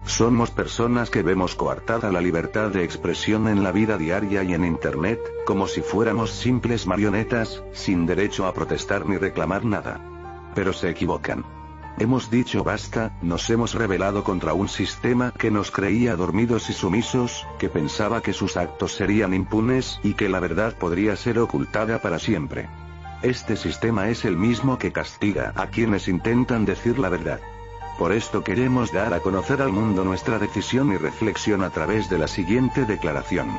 Somos personas que vemos coartada la libertad de expresión en la vida diaria y en Internet, como si fuéramos simples marionetas, sin derecho a protestar ni reclamar nada. Pero se equivocan. Hemos dicho basta, nos hemos rebelado contra un sistema que nos creía dormidos y sumisos, que pensaba que sus actos serían impunes, y que la verdad podría ser ocultada para siempre. Este sistema es el mismo que castiga a quienes intentan decir la verdad. Por esto queremos dar a conocer al mundo nuestra decisión y reflexión a través de la siguiente declaración.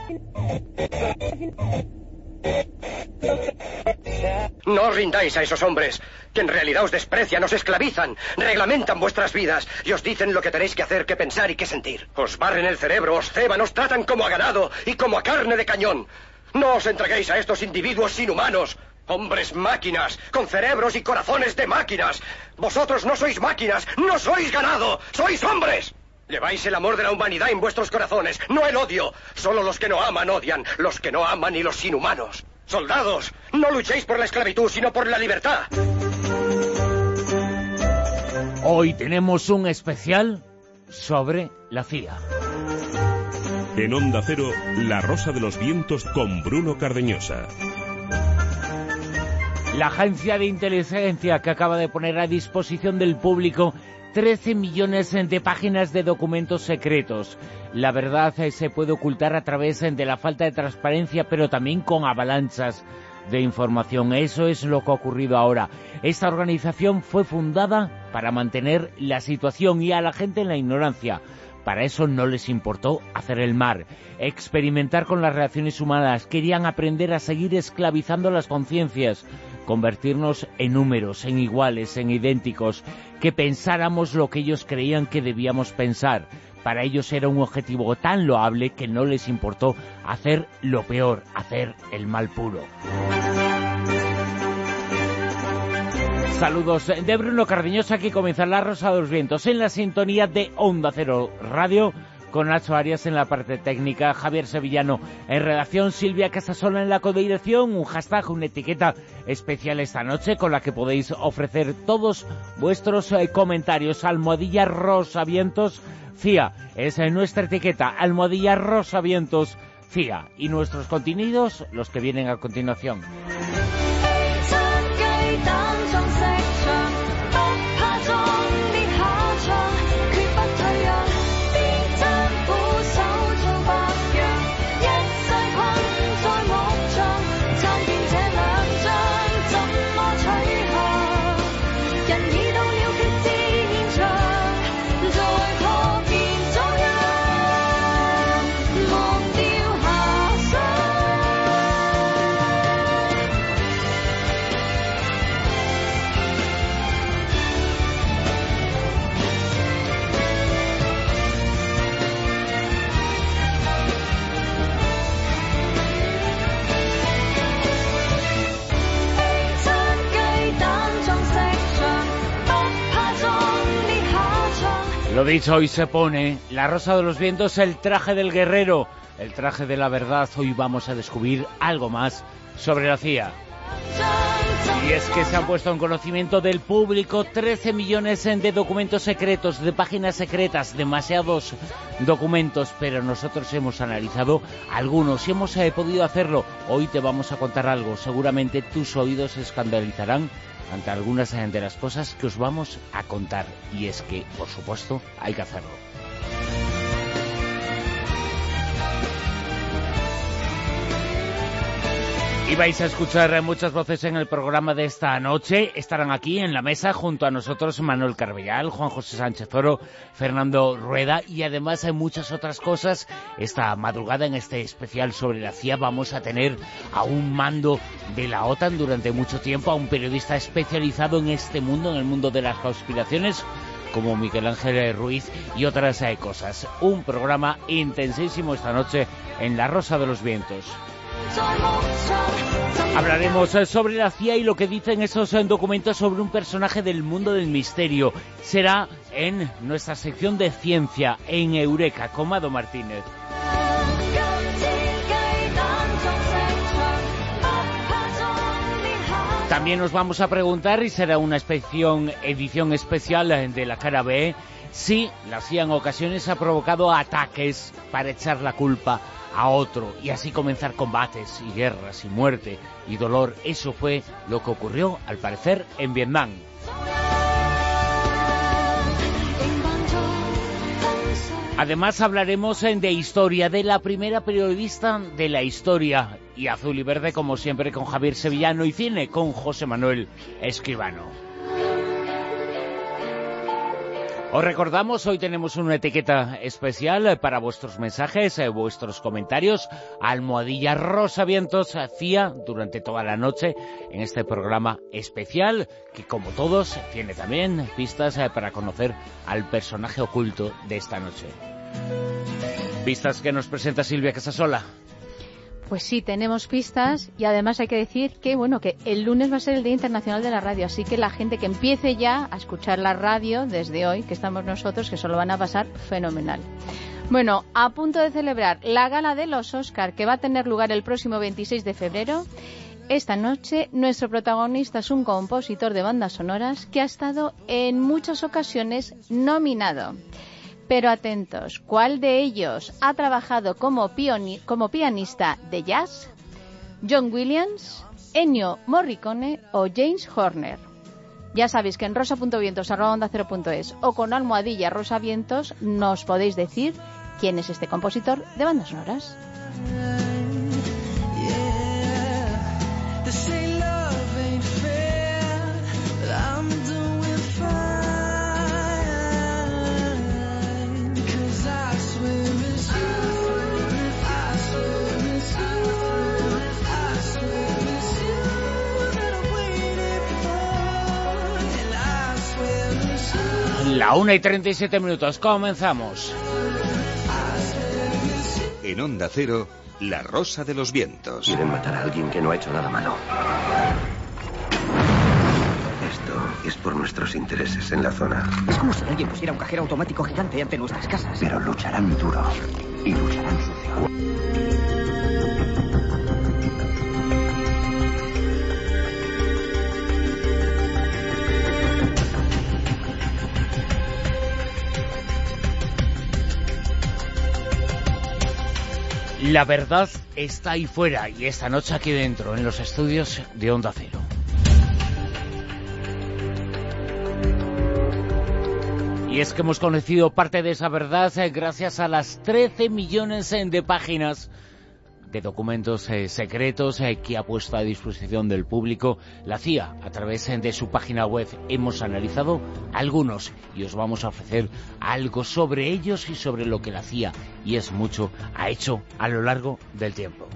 No os rindáis a esos hombres, que en realidad os desprecian, os esclavizan, reglamentan vuestras vidas y os dicen lo que tenéis que hacer, que pensar y que sentir. Os barren el cerebro, os ceban, os tratan como a ganado y como a carne de cañón. No os entreguéis a estos individuos inhumanos. Hombres máquinas, con cerebros y corazones de máquinas. Vosotros no sois máquinas, no sois ganado, sois hombres. Lleváis el amor de la humanidad en vuestros corazones, no el odio. Solo los que no aman odian, los que no aman y los inhumanos. Soldados, no luchéis por la esclavitud, sino por la libertad. Hoy tenemos un especial sobre la CIA. En Onda Cero, La Rosa de los Vientos con Bruno Cardeñosa. La agencia de inteligencia que acaba de poner a disposición del público 13 millones de páginas de documentos secretos. La verdad se puede ocultar a través de la falta de transparencia, pero también con avalanchas de información. Eso es lo que ha ocurrido ahora. Esta organización fue fundada para mantener la situación y a la gente en la ignorancia. Para eso no les importó hacer el mal, experimentar con las reacciones humanas. Querían aprender a seguir esclavizando las conciencias, convertirnos en números, en iguales, en idénticos, que pensáramos lo que ellos creían que debíamos pensar. Para ellos era un objetivo tan loable que no les importó hacer lo peor, hacer el mal puro. Saludos de Bruno Cardeñosa, aquí comienza La Rosa de los Vientos en la sintonía de Onda Cero Radio, con Nacho Arias en la parte técnica, Javier Sevillano en redacción, Silvia Casasola en la codirección, un hashtag, una etiqueta especial esta noche con la que podéis ofrecer todos vuestros comentarios. Almohadilla Rosavientos CIA es nuestra etiqueta, Almohadilla Rosavientos CIA, y nuestros contenidos, los que vienen a continuación. Lo dicho, hoy se pone La Rosa de los Vientos, el traje del guerrero, el traje de la verdad. Hoy vamos a descubrir algo más sobre la CIA. Y es que se han puesto en conocimiento del público 13 millones de documentos secretos, de páginas secretas, demasiados documentos, pero nosotros hemos analizado algunos y hemos podido hacerlo. Hoy te vamos a contar algo, seguramente tus oídos se escandalizarán ante algunas de las cosas que os vamos a contar, y es que, por supuesto, hay que hacerlo. Y vais a escuchar muchas voces en el programa de esta noche. Estarán aquí en la mesa junto a nosotros Manuel Carbellal, Juan José Sánchez Oro, Fernando Rueda, y además hay muchas otras cosas. Esta madrugada, en este especial sobre la CIA, vamos a tener a un mando de la OTAN durante mucho tiempo, a un periodista especializado en este mundo, en el mundo de las conspiraciones, como Miguel Ángel Ruiz, y otras cosas. Un programa intensísimo esta noche en La Rosa de los Vientos. Hablaremos sobre la CIA y lo que dicen esos documentos sobre un personaje del mundo del misterio. Será en nuestra sección de ciencia, en Eureka, con Mado Martínez. También nos vamos a preguntar, y será una edición especial de la cara B, Sí, la CIA en ocasiones ha provocado ataques para echar la culpa a otro y así comenzar combates y guerras y muerte y dolor. Eso fue lo que ocurrió, al parecer, en Vietnam. Además hablaremos de historia, de la primera periodista de la historia, y azul y verde como siempre con Javier Sevillano, y cine con José Manuel Escribano. Os recordamos, hoy tenemos una etiqueta especial para vuestros mensajes, vuestros comentarios, almohadilla Rosavientos CIA durante toda la noche en este programa especial que, como todos, tiene también pistas para conocer al personaje oculto de esta noche. Pistas que nos presenta Silvia Casasola. Pues sí, tenemos pistas y además hay que decir que, bueno, que el lunes va a ser el Día Internacional de la Radio, así que la gente que empiece ya a escuchar la radio desde hoy, que estamos nosotros, que solo van a pasar fenomenal. Bueno, a punto de celebrar la gala de los Oscar, que va a tener lugar el próximo 26 de febrero, esta noche nuestro protagonista es un compositor de bandas sonoras que ha estado en muchas ocasiones nominado. Pero atentos, ¿cuál de ellos ha trabajado como pianista de jazz? ¿John Williams, Ennio Morricone o James Horner? Ya sabéis que en rosa.vientos@ondacero.es o con almohadilla rosavientos nos podéis decir quién es este compositor de bandas sonoras. La 1:37, comenzamos. En Onda Cero, La Rosa de los Vientos. Quieren matar a alguien que no ha hecho nada malo. Esto es por nuestros intereses en la zona. Es como si alguien pusiera un cajero automático gigante ante nuestras casas. Pero lucharán duro y lucharán sucio. La verdad está ahí fuera y esta noche aquí dentro, en los estudios de Onda Cero. Y es que hemos conocido parte de esa verdad gracias a las 13 millones de páginas de documentos secretos que ha puesto a disposición del público la CIA a través de su página web. Hemos analizado algunos y os vamos a ofrecer algo sobre ellos y sobre lo que la CIA, y es mucho, ha hecho a lo largo del tiempo.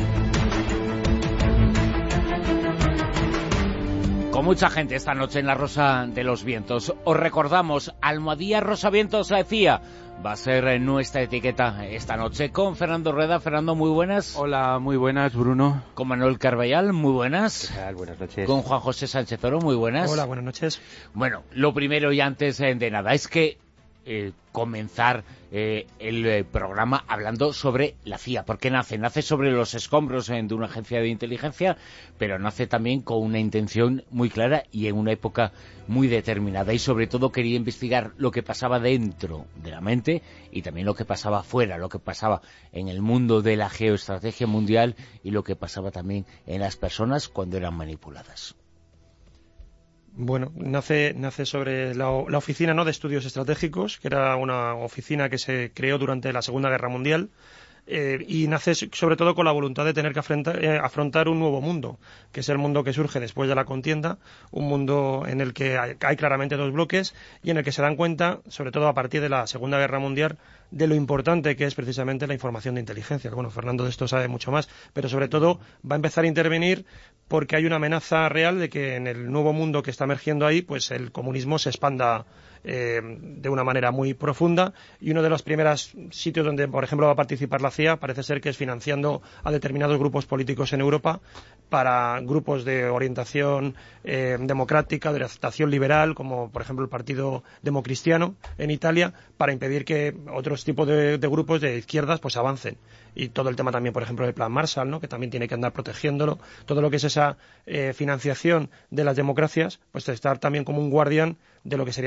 Con mucha gente esta noche en la Rosa de los Vientos. Os recordamos, almohadilla Rosavientos CIA va a ser nuestra etiqueta esta noche con Fernando Rueda. Fernando, muy buenas. Hola, muy buenas, Bruno. Con Manuel Carballal, muy buenas. ¿Qué tal? Buenas noches. Con Juan José Sánchez Oro, muy buenas. Hola, buenas noches. Bueno, lo primero y antes de nada es que comenzar el programa hablando sobre la CIA. ¿Por qué nace? Nace sobre los escombros de una agencia de inteligencia, pero nace también con una intención muy clara y en una época muy determinada. Y sobre todo quería investigar lo que pasaba dentro de la mente y también lo que pasaba fuera, lo que pasaba en el mundo de la geoestrategia mundial y lo que pasaba también en las personas cuando eran manipuladas. Bueno, nace sobre la Oficina, ¿no?, de Estudios Estratégicos, que era una oficina que se creó durante la Segunda Guerra Mundial, y nace sobre todo con la voluntad de tener que afrontar un nuevo mundo, que es el mundo que surge después de la contienda, un mundo en el que hay claramente dos bloques y en el que se dan cuenta, sobre todo a partir de la Segunda Guerra Mundial, de lo importante que es precisamente la información de inteligencia. Bueno, Fernando de esto sabe mucho más, pero sobre todo va a empezar a intervenir porque hay una amenaza real de que en el nuevo mundo que está emergiendo ahí, pues el comunismo se expanda de una manera muy profunda, y uno de los primeros sitios donde, por ejemplo, va a participar la CIA parece ser que es financiando a determinados grupos políticos en Europa, para grupos de orientación democrática, de orientación liberal, como por ejemplo el Partido Democristiano en Italia, para impedir que otros tipos de grupos de izquierdas pues avancen. Y todo el tema también, por ejemplo, del Plan Marshall, ¿no?, que también tiene que andar protegiéndolo. Todo lo que es esa financiación de las democracias, pues estar también como un guardián de lo que serían las esenciales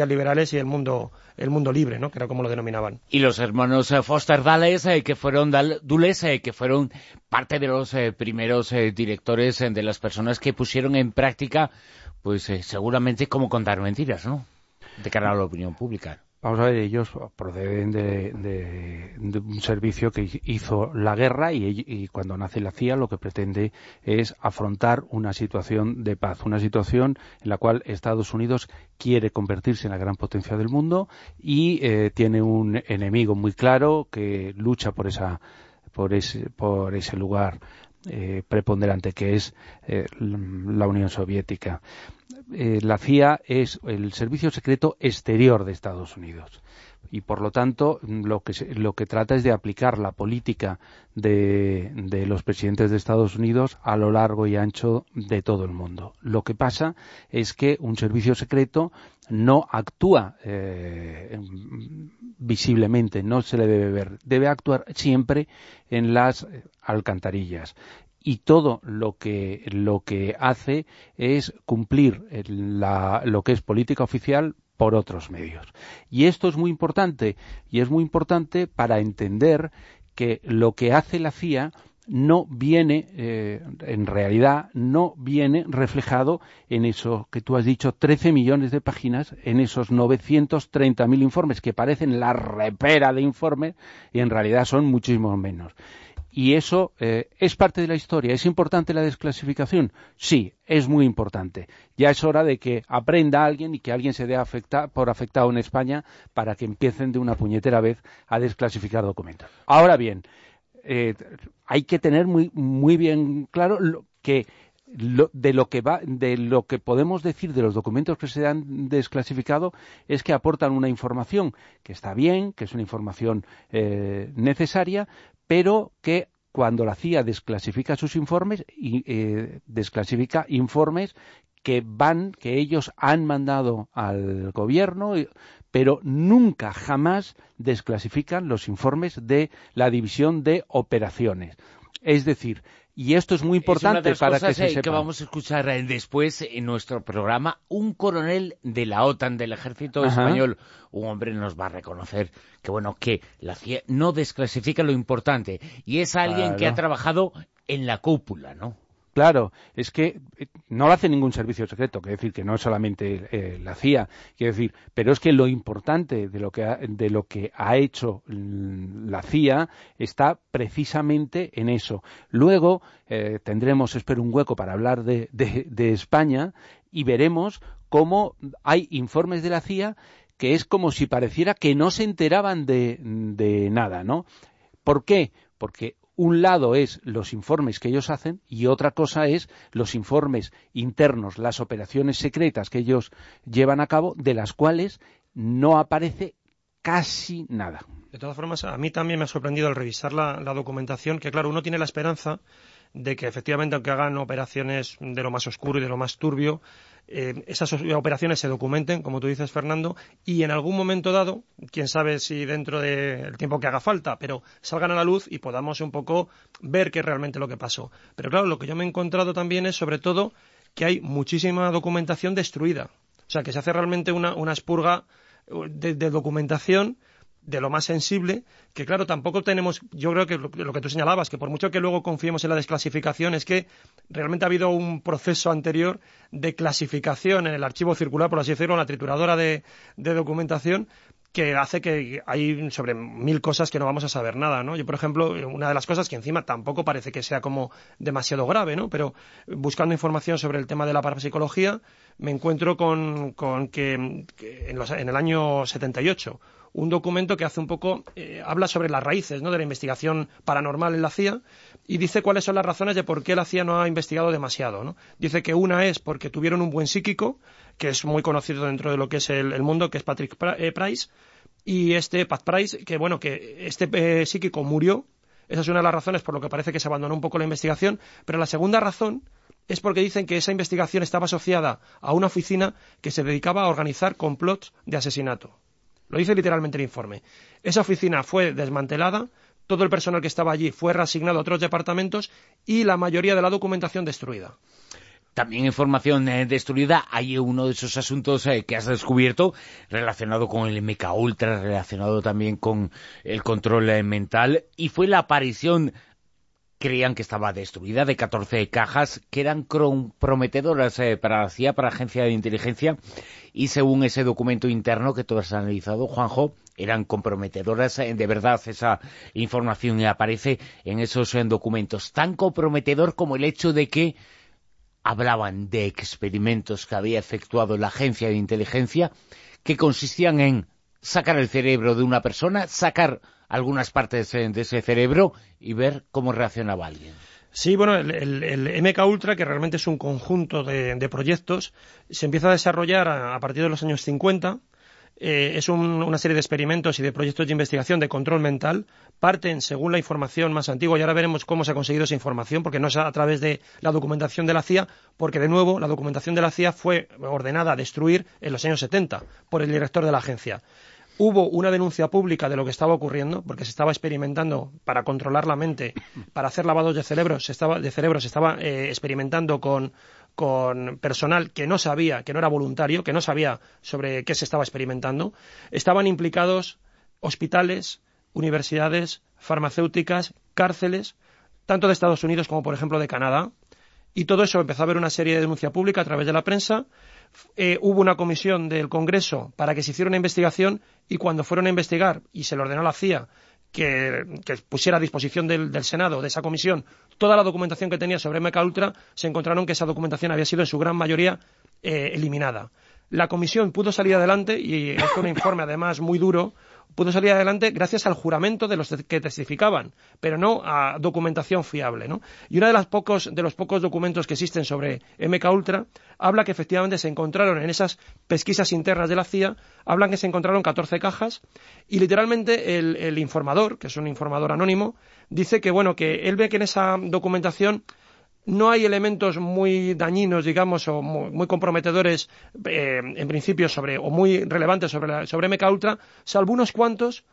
ideas liberales y el mundo libre, ¿no? Que era como lo denominaban. Y los hermanos Foster Dulles, que fueron parte de los primeros directores, de las personas que pusieron en práctica, pues seguramente cómo contar mentiras, ¿no? De cara a la opinión pública. Vamos a ver, ellos proceden de un servicio que hizo la guerra y cuando nace la CIA lo que pretende es afrontar una situación de paz, una situación en la cual Estados Unidos quiere convertirse en la gran potencia del mundo y tiene un enemigo muy claro que lucha por ese lugar preponderante que es la Unión Soviética. La CIA es el servicio secreto exterior de Estados Unidos y por lo tanto lo que trata es de aplicar la política de los presidentes de Estados Unidos a lo largo y ancho de todo el mundo. Lo que pasa es que un servicio secreto no actúa visiblemente, no se le debe ver, debe actuar siempre en las alcantarillas. Y todo lo que hace es cumplir lo que es política oficial por otros medios. Y esto es muy importante, y es muy importante para entender que lo que hace la CIA no viene, en realidad, no viene reflejado en eso que tú has dicho, 13 millones de páginas, en esos 930.000 informes que parecen la repera de informes y en realidad son muchísimo menos. Y eso es parte de la historia. ¿Es importante la desclasificación? Sí, es muy importante. Ya es hora de que aprenda alguien y que alguien se dé por afectado en España para que empiecen de una puñetera vez a desclasificar documentos. Ahora bien, hay que tener muy bien claro que lo que podemos decir de los documentos que se han desclasificado es que aportan una información que está bien, que es una información necesaria, pero que cuando la CIA desclasifica sus informes, desclasifica informes que ellos han mandado al gobierno, pero nunca, jamás desclasifican los informes de la división de operaciones. Es decir, y esto es muy importante para que se sepa. Que vamos a escuchar después en nuestro programa, un coronel de la OTAN, del ejército español, un hombre nos va a reconocer que la CIA no desclasifica lo importante, y es alguien que ha trabajado en la cúpula, ¿no? Claro, es que no lo hace ningún servicio secreto, quiere decir que no es solamente la CIA, quiere decir, pero es que lo importante de lo que ha hecho la CIA está precisamente en eso. Luego tendremos, espero, un hueco para hablar de España y veremos cómo hay informes de la CIA que es como si pareciera que no se enteraban de nada, ¿no? ¿Por qué? Porque un lado es los informes que ellos hacen y otra cosa es los informes internos, las operaciones secretas que ellos llevan a cabo, de las cuales no aparece casi nada. De todas formas, a mí también me ha sorprendido al revisar la documentación que, claro, uno tiene la esperanza de que efectivamente, aunque hagan operaciones de lo más oscuro y de lo más turbio, esas operaciones se documenten, como tú dices, Fernando, y en algún momento dado, quién sabe si dentro del tiempo que haga falta, pero salgan a la luz y podamos un poco ver qué es realmente lo que pasó. Pero claro, lo que yo me he encontrado también es, sobre todo, que hay muchísima documentación destruida. O sea, que se hace realmente una expurga de documentación de lo más sensible, que claro, tampoco tenemos, yo creo que lo que tú señalabas, que por mucho que luego confiemos en la desclasificación, es que realmente ha habido un proceso anterior de clasificación en el archivo circular, por así decirlo, en la trituradora de documentación, que hace que hay sobre 1000 cosas que no vamos a saber nada, ¿no? Yo, por ejemplo, una de las cosas que encima tampoco parece que sea como demasiado grave, ¿no? Pero buscando información sobre el tema de la parapsicología, me encuentro con que en el año 78 un documento que hace un poco, habla sobre las raíces, ¿no?, de la investigación paranormal en la CIA y dice cuáles son las razones de por qué la CIA no ha investigado demasiado, ¿no? Dice que una es porque tuvieron un buen psíquico, que es muy conocido dentro de lo que es el mundo, que es Patrick Price, y Pat Price, que este psíquico murió. Esa es una de las razones por lo que parece que se abandonó un poco la investigación, pero la segunda razón es porque dicen que esa investigación estaba asociada a una oficina que se dedicaba a organizar complots de asesinato. Lo dice literalmente el informe. Esa oficina fue desmantelada, todo el personal que estaba allí fue reasignado a otros departamentos y la mayoría de la documentación destruida. también información destruida. Hay uno de esos asuntos que has descubierto relacionado con el MKUltra, relacionado también con el control mental, y fue la aparición, creían que estaba destruida, de 14 cajas que eran comprometedoras para la CIA, para la agencia de inteligencia, y según ese documento interno que tú has analizado, Juanjo, eran comprometedoras de verdad. Esa información aparece en esos documentos, tan comprometedor como el hecho de que hablaban de experimentos que había efectuado la agencia de inteligencia que consistían en sacar el cerebro de una persona, sacar algunas partes de ese cerebro y ver cómo reaccionaba alguien. Sí, bueno, el MKUltra, que realmente es un conjunto de proyectos, se empieza a desarrollar a partir de los años 50. Es una serie de experimentos y de proyectos de investigación de control mental. Parten según la información más antigua, y ahora veremos cómo se ha conseguido esa información, porque no es a través de la documentación de la CIA, porque de nuevo la documentación de la CIA fue ordenada a destruir en los años 70 por el director de la agencia. Hubo una denuncia pública de lo que estaba ocurriendo, porque se estaba experimentando para controlar la mente, para hacer lavados de cerebro, se estaba experimentando con personal que no sabía, que no era voluntario, que no sabía sobre qué se estaba experimentando. Estaban implicados hospitales, universidades, farmacéuticas, cárceles, tanto de Estados Unidos como, por ejemplo, de Canadá. Y todo eso empezó a haber una serie de denuncia pública a través de la prensa. Hubo una comisión del Congreso para que se hiciera una investigación, y cuando fueron a investigar y se le ordenó a la CIA que pusiera a disposición del Senado, de esa comisión, toda la documentación que tenía sobre MKUltra, se encontraron que esa documentación había sido en su gran mayoría eliminada. La comisión pudo salir adelante, y es un informe además muy duro, pudo salir adelante gracias al juramento de los que testificaban, pero no a documentación fiable, ¿no? Y uno de los pocos documentos que existen sobre MKUltra habla que efectivamente se encontraron en esas pesquisas internas de la CIA, hablan que se encontraron 14 cajas, y literalmente el informador, que es un informador anónimo, dice que que él ve que en esa documentación no hay elementos muy dañinos, digamos, o muy comprometedores en principio o muy relevantes sobre MKUltra, salvo unos cuantos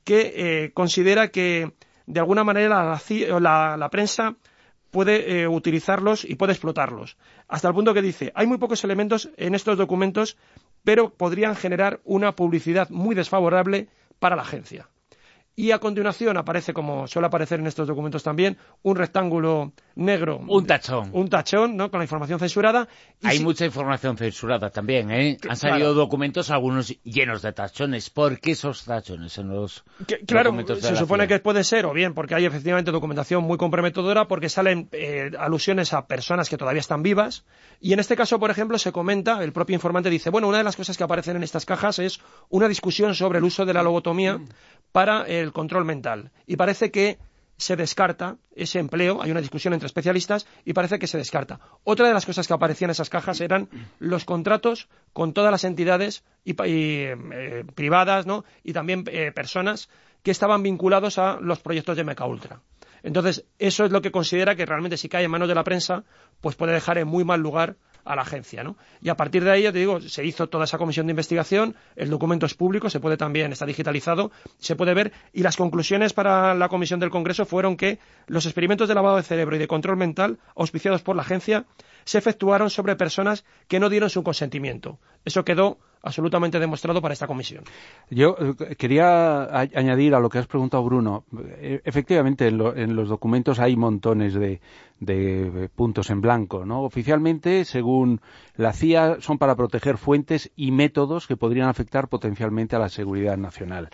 que considera que de alguna manera la prensa puede utilizarlos y puede explotarlos. Hasta el punto que dice, hay muy pocos elementos en estos documentos, pero podrían generar una publicidad muy desfavorable para la agencia. Y a continuación aparece, como suele aparecer en estos documentos también, un rectángulo negro. Un tachón. Un tachón, ¿no?, con la información censurada. Hay mucha información censurada también, ¿eh? Han salido documentos, algunos llenos de tachones. ¿Por qué esos tachones en los documentos de la se supone CIA? que puede ser, o bien porque hay efectivamente documentación muy comprometedora, porque salen alusiones a personas que todavía están vivas. Y en este caso, por ejemplo, se comenta, el propio informante dice, una de las cosas que aparecen en estas cajas es una discusión sobre el uso de la lobotomía para el control mental. Y parece que se descarta ese empleo, hay una discusión entre especialistas, y parece que se descarta. Otra de las cosas que aparecían en esas cajas eran los contratos con todas las entidades privadas, ¿no?, y también personas que estaban vinculados a los proyectos de MKUltra. Entonces, eso es lo que considera que realmente, si cae en manos de la prensa, pues puede dejar en muy mal lugar a la agencia, ¿no? Y a partir de ahí, ya te digo, se hizo toda esa comisión de investigación, el documento es público, se puede también, está digitalizado, se puede ver, y las conclusiones para la comisión del Congreso fueron que los experimentos de lavado de cerebro y de control mental auspiciados por la agencia se efectuaron sobre personas que no dieron su consentimiento. Eso quedó absolutamente demostrado para esta comisión. Yo quería añadir a lo que has preguntado, Bruno. Efectivamente, en los documentos hay montones de puntos en blanco, ¿no? Oficialmente, según la CIA, son para proteger fuentes y métodos que podrían afectar potencialmente a la seguridad nacional.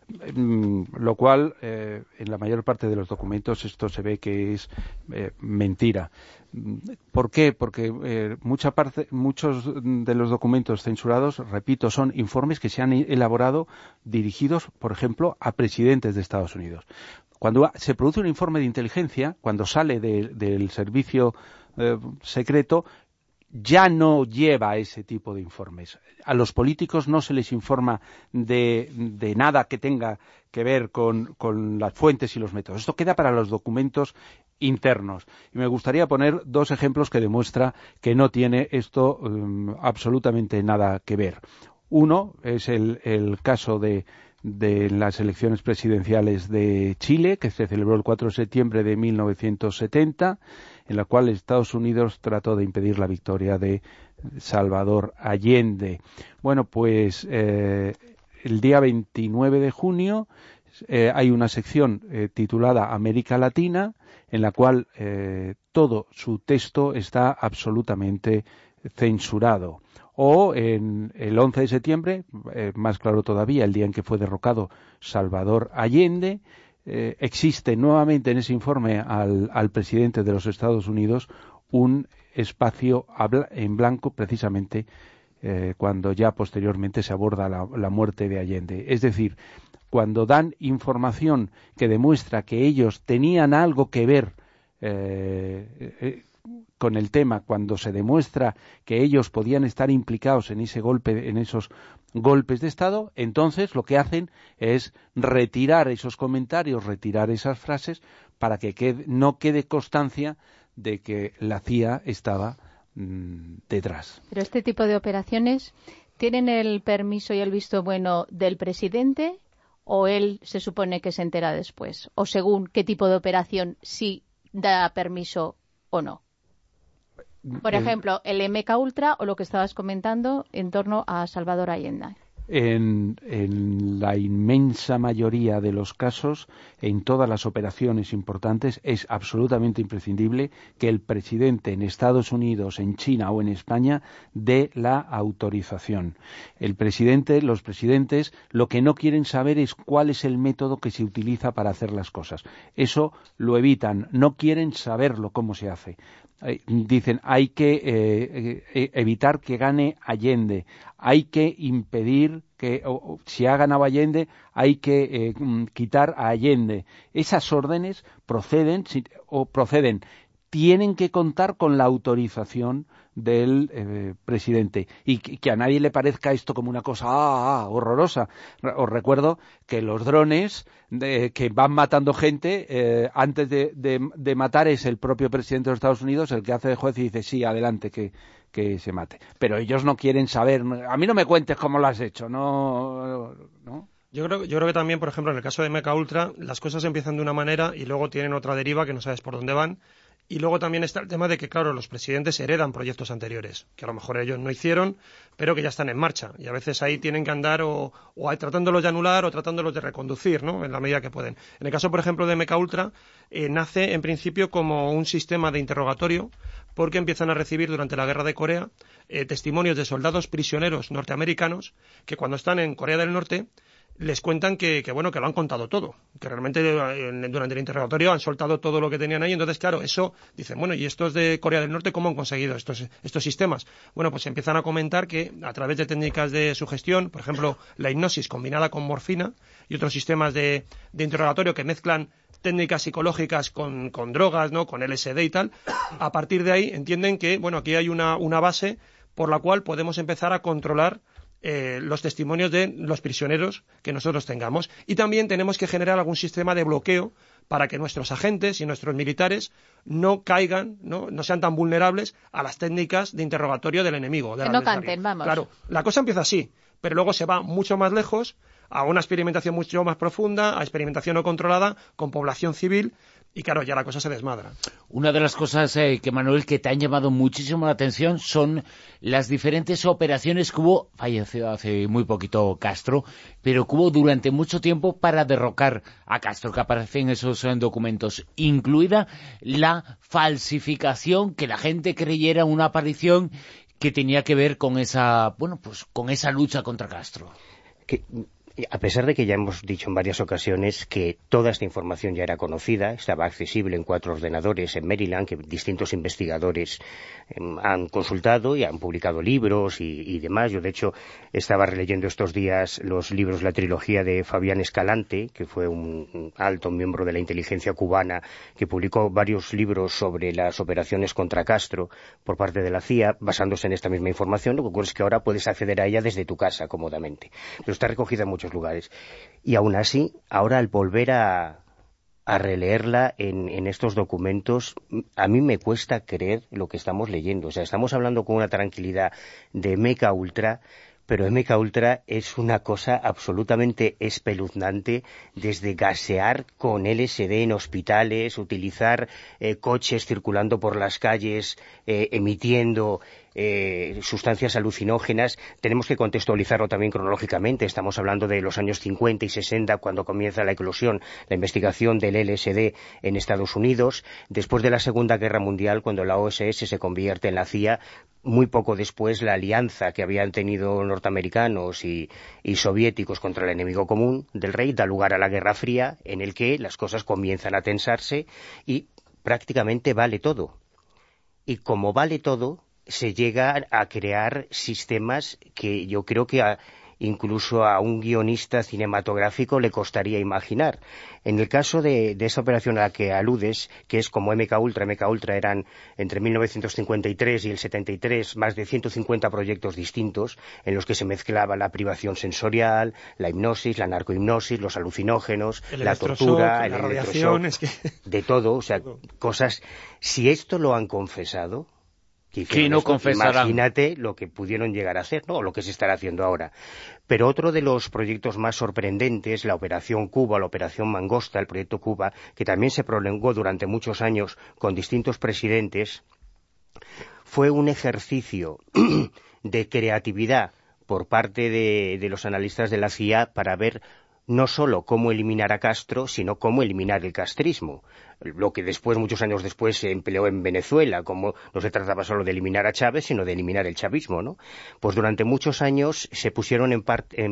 Lo cual, en la mayor parte de los documentos, esto se ve que es mentira. ¿Por qué? Porque muchos de los documentos censurados, repito, son informes que se han elaborado dirigidos, por ejemplo, a presidentes de Estados Unidos. Cuando se produce un informe de inteligencia, cuando sale del servicio secreto, ya no lleva ese tipo de informes. A los políticos no se les informa de nada que tenga que ver con las fuentes y los métodos. Esto queda para los documentos internos. Y me gustaría poner dos ejemplos que demuestra que no tiene esto absolutamente nada que ver. Uno es el caso de las elecciones presidenciales de Chile, que se celebró el 4 de septiembre de 1970, en la cual Estados Unidos trató de impedir la victoria de Salvador Allende. Bueno, pues el día 29 de junio hay una sección titulada América Latina, en la cual todo su texto está absolutamente censurado. O en el 11 de septiembre, más claro todavía, el día en que fue derrocado Salvador Allende, existe nuevamente en ese informe al presidente de los Estados Unidos un espacio en blanco, precisamente cuando ya posteriormente se aborda la muerte de Allende. Es decir, cuando dan información que demuestra que ellos tenían algo que ver con el tema, cuando se demuestra que ellos podían estar implicados en ese golpe, en esos golpes de Estado, entonces lo que hacen es retirar esos comentarios, retirar esas frases, para que no quede constancia de que la CIA estaba detrás. Pero este tipo de operaciones, ¿tienen el permiso y el visto bueno del presidente o él se supone que se entera después? O según qué tipo de operación sí da permiso o no. Por ejemplo, el MKUltra o lo que estabas comentando en torno a Salvador Allende. En la inmensa mayoría de los casos, en todas las operaciones importantes, es absolutamente imprescindible que el presidente en Estados Unidos, en China o en España dé la autorización. Los presidentes, lo que no quieren saber es cuál es el método que se utiliza para hacer las cosas. Eso lo evitan, no quieren saberlo cómo se hace. Dicen, hay que evitar que gane Allende, hay que impedir que, si ha ganado Allende, hay que quitar a Allende. Esas órdenes proceden, tienen que contar con la autorización del presidente, y que a nadie le parezca esto como una cosa horrorosa. Os recuerdo que los drones que van matando gente, antes de matar es el propio presidente de los Estados Unidos el que hace de juez y dice sí, adelante, que se mate. Pero ellos no quieren saber, a mí no me cuentes cómo lo has hecho, ¿no? Yo creo que también, por ejemplo, en el caso de MKUltra, las cosas empiezan de una manera y luego tienen otra deriva que no sabes por dónde van. Y luego también está el tema de que, claro, los presidentes heredan proyectos anteriores, que a lo mejor ellos no hicieron, pero que ya están en marcha. Y a veces ahí tienen que andar o tratándolos de anular o tratándolos de reconducir, ¿no?, en la medida que pueden. En el caso, por ejemplo, de MKUltra, nace en principio como un sistema de interrogatorio, porque empiezan a recibir durante la guerra de Corea testimonios de soldados prisioneros norteamericanos que cuando están en Corea del Norte les cuentan que lo han contado todo, que realmente durante el interrogatorio han soltado todo lo que tenían ahí. Entonces, claro, eso dicen, bueno, ¿y estos de Corea del Norte cómo han conseguido estos sistemas? Bueno, pues empiezan a comentar que a través de técnicas de sugestión, por ejemplo, la hipnosis combinada con morfina y otros sistemas de interrogatorio que mezclan técnicas psicológicas con drogas, ¿no?, con LSD y tal, a partir de ahí entienden que, bueno, aquí hay una base por la cual podemos empezar a controlar los testimonios de los prisioneros que nosotros tengamos. Y también tenemos que generar algún sistema de bloqueo para que nuestros agentes y nuestros militares no caigan, no sean tan vulnerables a las técnicas de interrogatorio del enemigo. Que no canten, vamos. Claro, la cosa empieza así, pero luego se va mucho más lejos, a una experimentación mucho más profunda, a experimentación no controlada, con población civil, y claro, ya la cosa se desmadra. Una de las cosas, que Manuel, que te han llamado muchísimo la atención son las diferentes operaciones que hubo, falleció hace muy poquito Castro, pero que hubo durante mucho tiempo para derrocar a Castro, que aparece en esos documentos, incluida la falsificación, que la gente creyera una aparición que tenía que ver con esa, con esa lucha contra Castro. A pesar de que ya hemos dicho en varias ocasiones que toda esta información ya era conocida, estaba accesible en 4 ordenadores en Maryland, que distintos investigadores han consultado y han publicado libros y demás. Yo, de hecho, estaba releyendo estos días los libros, la trilogía de Fabián Escalante, que fue un alto miembro de la inteligencia cubana, que publicó varios libros sobre las operaciones contra Castro por parte de la CIA, basándose en esta misma información. Lo que ocurre es que ahora puedes acceder a ella desde tu casa cómodamente, pero está recogida en muchos lugares. Y aún así, ahora al volver a releerla en estos documentos, a mí me cuesta creer lo que estamos leyendo. O sea, estamos hablando con una tranquilidad de MKUltra, pero MKUltra es una cosa absolutamente espeluznante, desde gasear con LSD en hospitales, utilizar coches circulando por las calles, emitiendo sustancias alucinógenas. Tenemos que contextualizarlo también cronológicamente. Estamos hablando de los años 50 y 60, cuando comienza la eclosión, la investigación del LSD en Estados Unidos. Después de la Segunda Guerra Mundial, cuando la OSS se convierte en la CIA, muy poco después la alianza que habían tenido norteamericanos y soviéticos contra el enemigo común del rey da lugar a la Guerra Fría, en el que las cosas comienzan a tensarse y prácticamente vale todo. Y como vale todo, se llega a crear sistemas que yo creo que incluso a un guionista cinematográfico le costaría imaginar. En el caso de esa operación a la que aludes, que es como MKUltra eran entre 1953 y el 73 más de 150 proyectos distintos en los que se mezclaba la privación sensorial, la hipnosis, la narcohipnosis, los alucinógenos, la tortura, la radiación, de todo, o sea, cosas. Si esto lo han confesado, que no confesarán. Imagínate lo que pudieron llegar a hacer, ¿no? O lo que se estará haciendo ahora. Pero otro de los proyectos más sorprendentes, la Operación Cuba, la Operación Mangosta, el proyecto Cuba, que también se prolongó durante muchos años con distintos presidentes, fue un ejercicio de creatividad por parte de los analistas de la CIA para ver no solo cómo eliminar a Castro, sino cómo eliminar el castrismo. Lo que después, muchos años después, se empleó en Venezuela, como no se trataba solo de eliminar a Chávez, sino de eliminar el chavismo, ¿no? Pues durante muchos años se pusieron en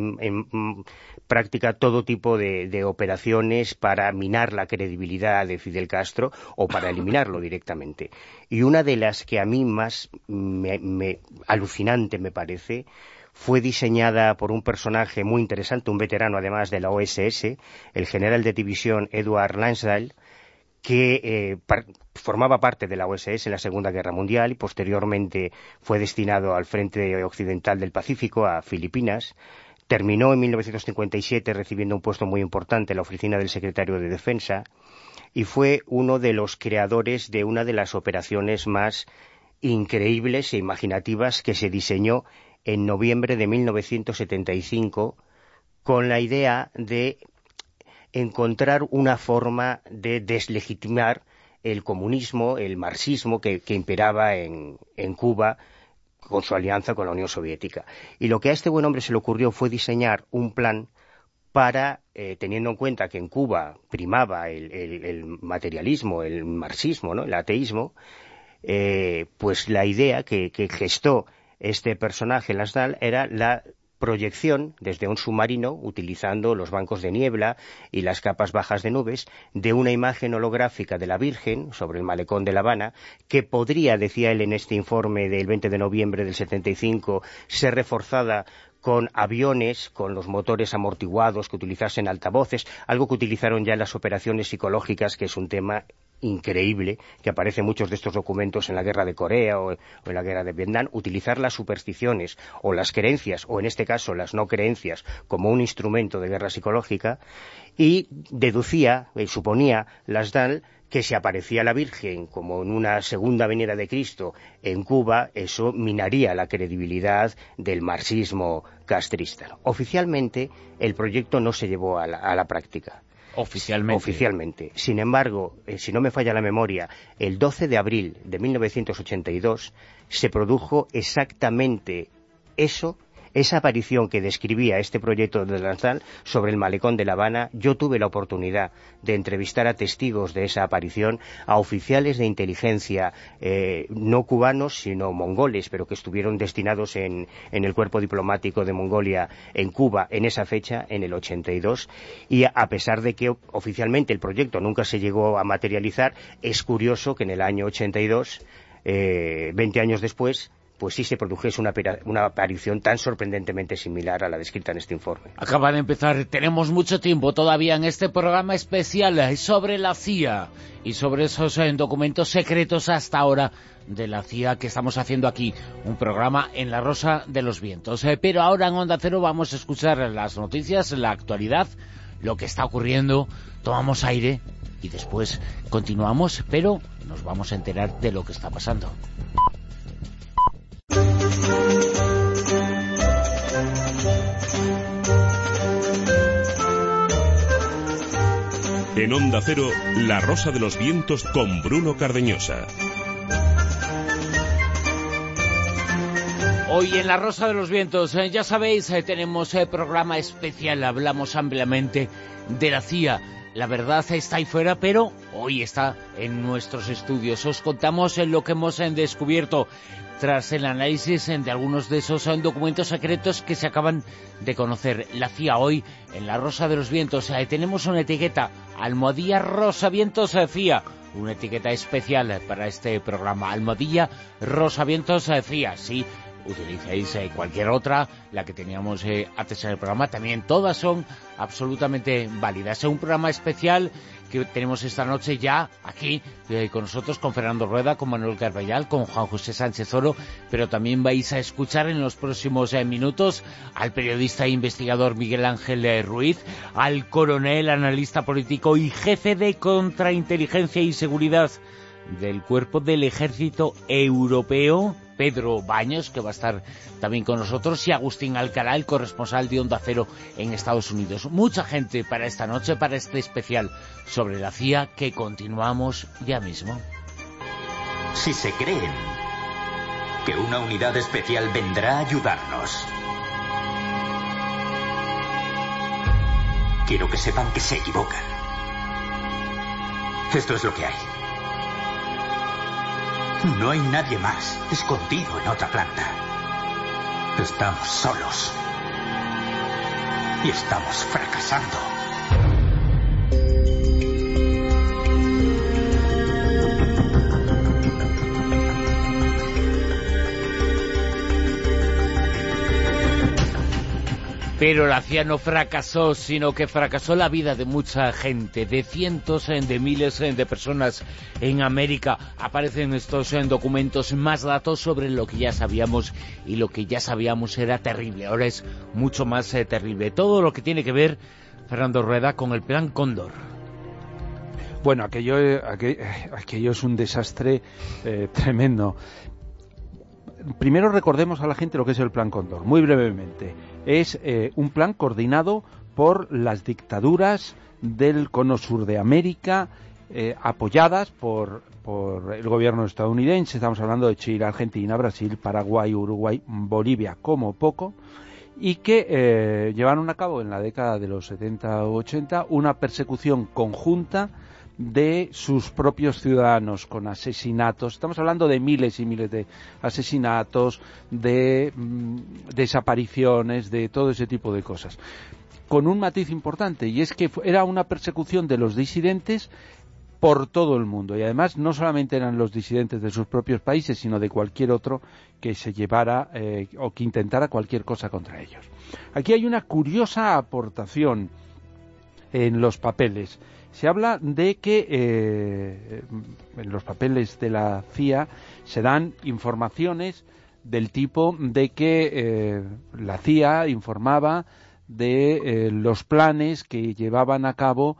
práctica todo tipo de operaciones para minar la credibilidad de Fidel Castro o para eliminarlo directamente. Y una de las que a mí más alucinante me parece fue diseñada por un personaje muy interesante, un veterano además de la OSS, el general de división Edward Lansdale, que formaba parte de la OSS en la Segunda Guerra Mundial y posteriormente fue destinado al Frente Occidental del Pacífico, a Filipinas. Terminó en 1957 recibiendo un puesto muy importante en la oficina del secretario de Defensa y fue uno de los creadores de una de las operaciones más increíbles e imaginativas que se diseñó en noviembre de 1975, con la idea de encontrar una forma de deslegitimar el comunismo, el marxismo que imperaba en Cuba con su alianza con la Unión Soviética. Y lo que a este buen hombre se le ocurrió fue diseñar un plan para, teniendo en cuenta que en Cuba primaba el materialismo, el marxismo, ¿no?, el ateísmo, pues la idea que gestó este personaje, Lansdale, era la proyección desde un submarino, utilizando los bancos de niebla y las capas bajas de nubes, de una imagen holográfica de la Virgen sobre el malecón de La Habana, que podría, decía él en este informe del 20 de noviembre del 75, ser reforzada con aviones, con los motores amortiguados, que utilizasen altavoces, algo que utilizaron ya en las operaciones psicológicas, que es un tema increíble, que aparece en muchos de estos documentos en la guerra de Corea o en la guerra de Vietnam. Utilizar las supersticiones o las creencias, o en este caso las no creencias, como un instrumento de guerra psicológica, y deducía, suponía Lansdale, que si aparecía la Virgen como en una segunda venida de Cristo en Cuba, eso minaría la credibilidad del marxismo castrista. Oficialmente, el proyecto no se llevó a la práctica. Oficialmente. Sin embargo, si no me falla la memoria, el 12 de abril de 1982 se produjo exactamente eso, esa aparición que describía este proyecto de Lansdale sobre el malecón de La Habana. Yo tuve la oportunidad de entrevistar a testigos de esa aparición, a oficiales de inteligencia, no cubanos, sino mongoles, pero que estuvieron destinados en el cuerpo diplomático de Mongolia en Cuba en esa fecha, en el 82, y a pesar de que oficialmente el proyecto nunca se llegó a materializar, es curioso que en el año 82, 20 años después, pues sí se produjese una aparición tan sorprendentemente similar a la descrita en este informe. Acaba de empezar, tenemos mucho tiempo todavía en este programa especial sobre la CIA y sobre esos documentos secretos hasta ahora de la CIA que estamos haciendo aquí, un programa en La Rosa de los Vientos. Pero ahora en Onda Cero vamos a escuchar las noticias, la actualidad, lo que está ocurriendo, tomamos aire y después continuamos, pero nos vamos a enterar de lo que está pasando. En Onda Cero, La Rosa de los Vientos con Bruno Cardeñosa. Hoy en La Rosa de los Vientos, ya sabéis, tenemos programa especial, hablamos ampliamente de la CIA. La verdad está ahí fuera, pero hoy está en nuestros estudios. Os contamos lo que hemos descubierto tras el análisis de algunos de esos documentos secretos que se acaban de conocer. La CIA hoy en La Rosa de los Vientos. Tenemos una etiqueta, almohadilla Rosa Vientos CIA. Una etiqueta especial para este programa, almohadilla Rosa Vientos CIA, sí. Utilicéis cualquier otra, la que teníamos antes en el programa, también todas son absolutamente válidas. Es un programa especial que tenemos esta noche ya aquí con nosotros, con Fernando Rueda, con Manuel Carballal, con Juan José Sánchez Oro, pero también vais a escuchar en los próximos minutos al periodista e investigador Miguel Ángel Ruiz, al coronel, analista político y jefe de contrainteligencia y seguridad del Cuerpo del Ejército Europeo, Pedro Baños, que va a estar también con nosotros, y Agustín Alcalá, el corresponsal de Onda Cero en Estados Unidos. Mucha gente para esta noche, para este especial sobre la CIA, que continuamos ya mismo. Si se creen que una unidad especial vendrá a ayudarnos, quiero que sepan que se equivocan. Esto es lo que hay. No hay nadie más escondido en otra planta. Estamos solos. Y estamos fracasando. Pero la CIA no fracasó, sino que fracasó la vida de mucha gente, de cientos de miles de personas en América. Aparecen estos documentos más datos sobre lo que ya sabíamos, y lo que ya sabíamos era terrible, ahora es mucho más terrible. Todo lo que tiene que ver, Fernando Rueda, con el Plan Cóndor. Bueno, aquello es un desastre tremendo. Primero recordemos a la gente lo que es el Plan Cóndor, muy brevemente. Es un plan coordinado por las dictaduras del cono sur de América, apoyadas por el gobierno estadounidense. Estamos hablando de Chile, Argentina, Brasil, Paraguay, Uruguay, Bolivia, como poco, y que llevaron a cabo en la década de los 70 o 80 una persecución conjunta de sus propios ciudadanos, con asesinatos. Estamos hablando de miles y miles de asesinatos, de desapariciones, de todo ese tipo de cosas, con un matiz importante, y es que era una persecución de los disidentes por todo el mundo, y además no solamente eran los disidentes de sus propios países, sino de cualquier otro que se llevara o que intentara cualquier cosa contra ellos. Aquí hay una curiosa aportación en los papeles. Se habla de que en los papeles de la CIA se dan informaciones del tipo de que la CIA informaba de los planes que llevaban a cabo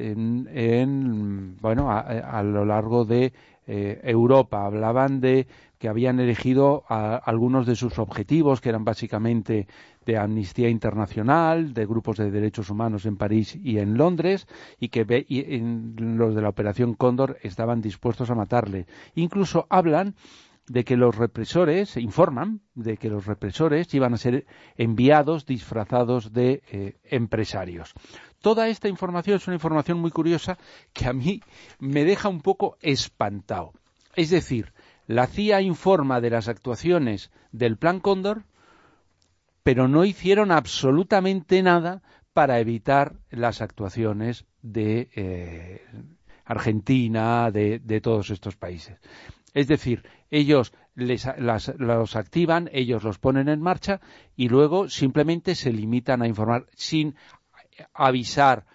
a lo largo de Europa. Hablaban de que habían elegido a algunos de sus objetivos, que eran básicamente de Amnistía Internacional, de grupos de derechos humanos en París y en Londres, y que los de la Operación Cóndor estaban dispuestos a matarle. Incluso hablan de que los represores, informan de que los represores iban a ser enviados disfrazados de empresarios. Toda esta información es una información muy curiosa que a mí me deja un poco espantado. Es decir, la CIA informa de las actuaciones del Plan Cóndor, pero no hicieron absolutamente nada para evitar las actuaciones de Argentina, de todos estos países. Es decir, ellos los activan, ellos los ponen en marcha y luego simplemente se limitan a informar sin avisar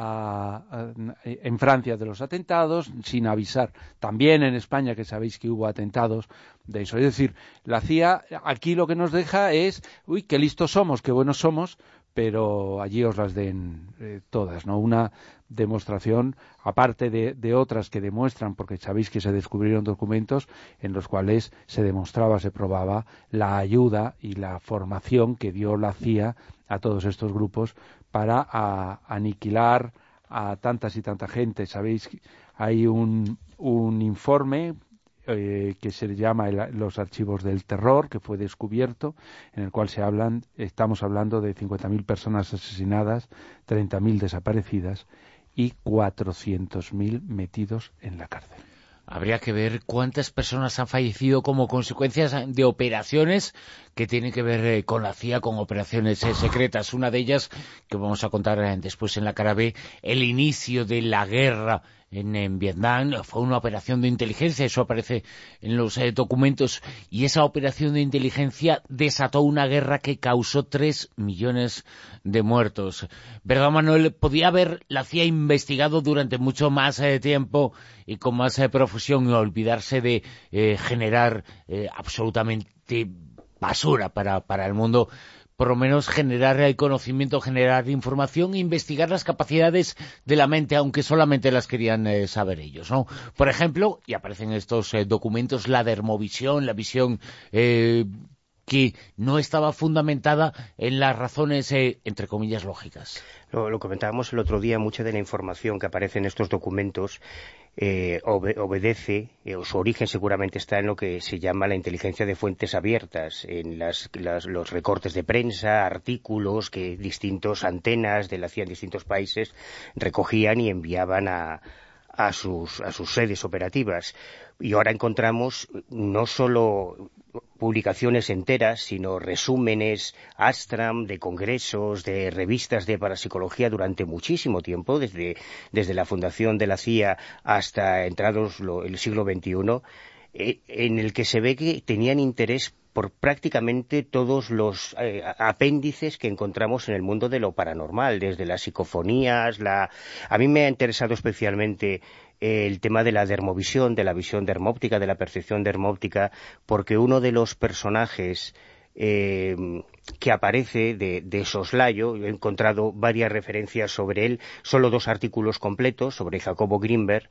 en Francia de los atentados, sin avisar también en España, que sabéis que hubo atentados de eso. Es decir, la CIA aquí lo que nos deja es, uy, qué listos somos, qué buenos somos, pero allí os las den todas, ¿no? Una demostración, aparte de otras que demuestran, porque sabéis que se descubrieron documentos en los cuales se demostraba, se probaba la ayuda y la formación que dio la CIA a todos estos grupos para aniquilar, a tantas y tanta gente. Sabéis que hay un informe que se llama los archivos del terror, que fue descubierto, en el cual estamos hablando de 50.000 personas asesinadas, 30.000 desaparecidas y 400.000 metidos en la cárcel. Habría que ver cuántas personas han fallecido como consecuencias de operaciones que tienen que ver con la CIA, con operaciones secretas. Una de ellas, que vamos a contar después en la cara B, el inicio de la guerra en Vietnam, fue una operación de inteligencia, eso aparece en los documentos, y esa operación de inteligencia desató una guerra que causó 3 millones de muertos. ¿Verdad, Manuel? ¿Podía haber la CIA investigado durante mucho más tiempo y con más profusión y olvidarse de generar absolutamente basura para el mundo? Por lo menos generar el conocimiento, generar información e investigar las capacidades de la mente, aunque solamente las querían saber ellos, ¿no? Por ejemplo, y aparecen estos documentos, la dermovisión, la visión que no estaba fundamentada en las razones, entre comillas, lógicas. Lo comentábamos el otro día, mucha de la información que aparece en estos documentos obedece, o su origen seguramente está en lo que se llama la inteligencia de fuentes abiertas, en los recortes de prensa, artículos que distintas antenas de la CIA en distintos países recogían y enviaban a sus sedes operativas. Y ahora encontramos no solo publicaciones enteras, sino resúmenes Astram de congresos, de revistas de parapsicología durante muchísimo tiempo, desde la fundación de la CIA hasta entrados el siglo XXI, en el que se ve que tenían interés por prácticamente todos los apéndices que encontramos en el mundo de lo paranormal, desde las psicofonías, A mí me ha interesado especialmente el tema de la dermovisión, de la visión dermóptica, de la percepción dermóptica, porque uno de los personajes que aparece de soslayo, he encontrado varias referencias sobre él, solo 2 artículos completos sobre Jacobo Grinberg,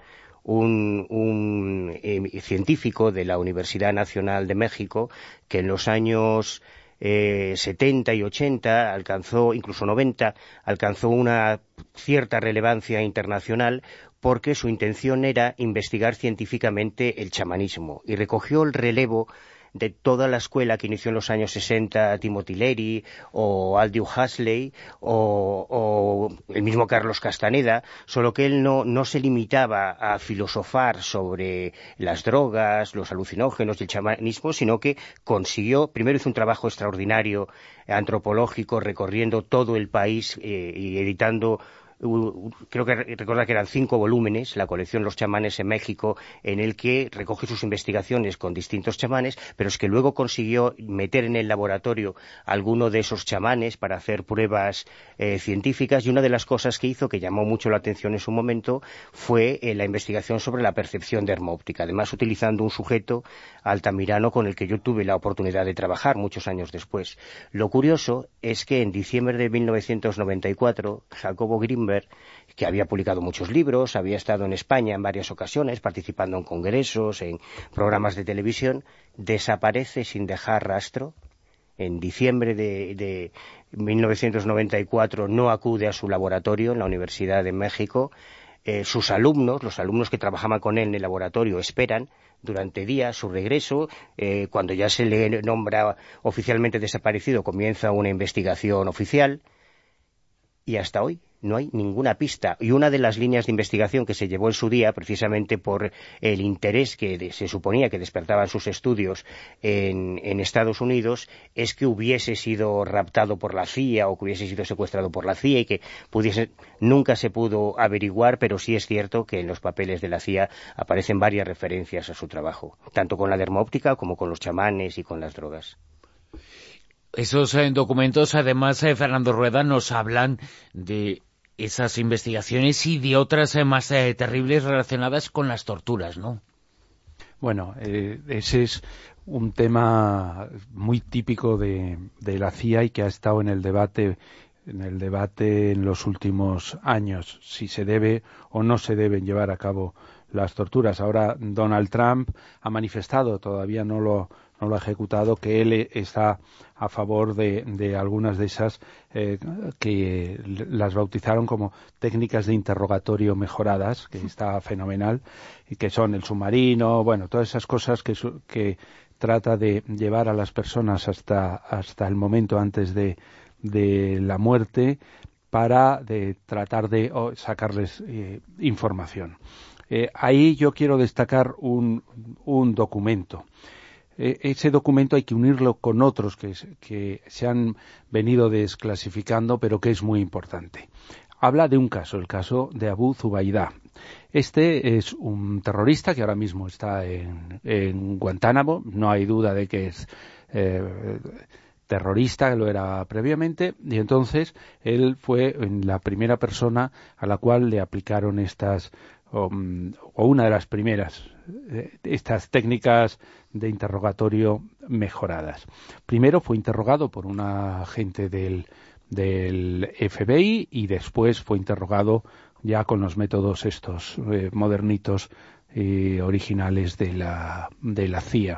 un científico de la Universidad Nacional de México, que en los años 70 y 80 alcanzó, incluso 90, alcanzó una cierta relevancia internacional porque su intención era investigar científicamente el chamanismo y recogió el relevo de toda la escuela que inició en los años 60, Timothy Leary o Aldous Huxley o el mismo Carlos Castaneda, solo que él no se limitaba a filosofar sobre las drogas, los alucinógenos y el chamanismo, sino que consiguió, primero hizo un trabajo extraordinario antropológico recorriendo todo el país y editando, creo que recuerda que eran 5 volúmenes, la colección Los chamanes en México, en el que recoge sus investigaciones con distintos chamanes, pero es que luego consiguió meter en el laboratorio alguno de esos chamanes para hacer pruebas científicas, y una de las cosas que hizo, que llamó mucho la atención en su momento, fue la investigación sobre la percepción dermóptica, además utilizando un sujeto altamirano con el que yo tuve la oportunidad de trabajar muchos años después. Lo curioso es que en diciembre de 1994, Jacobo Grinberg, que había publicado muchos libros, había estado en España en varias ocasiones, participando en congresos, en programas de televisión, desaparece sin dejar rastro. En diciembre de 1994 no acude a su laboratorio en la Universidad de México. Sus alumnos, los alumnos que trabajaban con él en el laboratorio, esperan durante días su regreso. Cuando ya se le nombra oficialmente desaparecido, comienza una investigación oficial y hasta hoy no hay ninguna pista. Y una de las líneas de investigación que se llevó en su día, precisamente por el interés que se suponía que despertaban sus estudios en Estados Unidos, es que hubiese sido raptado por la CIA o que hubiese sido secuestrado por la CIA y que nunca se pudo averiguar, pero sí es cierto que en los papeles de la CIA aparecen varias referencias a su trabajo, tanto con la dermóptica como con los chamanes y con las drogas. Esos documentos, además, Fernando Rueda, nos hablan de esas investigaciones y de otras más terribles relacionadas con las torturas, ¿no? Bueno, ese es un tema muy típico de la CIA y que ha estado en el debate en los últimos años, si se debe o no se deben llevar a cabo las torturas. Ahora Donald Trump ha manifestado, todavía no lo que él está a favor de algunas de esas que las bautizaron como técnicas de interrogatorio mejoradas, que está fenomenal, y que son el submarino, bueno, todas esas cosas que trata de llevar a las personas hasta el momento antes de la muerte para tratar de sacarles información. Ahí yo quiero destacar un documento. Ese documento hay que unirlo con otros que se han venido desclasificando, pero que es muy importante. Habla de un caso, el caso de Abu Zubaydah. Este es un terrorista que ahora mismo está en Guantánamo. No hay duda de que es terrorista, que lo era previamente, y entonces él fue la primera persona a la cual le aplicaron o una de las primeras, estas técnicas de interrogatorio mejoradas. Primero fue interrogado por un agente del FBI y después fue interrogado ya con los métodos estos modernitos originales de la CIA.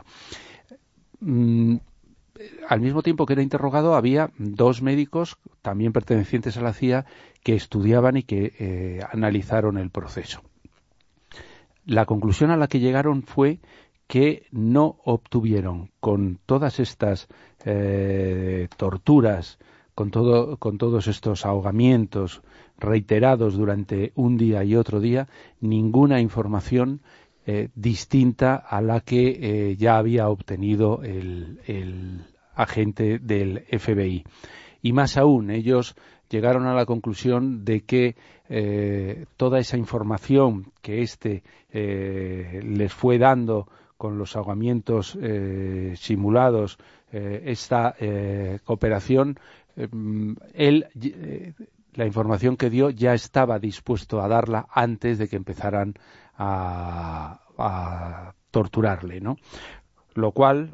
Al mismo tiempo que era interrogado, había 2 médicos también pertenecientes a la CIA que estudiaban y que analizaron el proceso. La conclusión a la que llegaron fue que no obtuvieron, con todas estas torturas, con todos estos ahogamientos reiterados durante un día y otro día, ninguna información distinta a la que ya había obtenido el agente del FBI. Y más aún, ellos llegaron a la conclusión de que toda esa información que les fue dando con los ahogamientos simulados, esta cooperación, la información que dio ya estaba dispuesto a darla antes de que empezaran a torturarle, ¿no? Lo cual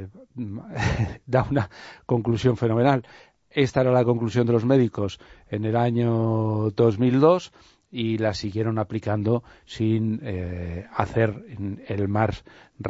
da una conclusión fenomenal. Esta era la conclusión de los médicos en el año 2002 y la siguieron aplicando sin hacer el más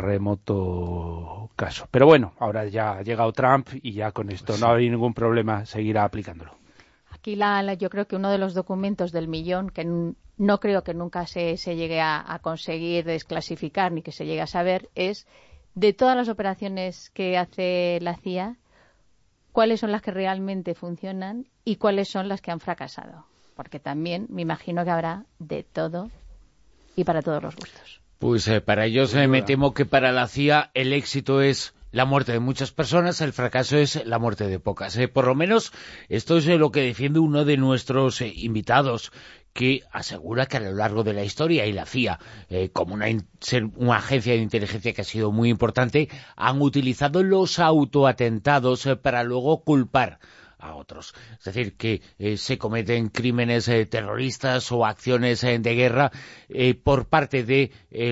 remoto caso. Pero bueno, ahora ya ha llegado Trump y ya con esto no hay ningún problema, seguirá aplicándolo. Aquí yo creo que uno de los documentos del millón, que no creo que nunca se llegue a conseguir desclasificar ni que se llegue a saber, es de todas las operaciones que hace la CIA, cuáles son las que realmente funcionan y cuáles son las que han fracasado. Porque también me imagino que habrá de todo y para todos los gustos. Pues para ellos me temo que para la CIA el éxito es la muerte de muchas personas, el fracaso es la muerte de pocas. Por lo menos esto es lo que defiende uno de nuestros invitados, que asegura que a lo largo de la historia, y la CIA, como una agencia de inteligencia que ha sido muy importante, han utilizado los autoatentados para luego culpar a otros. Es decir, que se cometen crímenes terroristas o acciones de guerra por parte de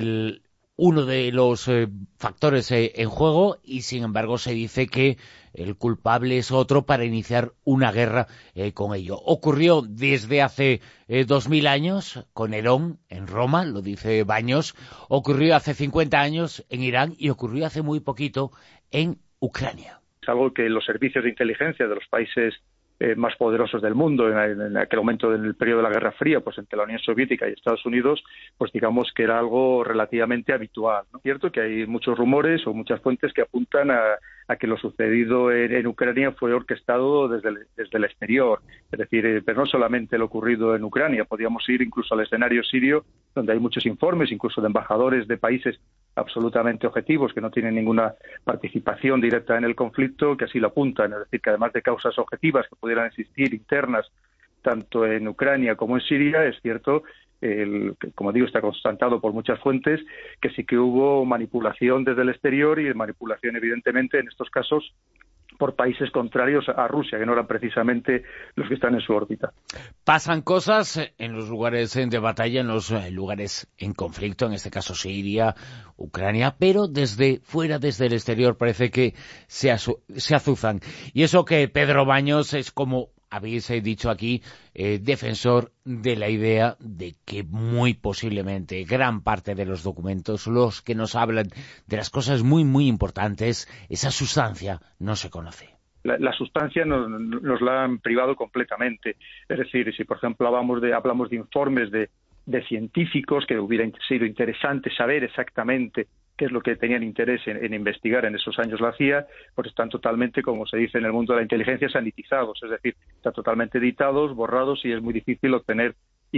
uno de los factores en juego, y sin embargo se dice que el culpable es otro para iniciar una guerra con ello. Ocurrió desde hace 2000 años con Nerón en Roma, lo dice Baños, ocurrió hace 50 años en Irán y ocurrió hace muy poquito en Ucrania. Es algo que los servicios de inteligencia de los países más poderosos del mundo en aquel momento, en el periodo de la Guerra Fría, pues entre la Unión Soviética y Estados Unidos, pues digamos que era algo relativamente habitual, ¿no? Es cierto que hay muchos rumores o muchas fuentes que apuntan a que lo sucedido en Ucrania fue orquestado desde el exterior, es decir, pero no solamente lo ocurrido en Ucrania, podríamos ir incluso al escenario sirio, donde hay muchos informes, incluso de embajadores de países absolutamente objetivos, que no tienen ninguna participación directa en el conflicto, que así lo apuntan, es decir, que además de causas objetivas que pudieran existir internas, tanto en Ucrania como en Siria, es cierto, como digo, está constatado por muchas fuentes, que sí que hubo manipulación desde el exterior y manipulación, evidentemente, en estos casos, por países contrarios a Rusia, que no eran precisamente los que están en su órbita. Pasan cosas en los lugares de batalla, en los lugares en conflicto, en este caso Siria, Ucrania, pero desde fuera, desde el exterior, parece que se azuzan. Y eso que Pedro Baños es como habéis dicho aquí, defensor de la idea de que muy posiblemente gran parte de los documentos, los que nos hablan de las cosas muy, muy importantes, esa sustancia no se conoce. La sustancia nos la han privado completamente. Es decir, si por ejemplo hablamos de informes de científicos, que hubiera sido interesante saber exactamente qué es lo que tenían interés en investigar en esos años la CIA, pues están totalmente, como se dice en el mundo de la inteligencia, sanitizados, es decir, están totalmente editados, borrados, y es muy difícil obtener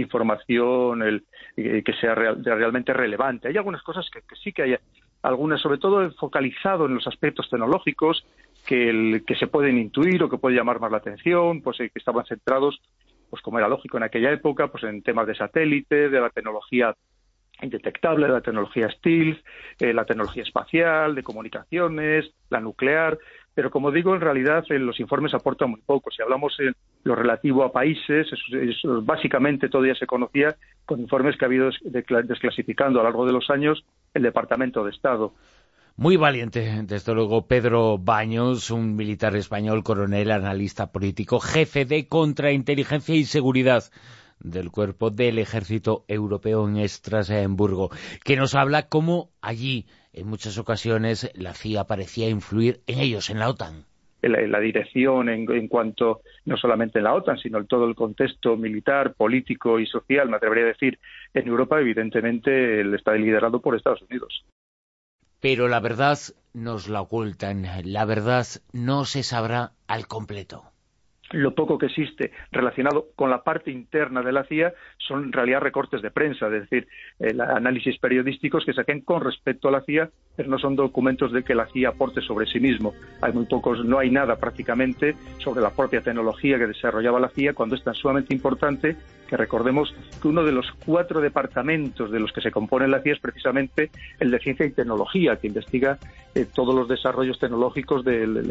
información que sea realmente relevante. Hay algunas cosas que sí que hay, algunas sobre todo focalizado en los aspectos tecnológicos que se pueden intuir o que puede llamar más la atención, pues que estaban centrados, pues como era lógico en aquella época, pues en temas de satélite, de la tecnología indetectable, de la tecnología stealth, la tecnología espacial, de comunicaciones, la nuclear. Pero como digo, en realidad los informes aportan muy poco. Si hablamos en lo relativo a países, eso básicamente todo ya se conocía con informes que ha habido desclasificando a lo largo de los años el Departamento de Estado. Muy valiente, desde luego, Pedro Baños, un militar español, coronel, analista político, jefe de contrainteligencia y seguridad del Cuerpo del Ejército Europeo en Estrasburgo, que nos habla cómo allí, en muchas ocasiones, la CIA parecía influir en ellos, en la OTAN. La dirección en cuanto, no solamente en la OTAN, sino en todo el contexto militar, político y social, me atrevería a decir, en Europa, evidentemente, está liderado por Estados Unidos. Pero la verdad nos la ocultan, la verdad no se sabrá al completo. Lo poco que existe relacionado con la parte interna de la CIA son en realidad recortes de prensa, es decir, análisis periodísticos que se hacen con respecto a la CIA, pero no son documentos de que la CIA aporte sobre sí mismo. Hay muy pocos, no hay nada prácticamente sobre la propia tecnología que desarrollaba la CIA, cuando es tan sumamente importante que recordemos que uno de los 4 departamentos de los que se compone la CIA es precisamente el de Ciencia y Tecnología, que investiga todos los desarrollos tecnológicos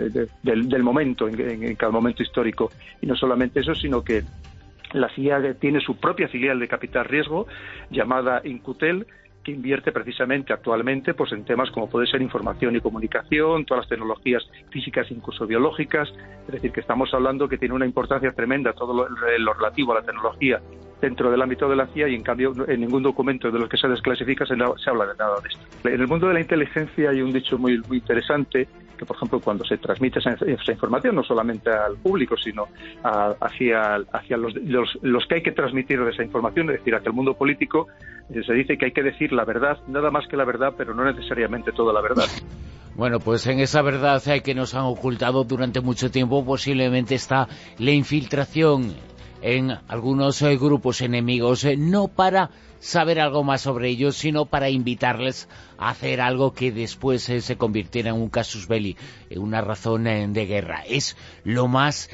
del momento, en cada momento histórico. Y no solamente eso, sino que la CIA tiene su propia filial de capital riesgo llamada Incutel, que invierte precisamente actualmente pues en temas como puede ser información y comunicación, todas las tecnologías físicas, incluso biológicas. Es decir, que estamos hablando que tiene una importancia tremenda todo lo relativo a la tecnología dentro del ámbito de la CIA, y en cambio en ningún documento de los que se desclasifica se habla de nada de esto. En el mundo de la inteligencia hay un dicho muy interesante, que por ejemplo cuando se transmite esa información no solamente al público, sino hacia los que hay que transmitir esa información, es decir, hacia el mundo político, se dice que hay que decir la verdad, nada más que la verdad, pero no necesariamente toda la verdad. Bueno, pues en esa verdad que nos han ocultado durante mucho tiempo posiblemente está la infiltración en algunos grupos enemigos, no para saber algo más sobre ellos, sino para invitarles a hacer algo que después se convirtiera en un casus belli, en una razón de guerra. Es lo más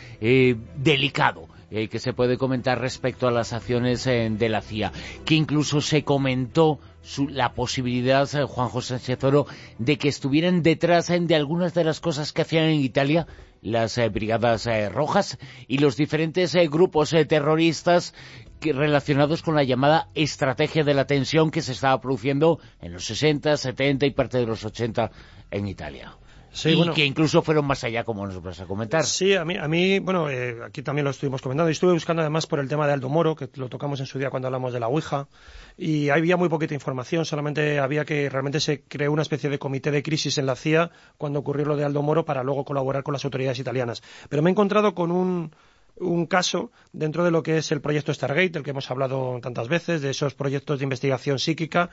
delicado que se puede comentar respecto a las acciones de la CIA, que incluso se comentó la posibilidad, Juan José Sánchez Oro, de que estuvieran detrás de algunas de las cosas que hacían en Italia las brigadas rojas y los diferentes grupos terroristas relacionados con la llamada estrategia de la tensión que se estaba produciendo en los 60, 70 y parte de los 80 en Italia. Sí, y que incluso fueron más allá, como nos vas a comentar. Sí, a mí bueno, aquí también lo estuvimos comentando. Y estuve buscando además por el tema de Aldo Moro, que lo tocamos en su día cuando hablamos de la Ouija, y había muy poquita información, solamente había que realmente se creó una especie de comité de crisis en la CIA cuando ocurrió lo de Aldo Moro para luego colaborar con las autoridades italianas. Pero me he encontrado con un caso dentro de lo que es el proyecto Stargate, del que hemos hablado tantas veces, de esos proyectos de investigación psíquica,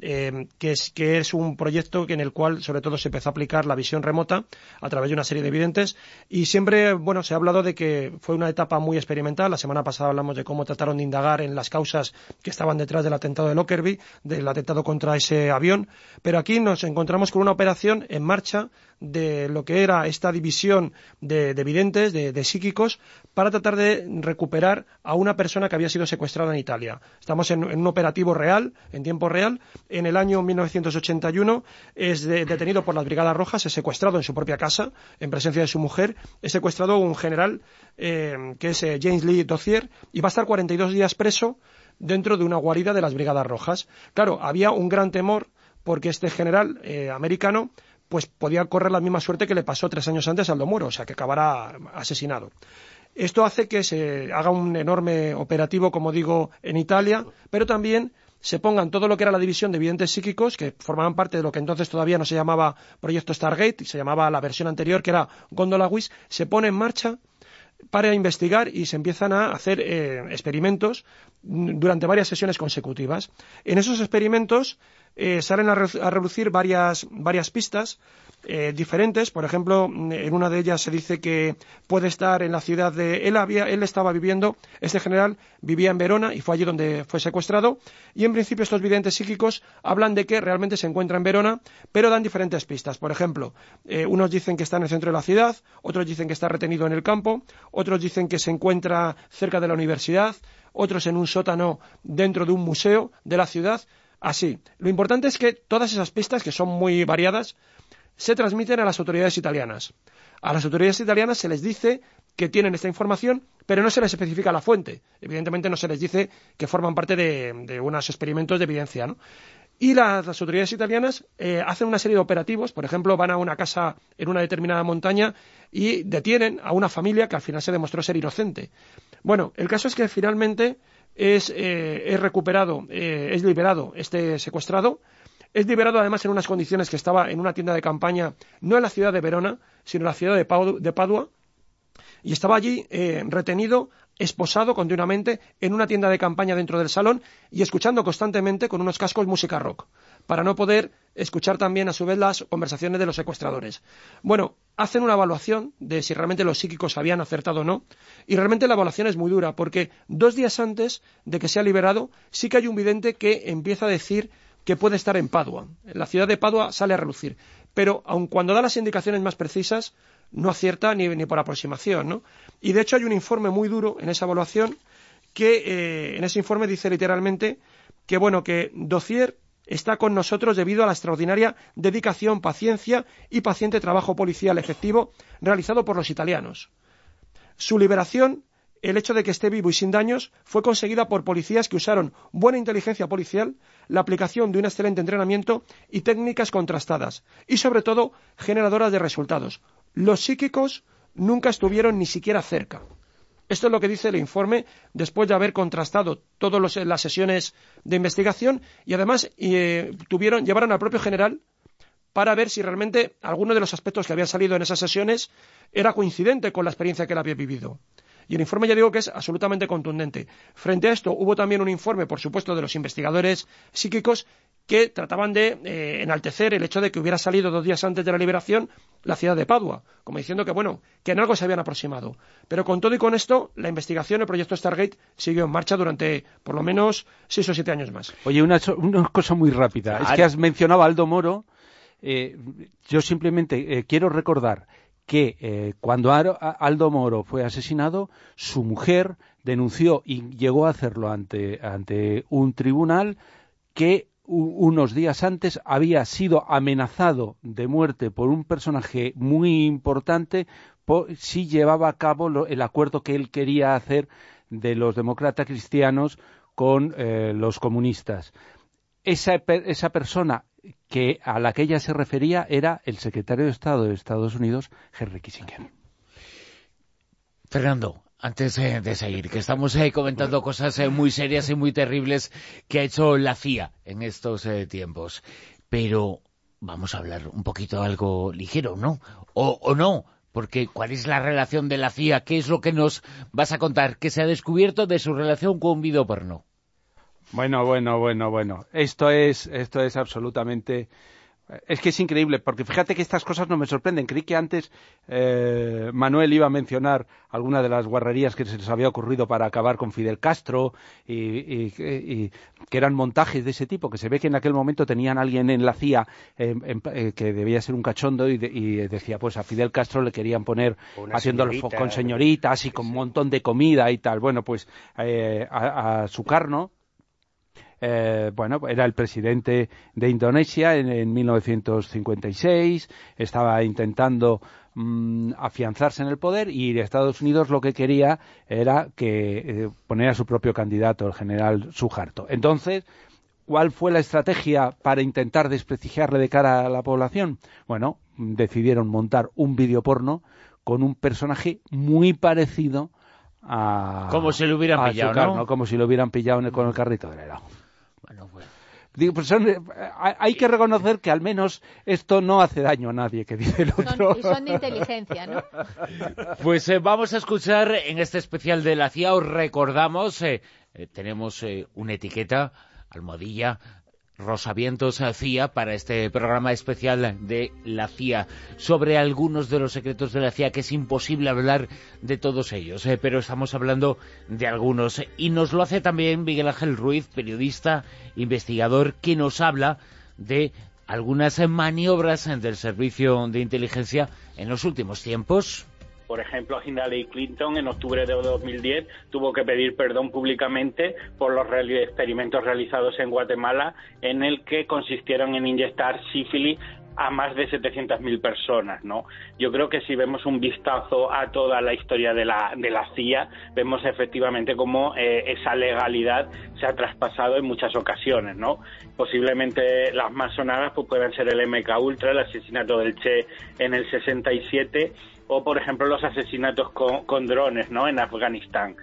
que es un proyecto en el cual sobre todo se empezó a aplicar la visión remota a través de una serie de videntes, y siempre, bueno, se ha hablado de que fue una etapa muy experimental. La semana pasada hablamos de cómo trataron de indagar en las causas que estaban detrás del atentado de Lockerbie, del atentado contra ese avión, pero aquí nos encontramos con una operación en marcha de lo que era esta división de videntes, de psíquicos, para tratar de recuperar a una persona que había sido secuestrada en Italia. Estamos en un operativo real, en tiempo real. En el año 1981 es detenido por las Brigadas Rojas, es secuestrado en su propia casa, en presencia de su mujer. Es secuestrado un general que es James Lee Dozier, y va a estar 42 días preso dentro de una guarida de las Brigadas Rojas. Claro, había un gran temor porque este general americano pues podía correr la misma suerte que le pasó 3 años antes a Aldo Moro, o sea, que acabara asesinado. Esto hace que se haga un enorme operativo, como digo, en Italia, pero también se pongan todo lo que era la división de videntes psíquicos, que formaban parte de lo que entonces todavía no se llamaba Proyecto Stargate, y se llamaba la versión anterior, que era Gondola Wish, se pone en marcha para investigar y se empiezan a hacer experimentos durante varias sesiones consecutivas. En esos experimentos salen a relucir varias pistas diferentes. Por ejemplo, en una de ellas se dice que puede estar en la ciudad de... Él estaba viviendo, este general vivía en Verona y fue allí donde fue secuestrado, y en principio estos videntes psíquicos hablan de que realmente se encuentra en Verona, pero dan diferentes pistas. Por ejemplo, unos dicen que está en el centro de la ciudad, otros dicen que está retenido en el campo, otros dicen que se encuentra cerca de la universidad, otros en un sótano dentro de un museo de la ciudad. Así. Lo importante es que todas esas pistas, que son muy variadas, se transmiten a las autoridades italianas. A las autoridades italianas se les dice que tienen esta información, pero no se les especifica la fuente. Evidentemente no se les dice que forman parte de unos experimentos de evidencia, ¿no? Y las autoridades italianas hacen una serie de operativos. Por ejemplo, van a una casa en una determinada montaña y detienen a una familia que al final se demostró ser inocente. Bueno, el caso es que finalmente es recuperado, es liberado este secuestrado. Es liberado además en unas condiciones que estaba en una tienda de campaña, no en la ciudad de Verona, sino en la ciudad de Padua, y estaba allí retenido, esposado continuamente en una tienda de campaña dentro del salón y escuchando constantemente con unos cascos música rock, para no poder escuchar también a su vez las conversaciones de los secuestradores. Bueno, hacen una evaluación de si realmente los psíquicos habían acertado o no, y realmente la evaluación es muy dura, porque 2 días antes de que sea liberado, sí que hay un vidente que empieza a decir que puede estar en Padua. La ciudad de Padua sale a relucir, pero aun cuando da las indicaciones más precisas, no acierta ni por aproximación, ¿no? Y de hecho hay un informe muy duro en esa evaluación que en ese informe dice literalmente que, bueno, que Dozier está con nosotros debido a la extraordinaria dedicación, paciencia y paciente trabajo policial efectivo realizado por los italianos. Su liberación, el hecho de que esté vivo y sin daños, fue conseguida por policías que usaron buena inteligencia policial, la aplicación de un excelente entrenamiento y técnicas contrastadas, y sobre todo generadoras de resultados. Los psíquicos nunca estuvieron ni siquiera cerca. Esto es lo que dice el informe después de haber contrastado todas las sesiones de investigación, y además llevaron al propio general para ver si realmente alguno de los aspectos que habían salido en esas sesiones era coincidente con la experiencia que él había vivido. Y el informe, ya digo, que es absolutamente contundente. Frente a esto, hubo también un informe, por supuesto, de los investigadores psíquicos que trataban de enaltecer el hecho de que hubiera salido 2 días antes de la liberación la ciudad de Padua, como diciendo que, bueno, que en algo se habían aproximado. Pero con todo y con esto, la investigación, el proyecto Stargate, siguió en marcha durante por lo menos 6 o 7 años más. Oye, una cosa muy rápida. Es que has mencionado a Aldo Moro. Yo simplemente quiero recordar que cuando Aldo Moro fue asesinado, su mujer denunció y llegó a hacerlo ante un tribunal que unos días antes había sido amenazado de muerte por un personaje muy importante si llevaba a cabo el acuerdo que él quería hacer de los demócratas cristianos con los comunistas. Esa persona a la que ella se refería era el secretario de Estado de Estados Unidos, Henry Kissinger. Fernando, antes de seguir, que estamos comentando cosas muy serias y muy terribles que ha hecho la CIA en estos tiempos, pero vamos a hablar un poquito de algo ligero, ¿no? O no, porque ¿cuál es la relación de la CIA? ¿Qué es lo que nos vas a contar? ¿Qué se ha descubierto de su relación con un videoporno? Bueno. Esto es absolutamente... Es que es increíble, porque fíjate que estas cosas no me sorprenden. Creí que antes Manuel iba a mencionar alguna de las guarrerías que se les había ocurrido para acabar con Fidel Castro y que eran montajes de ese tipo, que se ve que en aquel momento tenían alguien en la CIA que debía ser un cachondo y decía, pues a Fidel Castro le querían poner haciéndolo con señoritas y con un montón de comida y tal. Bueno, pues a Sukarno, era el presidente de Indonesia en 1956, estaba intentando afianzarse en el poder, y Estados Unidos lo que quería era que poner a su propio candidato, el general Suharto. Entonces, ¿cuál fue la estrategia para intentar desprestigiarle de cara a la población? Bueno, decidieron montar un videoporno con un personaje muy parecido como si lo hubieran pillado, ¿no? Como si lo hubieran pillado con el carrito del helado. Bueno, pues... Digo, pues hay que reconocer que al menos esto no hace daño a nadie, que dice el otro. Y son de inteligencia, ¿no? Pues vamos a escuchar en este especial de la CIA, os recordamos, tenemos una etiqueta, almohadilla, Rosavientos CIA, para este programa especial de la CIA, sobre algunos de los secretos de la CIA, que es imposible hablar de todos ellos, pero estamos hablando de algunos, y nos lo hace también Miguel Ángel Ruiz, periodista, investigador, que nos habla de algunas maniobras del servicio de inteligencia en los últimos tiempos. Por ejemplo, Hillary Clinton en octubre de 2010 tuvo que pedir perdón públicamente por los experimentos realizados en Guatemala, en el que consistieron en inyectar sífilis a más de 700.000 personas, ¿no? Yo creo que si vemos un vistazo a toda la historia de la CIA, vemos efectivamente cómo esa legalidad se ha traspasado en muchas ocasiones, ¿no? Posiblemente las más sonadas pues puedan ser el MK Ultra, el asesinato del Che en el 67, o por ejemplo los asesinatos con drones, ¿no?, en Afganistán.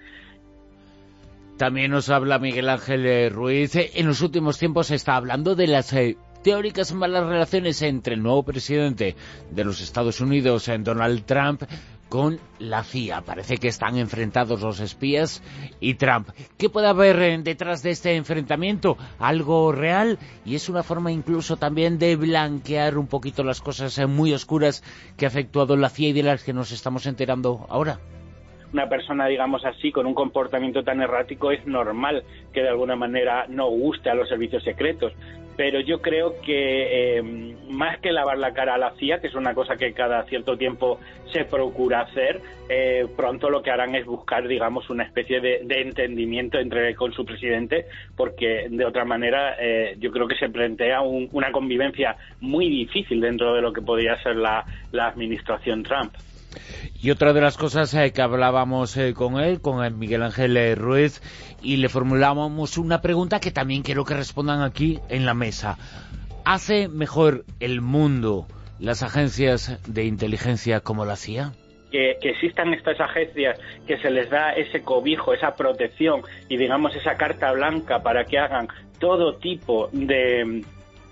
También nos habla Miguel Ángel Ruiz. En los últimos tiempos se está hablando de las teóricas malas relaciones entre el nuevo presidente de los Estados Unidos, Donald Trump, con la CIA. Parece que están enfrentados los espías y Trump. ¿Qué puede haber detrás de este enfrentamiento? ¿Algo real? Y es una forma incluso también de blanquear un poquito las cosas muy oscuras que ha efectuado la CIA y de las que nos estamos enterando ahora. Una persona, digamos así, con un comportamiento tan errático, es normal que de alguna manera no guste a los servicios secretos. Pero yo creo que más que lavar la cara a la CIA, que es una cosa que cada cierto tiempo se procura hacer, pronto lo que harán es buscar, digamos, una especie de entendimiento con su presidente, porque de otra manera yo creo que se plantea una convivencia muy difícil dentro de lo que podría ser la administración Trump. Y otra de las cosas que hablábamos con él, con Miguel Ángel Ruiz, y le formulábamos una pregunta que también quiero que respondan aquí en la mesa. ¿Hace mejor el mundo las agencias de inteligencia como la CIA? Que existan estas agencias, que se les da ese cobijo, esa protección y, digamos, esa carta blanca para que hagan todo tipo de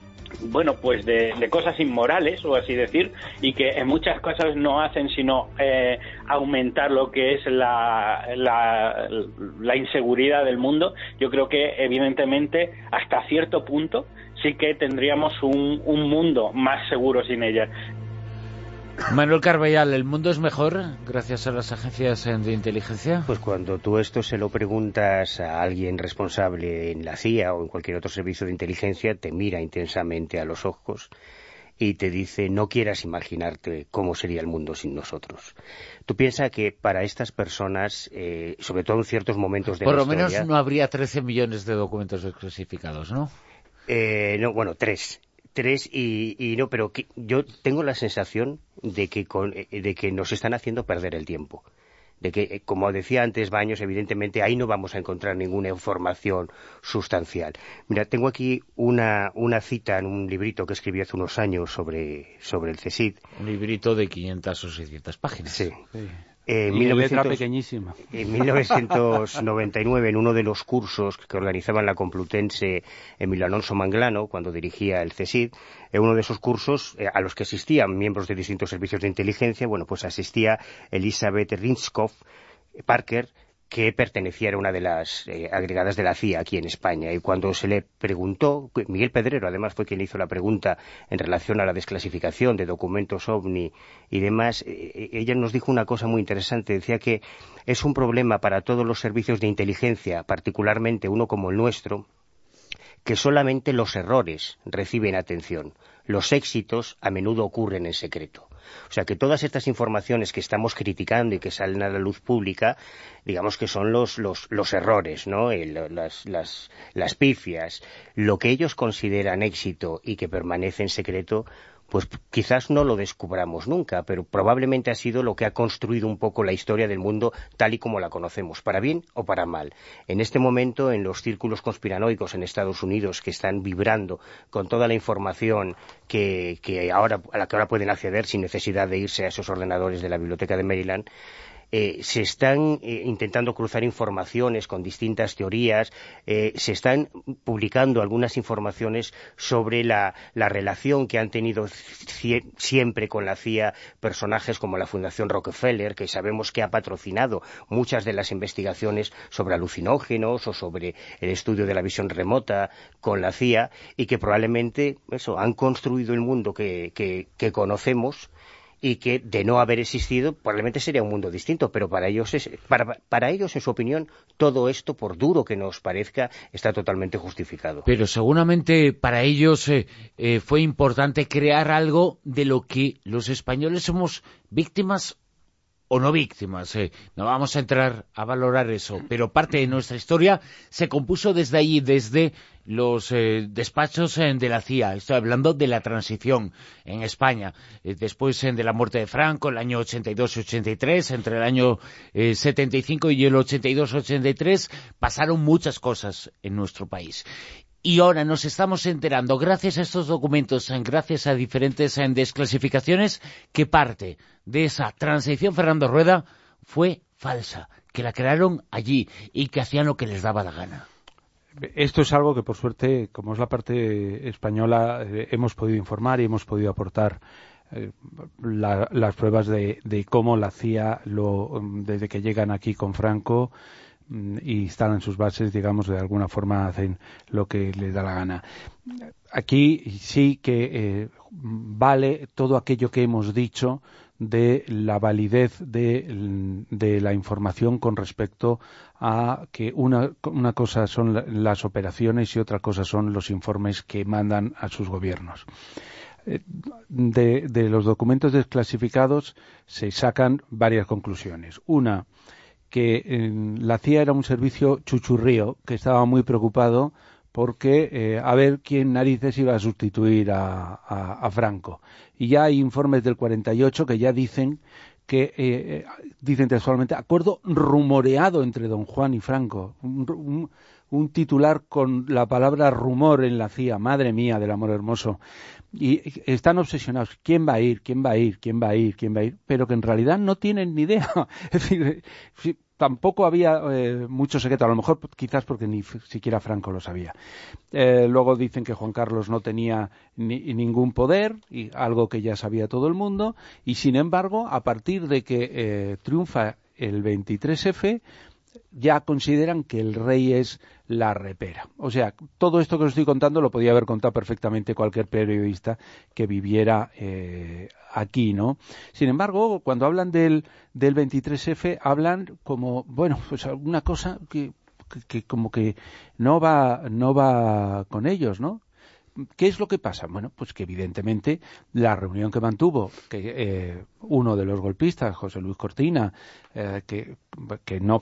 cosas inmorales, o así decir, y que en muchas cosas no hacen sino aumentar lo que es la inseguridad del mundo. Yo creo que evidentemente hasta cierto punto sí que tendríamos un mundo más seguro sin ellas. Manuel Carballal, ¿el mundo es mejor gracias a las agencias de inteligencia? Pues cuando tú esto se lo preguntas a alguien responsable en la CIA o en cualquier otro servicio de inteligencia, te mira intensamente a los ojos y te dice: no quieras imaginarte cómo sería el mundo sin nosotros. Tú piensas que para estas personas, sobre todo en ciertos momentos de la historia... Por lo menos no habría 13 millones de documentos desclasificados, ¿no? No, bueno, tres y no, pero yo tengo la sensación de que nos están haciendo perder el tiempo. De que, como decía antes Baños, evidentemente ahí no vamos a encontrar ninguna información sustancial. Mira, tengo aquí una cita en un librito que escribí hace unos años sobre el CSIC. Un librito de 500 o 600 páginas. Sí. Letra pequeñísima. En 1999, en uno de los cursos que organizaba en la Complutense Emilio Alonso Manglano, cuando dirigía el CSIC, en uno de esos cursos a los que asistían miembros de distintos servicios de inteligencia, pues asistía Elizabeth Rinskov Parker, que pertenecía a una de las agregadas de la CIA aquí en España. Y cuando se le preguntó, Miguel Pedrero además fue quien hizo la pregunta en relación a la desclasificación de documentos OVNI y demás, ella nos dijo una cosa muy interesante. Decía que es un problema para todos los servicios de inteligencia, particularmente uno como el nuestro, que solamente los errores reciben atención. Los éxitos a menudo ocurren en secreto. O sea que todas estas informaciones que estamos criticando y que salen a la luz pública, digamos que son los errores, ¿no? Las pifias, lo que ellos consideran éxito y que permanece en secreto, pues quizás no lo descubramos nunca, pero probablemente ha sido lo que ha construido un poco la historia del mundo tal y como la conocemos, para bien o para mal. En este momento, en los círculos conspiranoicos en Estados Unidos, que están vibrando con toda la información a la que ahora pueden acceder sin necesidad de irse a esos ordenadores de la biblioteca de Maryland, se están intentando cruzar informaciones con distintas teorías, se están publicando algunas informaciones sobre la relación que han tenido siempre con la CIA personajes como la Fundación Rockefeller, que sabemos que ha patrocinado muchas de las investigaciones sobre alucinógenos o sobre el estudio de la visión remota con la CIA, y que probablemente han construido el mundo que conocemos, y que de no haber existido probablemente sería un mundo distinto, pero para ellos, en su opinión, todo esto, por duro que nos parezca, está totalmente justificado. Pero seguramente para ellos fue importante crear algo de lo que los españoles somos víctimas o no víctimas, no vamos a entrar a valorar eso, pero parte de nuestra historia se compuso desde allí, desde los despachos de la CIA. Estoy hablando de la transición en España, después de la muerte de Franco, el año 82-83, entre el año 75 y el 82-83, pasaron muchas cosas en nuestro país. Y ahora nos estamos enterando, gracias a estos documentos, gracias a diferentes desclasificaciones, que parte de esa transición Fernando Rueda fue falsa, que la crearon allí y que hacían lo que les daba la gana. Esto es algo que, por suerte, como es la parte española, hemos podido informar y hemos podido aportar las pruebas de cómo la CIA, desde que llegan aquí con Franco y instalan sus bases, digamos, de alguna forma hacen lo que les da la gana. Aquí sí que vale todo aquello que hemos dicho de la validez de la información con respecto a que una cosa son las operaciones y otra cosa son los informes que mandan a sus gobiernos. De los documentos desclasificados se sacan varias conclusiones. Una, que la CIA era un servicio chuchurrío, que estaba muy preocupado porque a ver quién narices iba a sustituir a Franco. Y ya hay informes del 48 que ya dicen dicen textualmente, acuerdo rumoreado entre don Juan y Franco. Un titular con la palabra rumor en la CIA, madre mía del amor hermoso. Y están obsesionados, ¿quién va a ir? ¿Quién va a ir? ¿Quién va a ir? ¿Quién va a ir? Pero que en realidad no tienen ni idea. Es decir, tampoco había mucho secreto, a lo mejor quizás porque ni siquiera Franco lo sabía. Luego dicen que Juan Carlos no tenía ningún poder, y algo que ya sabía todo el mundo, y sin embargo, a partir de que triunfa el 23F, ya consideran que el rey es la repera. O sea, todo esto que os estoy contando lo podía haber contado perfectamente cualquier periodista que viviera aquí, ¿no? Sin embargo, cuando hablan del 23F, hablan como, bueno, pues alguna cosa que como que no va con ellos, ¿no? ¿Qué es lo que pasa? Bueno, pues que evidentemente la reunión que mantuvo uno de los golpistas, José Luis Cortina, que no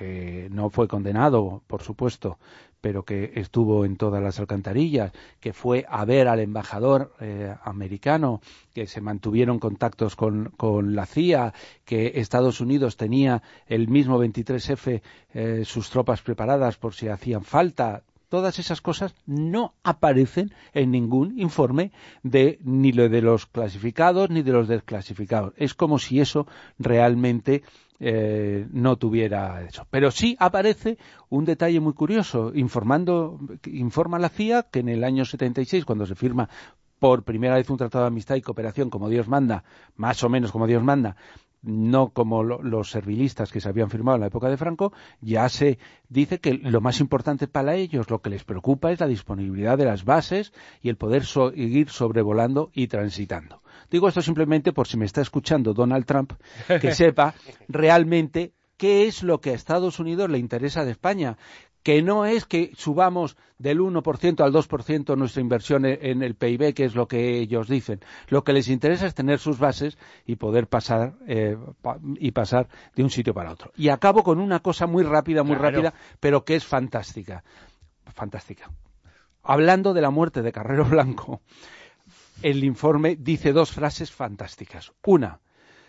fue condenado, por supuesto, pero que estuvo en todas las alcantarillas, que fue a ver al embajador americano, que se mantuvieron contactos con la CIA, que Estados Unidos tenía el mismo 23F sus tropas preparadas por si hacían falta. Todas esas cosas no aparecen en ningún informe ni lo de los clasificados ni de los desclasificados. Es como si eso realmente no tuviera eso. Pero sí aparece un detalle muy curioso. Informa la CIA que en el año 76, cuando se firma por primera vez un tratado de amistad y cooperación como Dios manda, más o menos como Dios manda, no como los servilistas que se habían firmado en la época de Franco, ya se dice que lo más importante para ellos, lo que les preocupa, es la disponibilidad de las bases y el poder seguir sobrevolando y transitando. Digo esto simplemente por si me está escuchando Donald Trump, que sepa realmente qué es lo que a Estados Unidos le interesa de España. Que no es que subamos del 1% al 2% nuestra inversión en el PIB, que es lo que ellos dicen. Lo que les interesa es tener sus bases y poder pasar de un sitio para otro. Y acabo con una cosa muy rápida, pero que es fantástica. Fantástica. Hablando de la muerte de Carrero Blanco, el informe dice dos frases fantásticas. Una,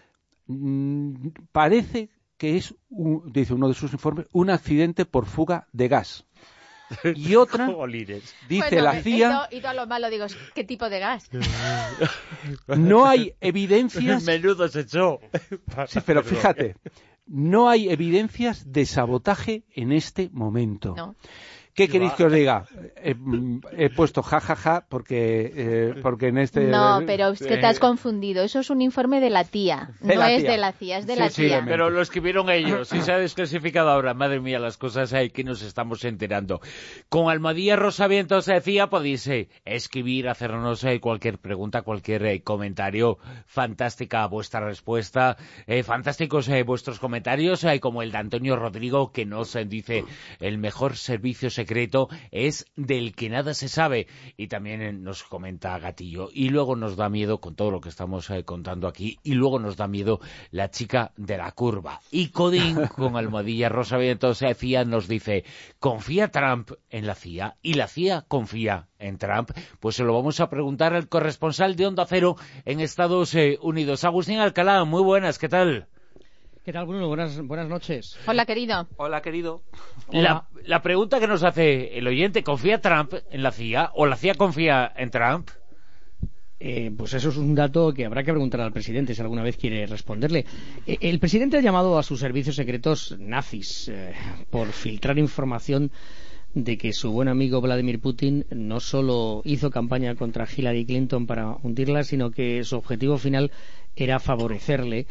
parece que es, dice uno de sus informes, un accidente por fuga de gas. Y otra, dice la CIA... Y todo lo malo, digo, ¿qué tipo de gas? No hay evidencias... Menudo se echó. Sí, pero fíjate, No hay evidencias de sabotaje en este momento. No. ¿Qué queréis que os diga? He puesto jajaja porque en este... No, pero es que te has confundido. Eso es un informe de la tía. No es de la CIA, es de la tía. Sí, pero lo escribieron ellos y se ha desclasificado ahora. Madre mía, las cosas que nos estamos enterando. Con Almohadilla Rosavientos decía, podéis escribir, hacernos cualquier pregunta, cualquier comentario. Fantástica vuestra respuesta. Fantásticos vuestros comentarios, como el de Antonio Rodrigo, que nos dice el mejor servicio secreto es del que nada se sabe, y también nos comenta Gatillo, y luego nos da miedo con todo lo que estamos contando aquí, y luego nos da miedo la chica de la curva. Y Codín con Almohadilla Rosavientos CIA nos dice, ¿confía Trump en la CIA? ¿Y la CIA confía en Trump? Pues se lo vamos a preguntar al corresponsal de Onda Cero en Estados Unidos, Agustín Alcalá. Muy buenas, ¿qué tal? ¿Qué tal, Bruno? Buenas noches. Hola, querido. Hola, querido. La pregunta que nos hace el oyente, ¿confía Trump en la CIA o la CIA confía en Trump? Pues eso es un dato que habrá que preguntar al presidente si alguna vez quiere responderle. El presidente ha llamado a sus servicios secretos nazis por filtrar información de que su buen amigo Vladimir Putin no solo hizo campaña contra Hillary Clinton para hundirla, sino que su objetivo final era favorecerle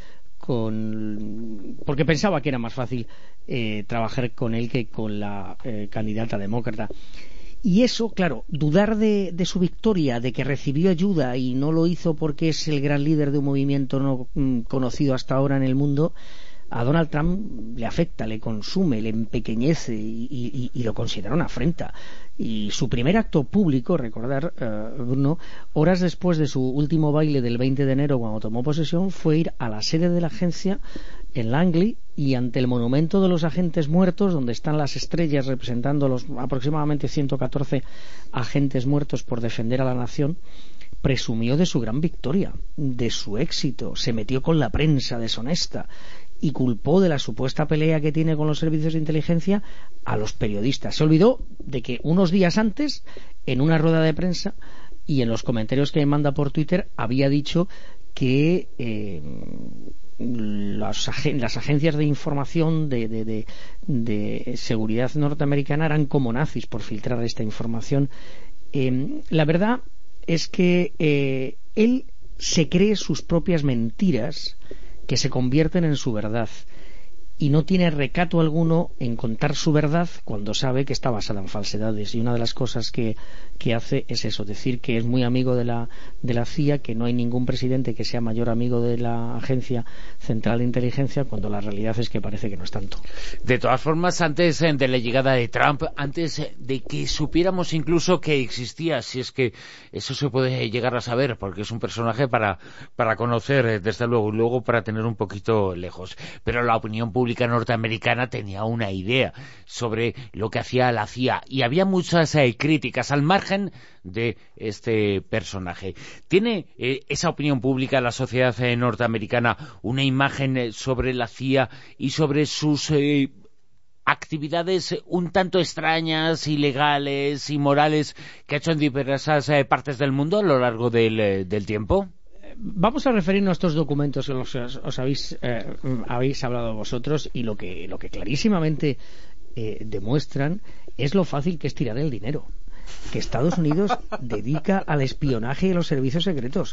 porque pensaba que era más fácil trabajar con él que con la candidata demócrata. Y eso, claro, dudar de su victoria, de que recibió ayuda y no lo hizo porque es el gran líder de un movimiento no conocido hasta ahora en el mundo, a Donald Trump le afecta, le consume, le empequeñece y lo considera una afrenta. Y su primer acto público, recordar, Bruno, horas después de su último baile del 20 de enero cuando tomó posesión, fue ir a la sede de la agencia en Langley y ante el monumento de los agentes muertos, donde están las estrellas representando los aproximadamente 114 agentes muertos por defender a la nación, presumió de su gran victoria, de su éxito, se metió con la prensa deshonesta y culpó de la supuesta pelea que tiene con los servicios de inteligencia a los periodistas. Se olvidó de que unos días antes, en una rueda de prensa y en los comentarios que manda por Twitter, había dicho que las agencias de información de seguridad norteamericana eran como nazis por filtrar esta información. La verdad es que él se cree sus propias mentiras que se convierten en su verdad y no tiene recato alguno en contar su verdad cuando sabe que está basada en falsedades. Y una de las cosas que hace es eso, decir que es muy amigo de la CIA, que no hay ningún presidente que sea mayor amigo de la Agencia Central de Inteligencia, cuando la realidad es que parece que no es tanto. De todas formas, antes de la llegada de Trump, antes de que supiéramos incluso que existía, si es que eso se puede llegar a saber, porque es un personaje para conocer, desde luego, y luego para tener un poquito lejos, pero la opinión pública norteamericana tenía una idea sobre lo que hacía la CIA y había muchas críticas al margen de este personaje. ¿Tiene esa opinión pública, la sociedad norteamericana, una imagen sobre la CIA y sobre sus actividades un tanto extrañas, ilegales, inmorales que ha hecho en diversas partes del mundo a lo largo del tiempo? Vamos a referirnos a estos documentos que os habéis hablado vosotros y lo que clarísimamente demuestran es lo fácil que es tirar el dinero que Estados Unidos dedica al espionaje y a los servicios secretos.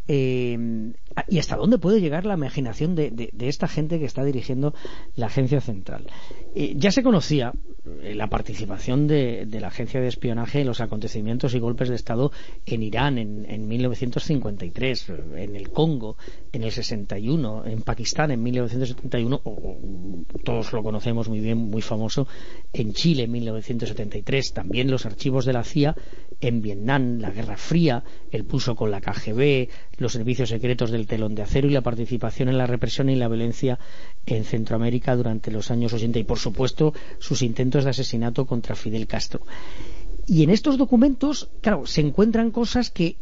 Y hasta dónde puede llegar la imaginación de esta gente que está dirigiendo la agencia central. Ya se conocía la participación de la agencia de espionaje en los acontecimientos y golpes de Estado en Irán en 1953, en el Congo en el 61, en Pakistán en 1971, todos lo conocemos muy bien, muy famoso, en Chile en 1973, también los archivos de la CIA en Vietnam, la Guerra Fría, el pulso con la KGB, los servicios secretos del telón de acero y la participación en la represión y la violencia en Centroamérica durante los años 80 y, por supuesto, sus intentos de asesinato contra Fidel Castro. Y en estos documentos, claro, se encuentran cosas que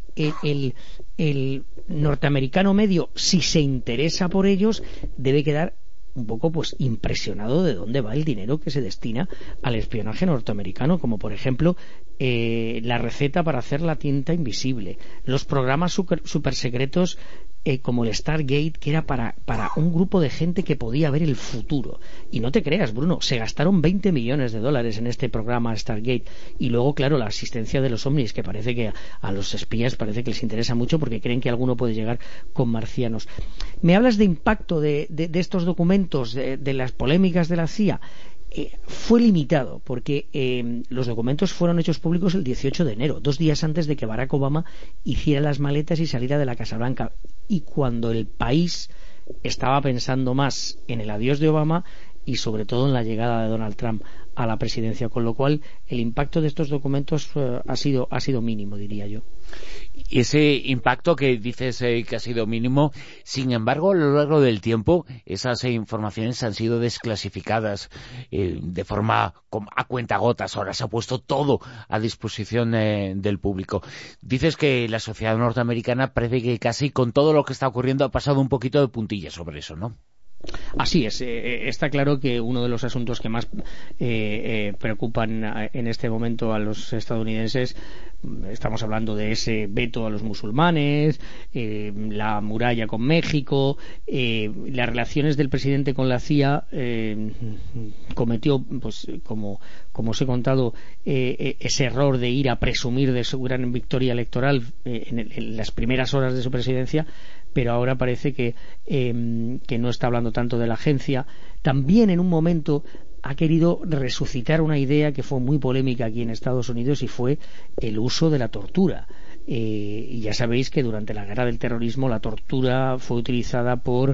el norteamericano medio, si se interesa por ellos, debe quedar un poco impresionado de dónde va el dinero que se destina al espionaje norteamericano, como por ejemplo la receta para hacer la tinta invisible, los programas super secretos como el Stargate, que era para un grupo de gente que podía ver el futuro. Y no te creas, Bruno, se gastaron 20 millones de dólares en este programa Stargate. Y luego, claro, la asistencia de los ovnis, que parece que a los espías parece que les interesa mucho porque creen que alguno puede llegar con marcianos. Me hablas de impacto de estos documentos, de las polémicas de la CIA. Fue limitado porque los documentos fueron hechos públicos el 18 de enero, 2 días antes de que Barack Obama hiciera las maletas y saliera de la Casa Blanca, y cuando el país estaba pensando más en el adiós de Obama y sobre todo en la llegada de Donald Trump a la presidencia, con lo cual el impacto de estos documentos ha sido mínimo, diría yo. Y ese impacto que dices que ha sido mínimo, sin embargo, a lo largo del tiempo, esas informaciones han sido desclasificadas de forma a cuentagotas. Ahora se ha puesto todo a disposición del público. Dices que la sociedad norteamericana parece que casi con todo lo que está ocurriendo ha pasado un poquito de puntilla sobre eso, ¿no? Así es, está claro que uno de los asuntos que más preocupan en este momento a los estadounidenses, estamos hablando de ese veto a los musulmanes, la muralla con México, las relaciones del presidente con la CIA. Cometió, pues como os he contado, ese error de ir a presumir de su gran victoria electoral en las primeras horas de su presidencia, pero ahora parece que no está hablando tanto de la agencia. También en un momento ha querido resucitar una idea que fue muy polémica aquí en Estados Unidos, y fue el uso de la tortura. Y ya sabéis que durante la guerra del terrorismo la tortura fue utilizada por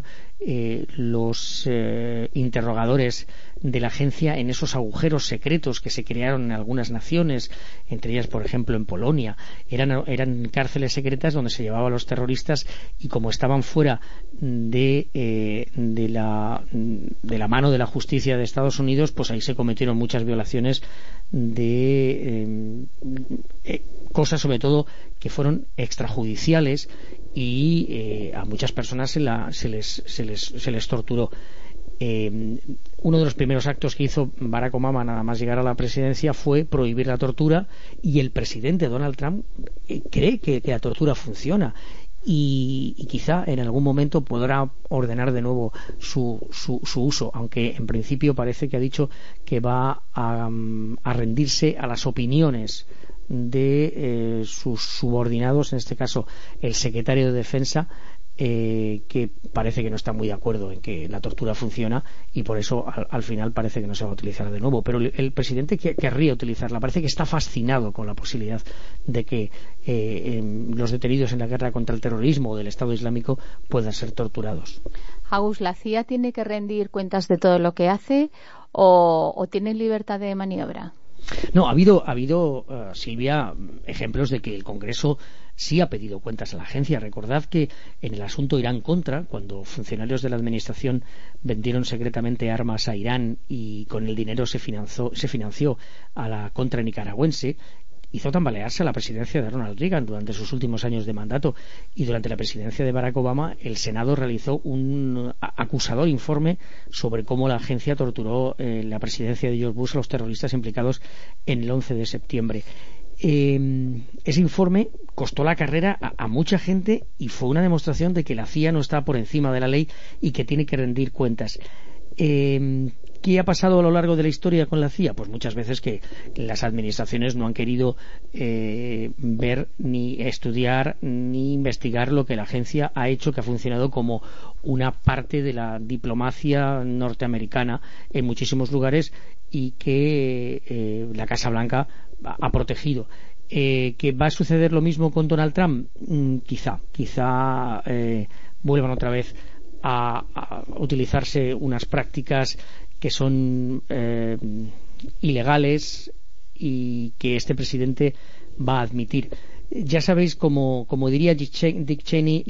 los interrogadores de la agencia en esos agujeros secretos que se crearon en algunas naciones, entre ellas, por ejemplo, en Polonia. Eran cárceles secretas donde se llevaban a los terroristas, y como estaban fuera de la mano de la justicia de Estados Unidos, pues ahí se cometieron muchas violaciones de cosas, sobre todo, que fueron extrajudiciales, y a muchas personas se les torturó. Uno de los primeros actos que hizo Barack Obama nada más llegar a la presidencia fue prohibir la tortura, y el presidente Donald Trump cree que la tortura funciona, y quizá en algún momento podrá ordenar de nuevo su uso, aunque en principio parece que ha dicho que va a rendirse a las opiniones de sus subordinados, en este caso el secretario de Defensa, que parece que no está muy de acuerdo en que la tortura funciona, y por eso al final parece que no se va a utilizar de nuevo. Pero el presidente querría utilizarla. Parece que está fascinado con la posibilidad de que los detenidos en la guerra contra el terrorismo o del Estado Islámico puedan ser torturados. Agus, ¿la CIA tiene que rendir cuentas de todo lo que hace o tiene libertad de maniobra? No, ha habido Silvia, ejemplos de que el Congreso sí ha pedido cuentas a la agencia. Recordad que en el asunto Irán-Contra, cuando funcionarios de la administración vendieron secretamente armas a Irán y con el dinero se financió a la Contra nicaragüense, hizo tambalearse a la presidencia de Ronald Reagan durante sus últimos años de mandato, y durante la presidencia de Barack Obama el Senado realizó un acusador informe sobre cómo la agencia torturó la presidencia de George Bush a los terroristas implicados en el 11 de septiembre. Ese informe costó la carrera a mucha gente, y fue una demostración de que la CIA no está por encima de la ley y que tiene que rendir cuentas. ¿Qué ha pasado a lo largo de la historia con la CIA? Pues muchas veces que las administraciones no han querido ver, ni estudiar, ni investigar lo que la agencia ha hecho, que ha funcionado como una parte de la diplomacia norteamericana en muchísimos lugares, y que la Casa Blanca ha protegido. ¿Que va a suceder lo mismo con Donald Trump? Quizá vuelvan otra vez a utilizarse unas prácticas que son ilegales y que este presidente va a admitir. Ya sabéis, como diría Dick Cheney,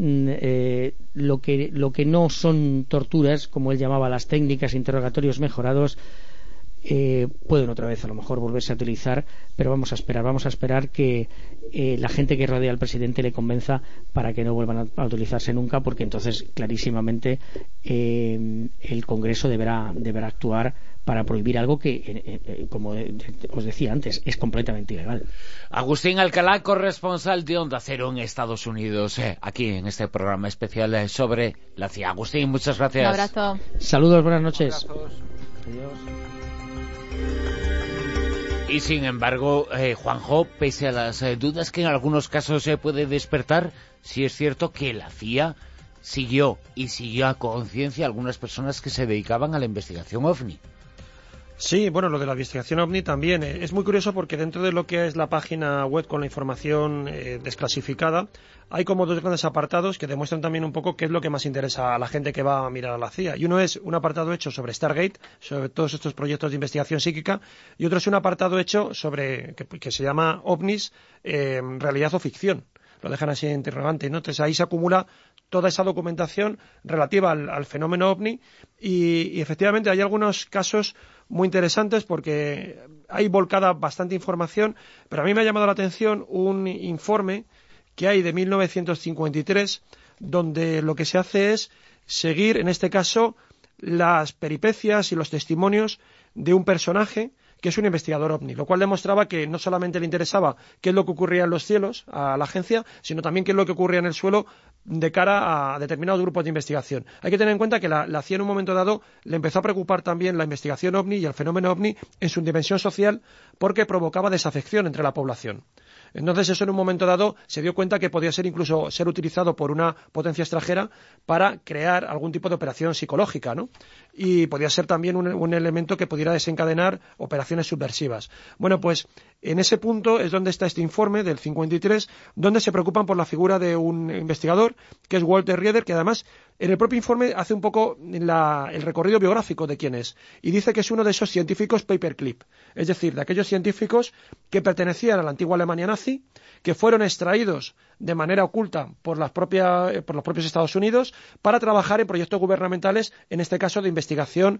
lo que no son torturas, como él llamaba las técnicas, interrogatorios mejorados, pueden otra vez a lo mejor volverse a utilizar, pero vamos a esperar que la gente que rodea al presidente le convenza para que no vuelvan a utilizarse nunca, porque entonces clarísimamente el Congreso deberá actuar para prohibir algo que, como os decía antes, es completamente ilegal. Agustín Alcalá, corresponsal de Onda Cero en Estados Unidos, aquí en este programa especial sobre la CIA. Agustín, muchas gracias. Un abrazo. Saludos, buenas noches. Adiós. Y sin embargo, Juanjo, pese a las dudas que en algunos casos se puede despertar, sí es cierto que la CIA siguió a conciencia a algunas personas que se dedicaban a la investigación OVNI. Sí, bueno, lo de la investigación OVNI también es muy curioso, porque dentro de lo que es la página web con la información desclasificada, hay como dos grandes apartados que demuestran también un poco qué es lo que más interesa a la gente que va a mirar a la CIA. Y uno es un apartado hecho sobre Stargate, sobre todos estos proyectos de investigación psíquica, y otro es un apartado hecho sobre que se llama OVNIs, realidad o ficción. Lo dejan así interrogante, ¿no? Entonces ahí se acumula toda esa documentación relativa al fenómeno OVNI y efectivamente hay algunos casos muy interesantes, porque hay volcada bastante información, pero a mí me ha llamado la atención un informe que hay de 1953, donde lo que se hace es seguir, en este caso, las peripecias y los testimonios de un personaje que es un investigador OVNI, lo cual demostraba que no solamente le interesaba qué es lo que ocurría en los cielos a la agencia, sino también qué es lo que ocurría en el suelo de cara a determinados grupos de investigación. Hay que tener en cuenta que la CIA en un momento dado le empezó a preocupar también la investigación OVNI y el fenómeno OVNI en su dimensión social, porque provocaba desafección entre la población. Entonces eso en un momento dado se dio cuenta que podía ser incluso ser utilizado por una potencia extranjera para crear algún tipo de operación psicológica, ¿no? Y podía ser también un elemento que pudiera desencadenar operaciones subversivas. Bueno, pues en ese punto es donde está este informe del 53, donde se preocupan por la figura de un investigador, que es Walter Rieder, que además en el propio informe hace un poco el recorrido biográfico de quién es, y dice que es uno de esos científicos paperclip, es decir, de aquellos científicos que pertenecían a la antigua Alemania nazi, que fueron extraídos de manera oculta por los propios Estados Unidos para trabajar en proyectos gubernamentales, en este caso de investigación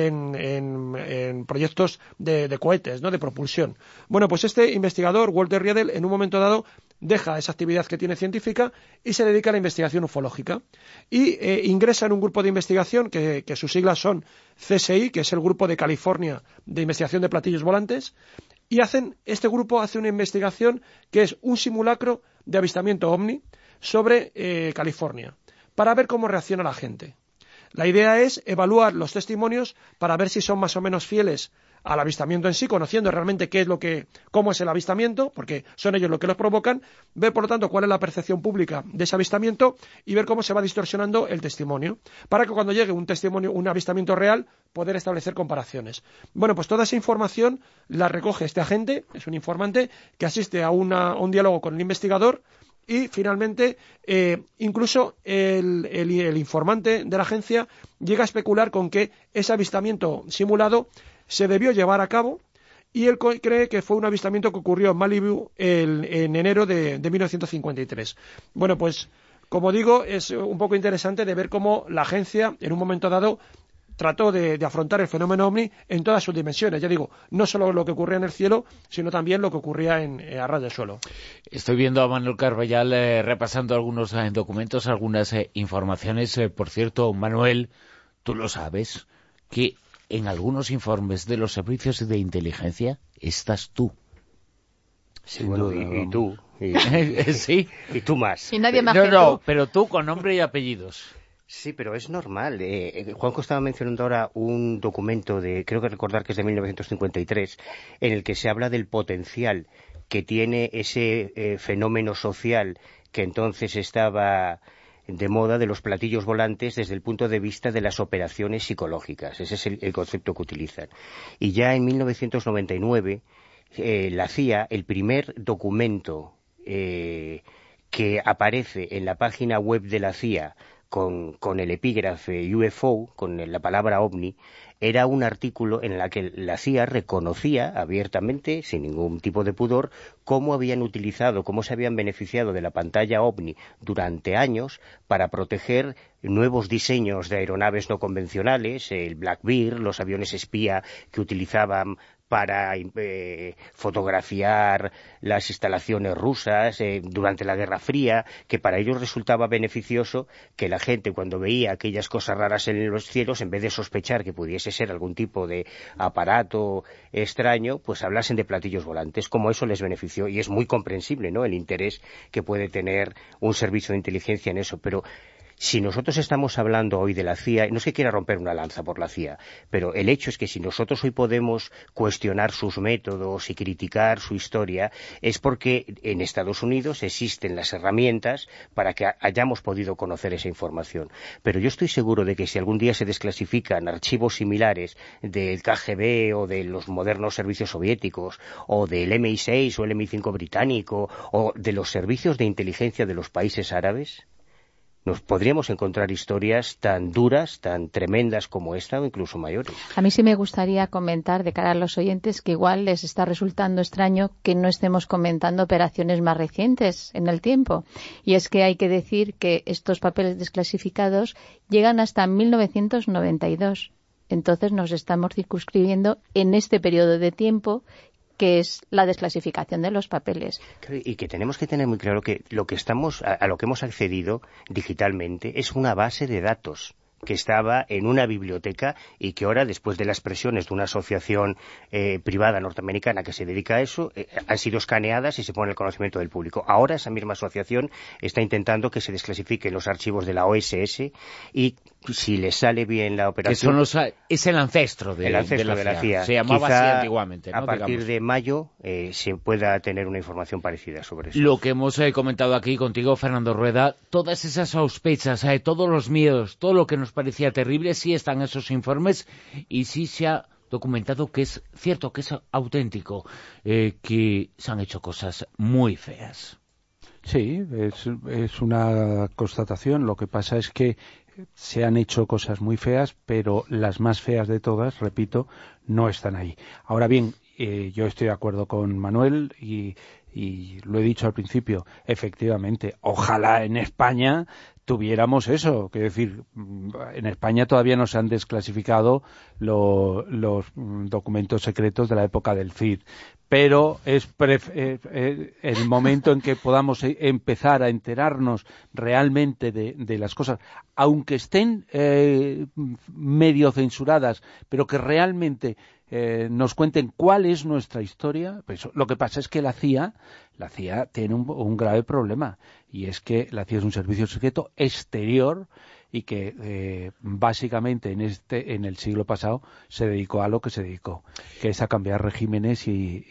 en proyectos de cohetes, ¿no?, de propulsión. Bueno, pues este investigador, Walter Riedel, en un momento dado deja esa actividad que tiene científica y se dedica a la investigación ufológica. Y ingresa en un grupo de investigación que sus siglas son CSI, que es el Grupo de California de Investigación de Platillos Volantes, y este grupo hace una investigación que es un simulacro de avistamiento OVNI sobre California, para ver cómo reacciona la gente. La idea es evaluar los testimonios para ver si son más o menos fieles al avistamiento en sí, conociendo realmente cómo es el avistamiento, porque son ellos los que los provocan, ver por lo tanto cuál es la percepción pública de ese avistamiento y ver cómo se va distorsionando el testimonio, para que cuando llegue un avistamiento real, poder establecer comparaciones. Bueno, pues toda esa información la recoge este agente, es un informante, que asiste a un diálogo con el investigador. Y finalmente, incluso el informante de la agencia llega a especular con que ese avistamiento simulado se debió llevar a cabo, y él cree que fue un avistamiento que ocurrió en Malibu en enero de 1953. Bueno, pues como digo, es un poco interesante de ver cómo la agencia en un momento dado trató de afrontar el fenómeno OVNI en todas sus dimensiones. Ya digo, no solo lo que ocurría en el cielo, sino también lo que ocurría a ras del suelo. Estoy viendo a Manuel Carballal repasando algunos documentos, algunas informaciones. Por cierto, Manuel, tú lo sabes, que en algunos informes de los servicios de inteligencia estás tú. Sí, bueno, y tú. Sí. Y tú más. Y nadie más que tú. No, pero tú con nombre y apellidos. Sí, pero es normal. Juanjo estaba mencionando ahora un documento creo que recordar que es de 1953, en el que se habla del potencial que tiene ese fenómeno social que entonces estaba de moda, de los platillos volantes, desde el punto de vista de las operaciones psicológicas. Ese es el concepto que utilizan. Y ya en 1999, la CIA, el primer documento que aparece en la página web de la CIA con el epígrafe UFO, con la palabra ovni, era un artículo en el que la CIA reconocía abiertamente, sin ningún tipo de pudor, cómo habían utilizado, cómo se habían beneficiado de la pantalla OVNI durante años para proteger nuevos diseños de aeronaves no convencionales, el Black Bear, los aviones espía que utilizaban para fotografiar las instalaciones rusas durante la Guerra Fría, que para ellos resultaba beneficioso que la gente, cuando veía aquellas cosas raras en los cielos, en vez de sospechar que pudiese ser algún tipo de aparato extraño, pues hablasen de platillos volantes, como eso les benefició, y es muy comprensible, ¿no?, el interés que puede tener un servicio de inteligencia en eso, pero si nosotros estamos hablando hoy de la CIA, no es que quiera romper una lanza por la CIA, pero el hecho es que si nosotros hoy podemos cuestionar sus métodos y criticar su historia, es porque en Estados Unidos existen las herramientas para que hayamos podido conocer esa información. Pero yo estoy seguro de que si algún día se desclasifican archivos similares del KGB o de los modernos servicios soviéticos, o del MI6 o el MI5 británico, o de los servicios de inteligencia de los países árabes, nos podríamos encontrar historias tan duras, tan tremendas como esta, o incluso mayores. A mí sí me gustaría comentar de cara a los oyentes que igual les está resultando extraño que no estemos comentando operaciones más recientes en el tiempo. Y es que hay que decir que estos papeles desclasificados llegan hasta 1992. Entonces nos estamos circunscribiendo en este periodo de tiempo, que es la desclasificación de los papeles. Y que tenemos que tener muy claro que lo que a lo que hemos accedido digitalmente es una base de datos que estaba en una biblioteca y que ahora, después de las presiones de una asociación privada norteamericana que se dedica a eso, han sido escaneadas y se pone al conocimiento del público. Ahora esa misma asociación está intentando que se desclasifiquen los archivos de la OSS y si les sale bien la operación... Es el ancestro de la CIA. Se llamaba así antiguamente, ¿no? A partir de mayo se pueda tener una información parecida sobre eso. Lo que hemos comentado aquí contigo, Fernando Rueda, todas esas sospechas, todos los miedos, todo lo que nos parecía terrible, sí están esos informes y sí se ha documentado que es cierto, que es auténtico, que se han hecho cosas muy feas. Sí, es una constatación. Lo que pasa es que se han hecho cosas muy feas, pero las más feas de todas, repito, no están ahí. Ahora bien, yo estoy de acuerdo con Manuel y lo he dicho al principio, efectivamente, ojalá en España tuviéramos eso, que decir, en España todavía no se han desclasificado los documentos secretos de la época del CID, pero es el momento en que podamos empezar a enterarnos realmente de las cosas, aunque estén medio censuradas, pero que realmente nos cuenten cuál es nuestra historia. Pues lo que pasa es que la CIA tiene un grave problema, y es que la CIA es un servicio secreto exterior y que básicamente en el siglo pasado se dedicó a lo que se dedicó, que es a cambiar regímenes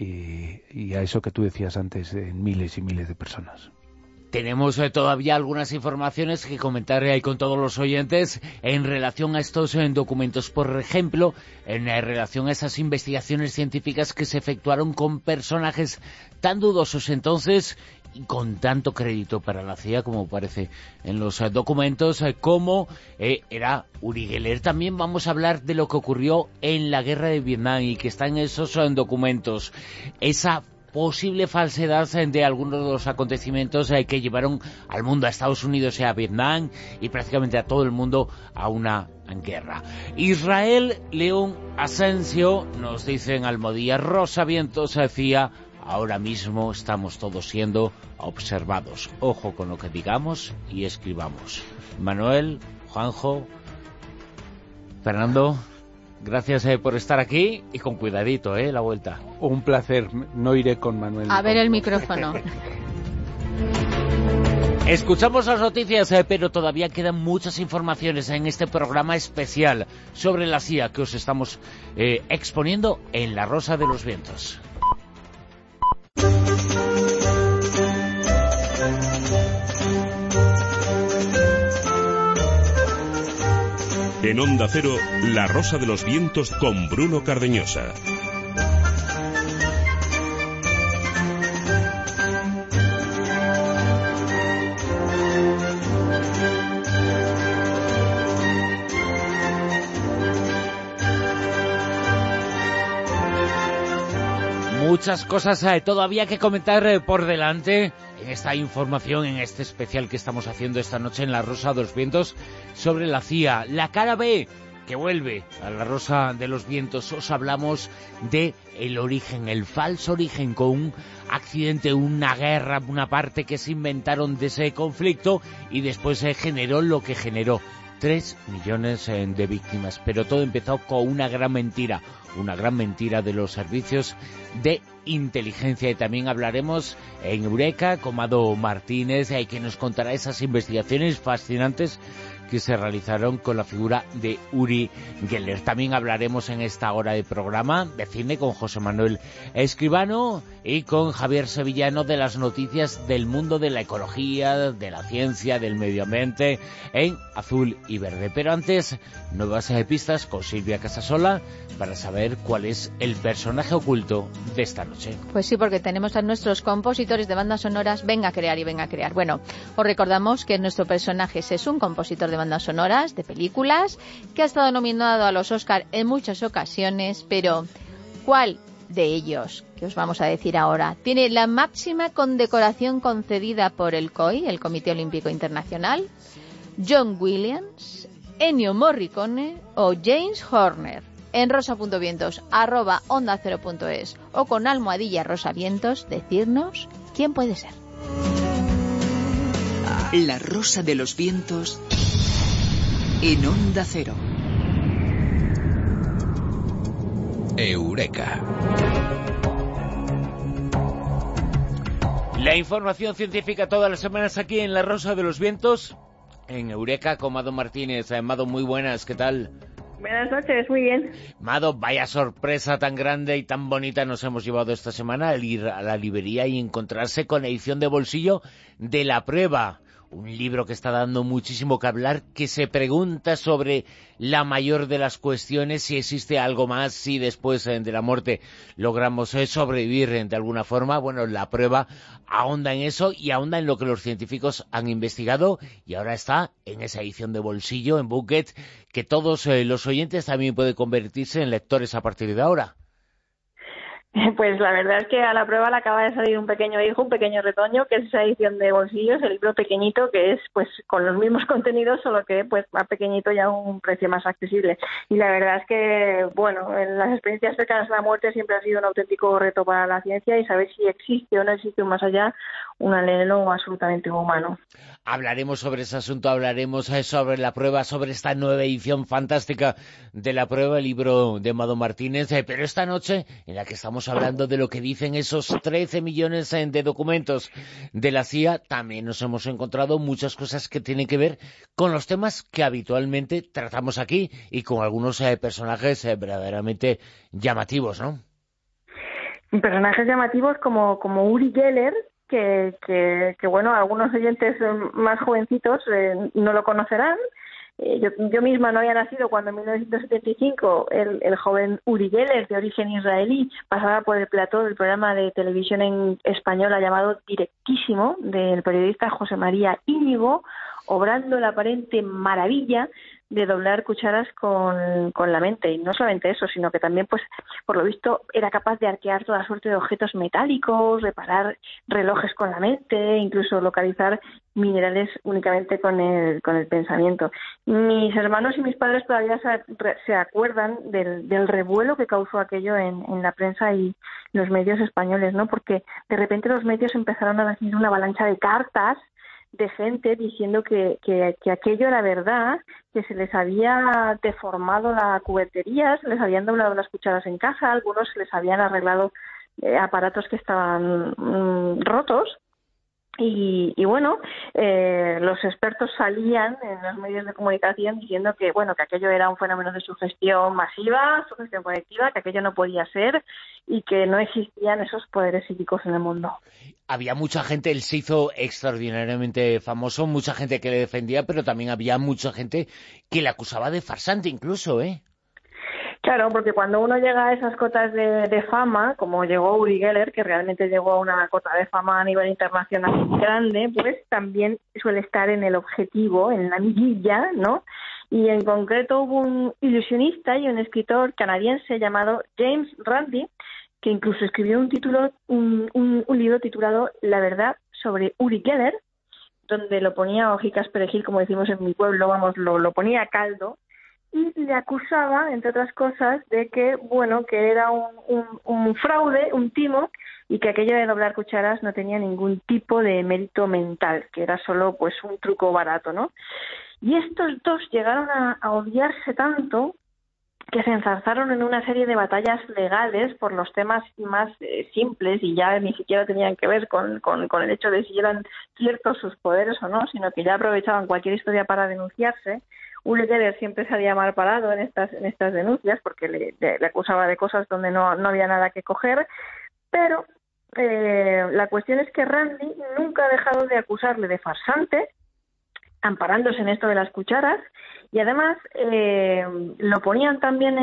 y a eso que tú decías antes, en miles y miles de personas. Tenemos todavía algunas informaciones que comentar ahí con todos los oyentes en relación a estos documentos. Por ejemplo, en relación a esas investigaciones científicas que se efectuaron con personajes tan dudosos entonces y con tanto crédito para la CIA, como parece en los documentos, como era Uri Geller. También vamos a hablar de lo que ocurrió en la guerra de Vietnam y que está en esos documentos. Esa posible falsedad de algunos de los acontecimientos que llevaron al mundo, a Estados Unidos y a Vietnam y prácticamente a todo el mundo a una guerra. Israel León Asensio nos dice en Almodía, Rosa Vientos decía, ahora mismo estamos todos siendo observados. Ojo con lo que digamos y escribamos. Manuel, Juanjo, Fernando, gracias por estar aquí y con cuidadito, la vuelta. Un placer, no iré con Manuel. A ver el micrófono. Escuchamos las noticias, pero todavía quedan muchas informaciones en este programa especial sobre la CIA que os estamos exponiendo en La Rosa de los Vientos. En Onda Cero, La Rosa de los Vientos con Bruno Cardeñosa. muchas cosas todavía que comentar por delante en esta información, en este especial que estamos haciendo esta noche en La Rosa de los Vientos sobre la CIA. La cara B, que vuelve a La Rosa de los Vientos. Os hablamos de el origen, el falso origen, con un accidente, una guerra, una parte que se inventaron de ese conflicto y después se generó lo que generó. 3 millones de víctimas, pero todo empezó con una gran mentira de los servicios de inteligencia. Y también hablaremos en Eureka con Mado Martínez, que nos contará esas investigaciones fascinantes que se realizaron con la figura de Uri Geller. También hablaremos en esta hora de programa de cine con José Manuel Escribano y con Javier Sevillano de las noticias del mundo de la ecología, de la ciencia, del medio ambiente en Azul y Verde. Pero antes, nuevas pistas con Silvia Casasola para saber cuál es el personaje oculto de esta noche. Pues sí, porque tenemos a nuestros compositores de bandas sonoras. Venga a crear y venga a crear. Bueno, os recordamos que nuestro personaje es un compositor de bandas sonoras, de películas, que ha estado nominado a los Oscar en muchas ocasiones, pero ¿cuál de ellos, que os vamos a decir ahora, tiene la máxima condecoración concedida por el COI, el Comité Olímpico Internacional? ¿John Williams, Ennio Morricone o James Horner? En rosa.vientos @onda0.es o con almohadilla rosavientos, decirnos quién puede ser. La Rosa de los Vientos en Onda Cero. Eureka. La información científica todas las semanas aquí en La Rosa de los Vientos, en Eureka con Mado Martínez. Mado, muy buenas, ¿qué tal? Buenas noches, muy bien. Mado, vaya sorpresa tan grande y tan bonita nos hemos llevado esta semana al ir a la librería y encontrarse con la edición de bolsillo de La Prueba. Un libro que está dando muchísimo que hablar, que se pregunta sobre la mayor de las cuestiones, si existe algo más, si después de la muerte logramos sobrevivir de alguna forma. Bueno, La Prueba ahonda en eso y ahonda en lo que los científicos han investigado y ahora está en esa edición de bolsillo, en Booklet, que todos los oyentes también pueden convertirse en lectores a partir de ahora. Pues la verdad es que a La Prueba le acaba de salir un pequeño hijo, un pequeño retoño, que es esa edición de bolsillos, el libro pequeñito, que es pues con los mismos contenidos, solo que pues más pequeñito y a un precio más accesible. Y la verdad es que, bueno, en las experiencias cercanas a la muerte siempre ha sido un auténtico reto para la ciencia y saber si existe o no existe un más allá, un anhelo absolutamente humano. Hablaremos sobre ese asunto, hablaremos sobre La Prueba, sobre esta nueva edición fantástica de La Prueba, el libro de Mado Martínez, pero esta noche en la que estamos hablando de lo que dicen esos 13 millones de documentos de la CIA, también nos hemos encontrado muchas cosas que tienen que ver con los temas que habitualmente tratamos aquí y con algunos personajes verdaderamente llamativos, ¿no? Personajes llamativos como Uri Geller, que bueno, algunos oyentes más jovencitos no lo conocerán. Yo misma no había nacido cuando en 1975 el joven Uri Geller, de origen israelí, pasaba por el plató del programa de televisión en española llamado Directísimo, del periodista José María Íñigo, obrando la aparente maravilla de doblar cucharas con la mente. Y no solamente eso, sino que también, pues, por lo visto, era capaz de arquear toda suerte de objetos metálicos, reparar relojes con la mente, incluso localizar minerales únicamente con el pensamiento. Mis hermanos y mis padres todavía se acuerdan del revuelo que causó aquello en la prensa y los medios españoles, ¿no? Porque de repente los medios empezaron a recibir una avalancha de cartas de gente diciendo que aquello era verdad, que se les había deformado la cubertería, se les habían doblado las cucharas en casa, algunos se les habían arreglado aparatos que estaban rotos. Y bueno, los expertos salían en los medios de comunicación diciendo que bueno, que aquello era un fenómeno de sugestión masiva, sugestión colectiva, que aquello no podía ser y que no existían esos poderes psíquicos en el mundo. Había mucha gente, él se hizo extraordinariamente famoso, mucha gente que le defendía, pero también había mucha gente que le acusaba de farsante incluso, ¿eh? Claro, porque cuando uno llega a esas cotas de fama, como llegó Uri Geller, que realmente llegó a una cota de fama a nivel internacional grande, pues también suele estar en el objetivo, en la mirilla, ¿no? Y en concreto hubo un ilusionista y un escritor canadiense llamado James Randi, que incluso escribió un libro titulado La verdad sobre Uri Geller, donde lo ponía a hojicas perejil, como decimos en mi pueblo, vamos, lo ponía a caldo, y le acusaba, entre otras cosas, de que, bueno, que era un fraude, un timo, y que aquello de doblar cucharas no tenía ningún tipo de mérito mental, que era solo pues un truco barato, ¿no? Y estos dos llegaron a odiarse tanto que se enzarzaron en una serie de batallas legales por los temas más simples, y ya ni siquiera tenían que ver con el hecho de si eran ciertos sus poderes o no, sino que ya aprovechaban cualquier historia para denunciarse. Uri Geller siempre salía mal parado en estas denuncias porque le acusaba de cosas donde no había nada que coger, pero la cuestión es que Randi nunca ha dejado de acusarle de farsante, amparándose en esto de las cucharas, y además lo ponían también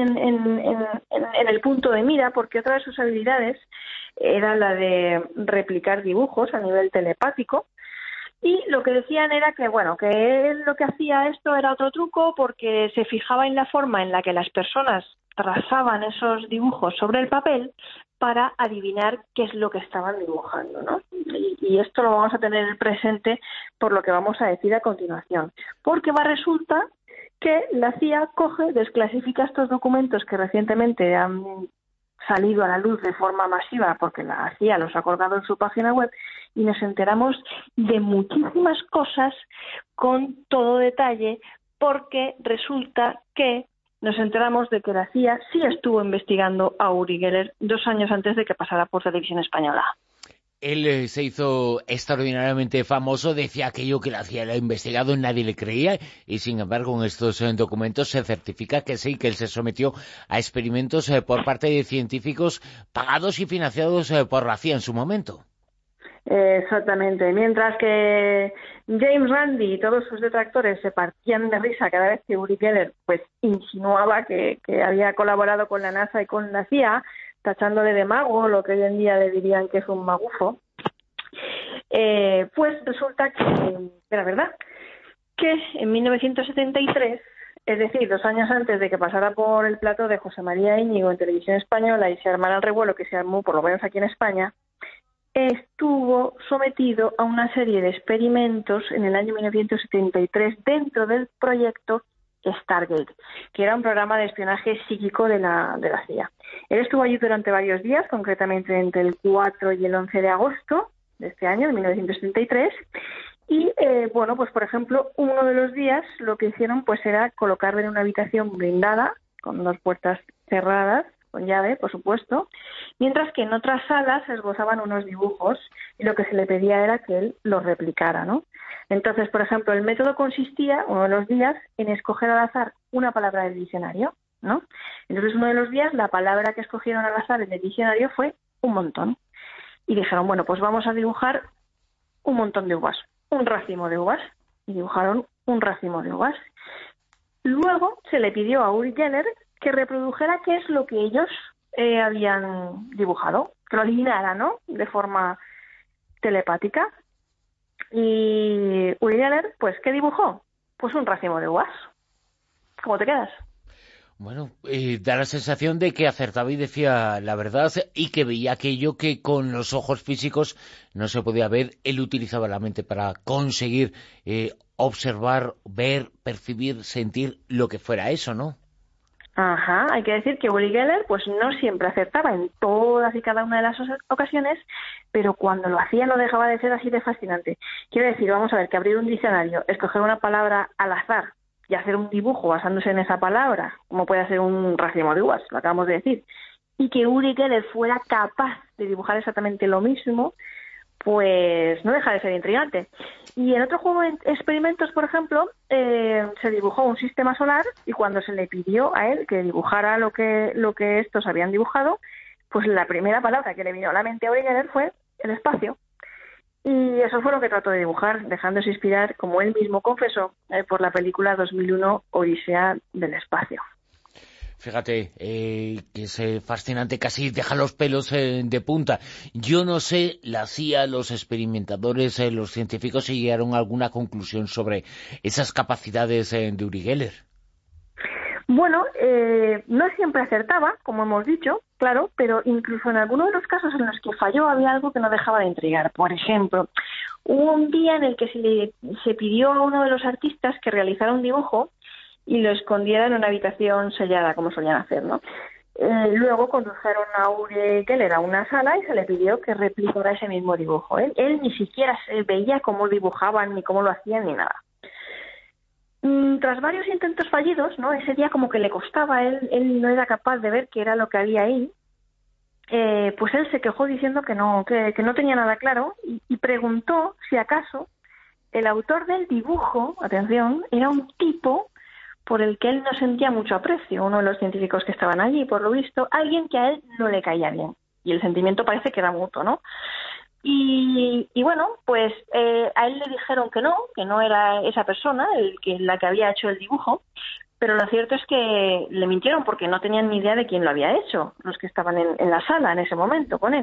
en el punto de mira, porque otra de sus habilidades era la de replicar dibujos a nivel telepático, y lo que decían era que, bueno, que él lo que hacía esto era otro truco porque se fijaba en la forma en la que las personas trazaban esos dibujos sobre el papel para adivinar qué es lo que estaban dibujando, ¿no? Y esto lo vamos a tener presente por lo que vamos a decir a continuación. Porque resulta que la CIA desclasifica estos documentos que recientemente han salido a la luz de forma masiva porque la CIA los ha colgado en su página web, y nos enteramos de muchísimas cosas con todo detalle, porque resulta que nos enteramos de que la CIA sí estuvo investigando a Uri Geller 2 años antes de que pasara por Televisión Española. Él se hizo extraordinariamente famoso, decía aquello que la CIA lo ha investigado, nadie le creía, y sin embargo en estos documentos se certifica que sí, que él se sometió a experimentos por parte de científicos pagados y financiados por la CIA en su momento. Exactamente. Mientras que James Randi y todos sus detractores se partían de risa cada vez que Uri Geller pues insinuaba que había colaborado con la NASA y con la CIA, tachándole de mago, lo que hoy en día le dirían que es un magufo, pues resulta que era verdad, que en 1973, es decir, 2 años antes de que pasara por el plató de José María Íñigo en Televisión Española y se armara el revuelo que se armó, por lo menos aquí en España, estuvo sometido a una serie de experimentos en el año 1973 dentro del proyecto Stargate, que era un programa de espionaje psíquico de la CIA. Él estuvo allí durante varios días, concretamente entre el 4 y el 11 de agosto de este año, de 1973, y bueno, pues por ejemplo, uno de los días lo que hicieron pues era colocarle en una habitación blindada, con 2 puertas cerradas, con llave, por supuesto, mientras que en otras salas se esbozaban unos dibujos y lo que se le pedía era que él los replicara, ¿no? Entonces, por ejemplo, el método consistía, uno de los días, en escoger al azar una palabra del diccionario, ¿no? Entonces, uno de los días, la palabra que escogieron al azar en el diccionario fue un montón. Y dijeron, bueno, pues vamos a dibujar un montón de uvas, un racimo de uvas. Y dibujaron un racimo de uvas. Luego se le pidió a Uri Geller que reprodujera qué es lo que ellos habían dibujado, que lo adivinara, ¿no?, de forma telepática. Y Uri Geller, pues, ¿qué dibujó? Pues un racimo de uvas. ¿Cómo te quedas? Bueno, da la sensación de que acertaba y decía la verdad, y que veía aquello que con los ojos físicos no se podía ver. Él utilizaba la mente para conseguir observar, ver, percibir, sentir lo que fuera eso, ¿no? Ajá, hay que decir que Uri Geller pues no siempre acertaba en todas y cada una de las ocasiones, pero cuando lo hacía no dejaba de ser así de fascinante. Quiero decir, vamos a ver, que abrir un diccionario, escoger una palabra al azar y hacer un dibujo basándose en esa palabra, como puede ser un racimo de uvas, lo acabamos de decir, y que Uri Geller fuera capaz de dibujar exactamente lo mismo, pues no deja de ser intrigante. Y en otro juego de experimentos, por ejemplo, se dibujó un sistema solar, y cuando se le pidió a él que dibujara lo que estos habían dibujado, pues la primera palabra que le vino a la mente a Uri Geller fue el espacio. Y eso fue lo que trató de dibujar, dejándose inspirar, como él mismo confesó, por la película 2001 Odisea del espacio. Fíjate, que es fascinante, casi deja los pelos de punta. Yo no sé, la CIA, los experimentadores, los científicos, si llegaron a alguna conclusión sobre esas capacidades de Uri Geller. Bueno, no siempre acertaba, como hemos dicho, claro, pero incluso en algunos de los casos en los que falló había algo que no dejaba de intrigar. Por ejemplo, hubo un día en el que se pidió a uno de los artistas que realizara un dibujo y lo escondiera en una habitación sellada, como solían hacer, ¿no? Luego condujeron a Uri Geller a una sala y se le pidió que replicara ese mismo dibujo. Él ni siquiera veía cómo dibujaban, ni cómo lo hacían, ni nada. Tras varios intentos fallidos, ¿no? Ese día como que le costaba, él no era capaz de ver qué era lo que había ahí, pues él se quejó diciendo que no tenía nada claro y preguntó si acaso el autor del dibujo, atención, era un tipo por el que él no sentía mucho aprecio, uno de los científicos que estaban allí, por lo visto, alguien que a él no le caía bien. Y el sentimiento parece que era mutuo, ¿no? Y bueno, pues a él le dijeron que no era esa persona la que había hecho el dibujo, pero lo cierto es que le mintieron porque no tenían ni idea de quién lo había hecho, los que estaban en la sala en ese momento con él.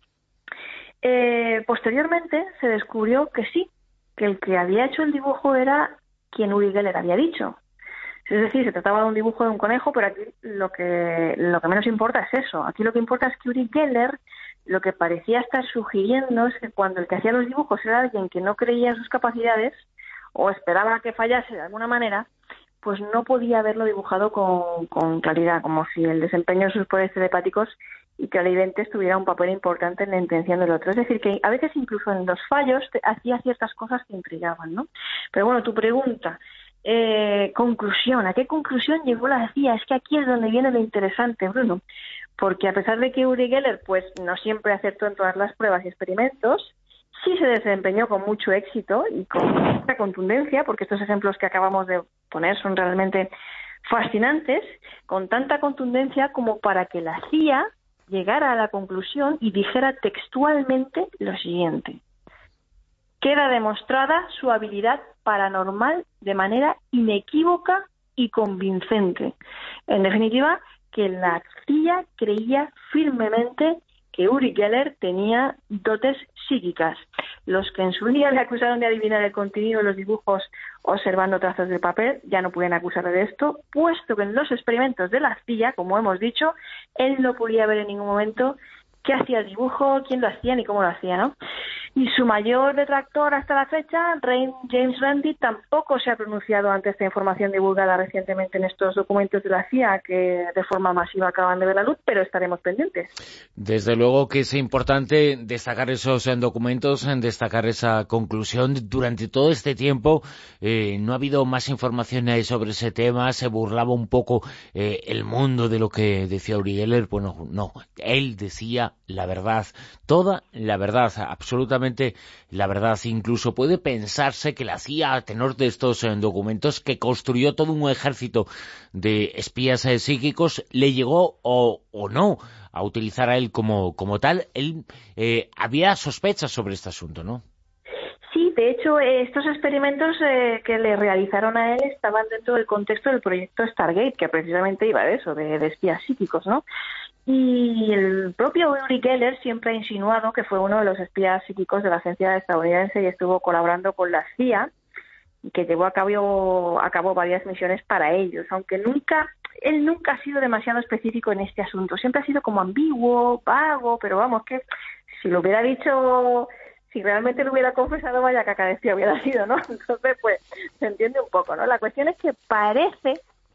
Posteriormente se descubrió que sí, que el que había hecho el dibujo era quien Uri Geller había dicho. Es decir, se trataba de un dibujo de un conejo, pero aquí lo que menos importa es eso. Aquí lo que importa es que Uri Geller lo que parecía estar sugiriendo es que cuando el que hacía los dibujos era alguien que no creía en sus capacidades o esperaba que fallase de alguna manera, pues no podía haberlo dibujado con claridad, como si el desempeño de sus poderes telepáticos y clarividentes tuviera un papel importante en la intención del otro. Es decir, que a veces incluso en los fallos hacía ciertas cosas que intrigaban, ¿no? Pero bueno, tu pregunta... conclusión, ¿a qué conclusión llegó la CIA? Es que aquí es donde viene lo interesante, Bruno, porque a pesar de que Uri Geller pues no siempre acertó en todas las pruebas y experimentos, sí se desempeñó con mucho éxito y con mucha contundencia, porque estos ejemplos que acabamos de poner son realmente fascinantes, con tanta contundencia como para que la CIA llegara a la conclusión y dijera textualmente lo siguiente: queda demostrada su habilidad paranormal de manera inequívoca y convincente. En definitiva, que la CIA creía firmemente que Uri Geller tenía dotes psíquicas. Los que en su día le acusaron de adivinar el contenido de los dibujos observando trazos de papel ya no pueden acusarle de esto, puesto que en los experimentos de la CIA, como hemos dicho, él no podía ver en ningún momento qué hacía el dibujo, quién lo hacía ni cómo lo hacía, ¿no? Y su mayor detractor hasta la fecha, James Randi, tampoco se ha pronunciado ante esta información divulgada recientemente en estos documentos de la CIA que de forma masiva acaban de ver la luz, pero estaremos pendientes. Desde luego que es importante destacar esos documentos, destacar esa conclusión. Durante todo este tiempo no ha habido más información sobre ese tema, se burlaba un poco el mundo de lo que decía Uri Geller. Bueno, no, él decía la verdad, toda la verdad, absolutamente la verdad. Incluso puede pensarse que la CIA, a tenor de estos documentos, que construyó todo un ejército de espías psíquicos, le llegó o no a utilizar a él como tal. Él había sospechas sobre este asunto, ¿no? Sí, de hecho, estos experimentos que le realizaron a él estaban dentro del contexto del proyecto Stargate, que precisamente iba de eso, de espías psíquicos, ¿no? Y el propio Uri Geller siempre ha insinuado que fue uno de los espías psíquicos de la agencia estadounidense y estuvo colaborando con la CIA, y que llevó a cabo varias misiones para ellos, aunque él nunca ha sido demasiado específico en este asunto. Siempre ha sido como ambiguo, vago, pero vamos, que si lo hubiera dicho, si realmente lo hubiera confesado, vaya caca de espía hubiera sido, ¿no? Entonces, pues, se entiende un poco, ¿no? La cuestión es que parece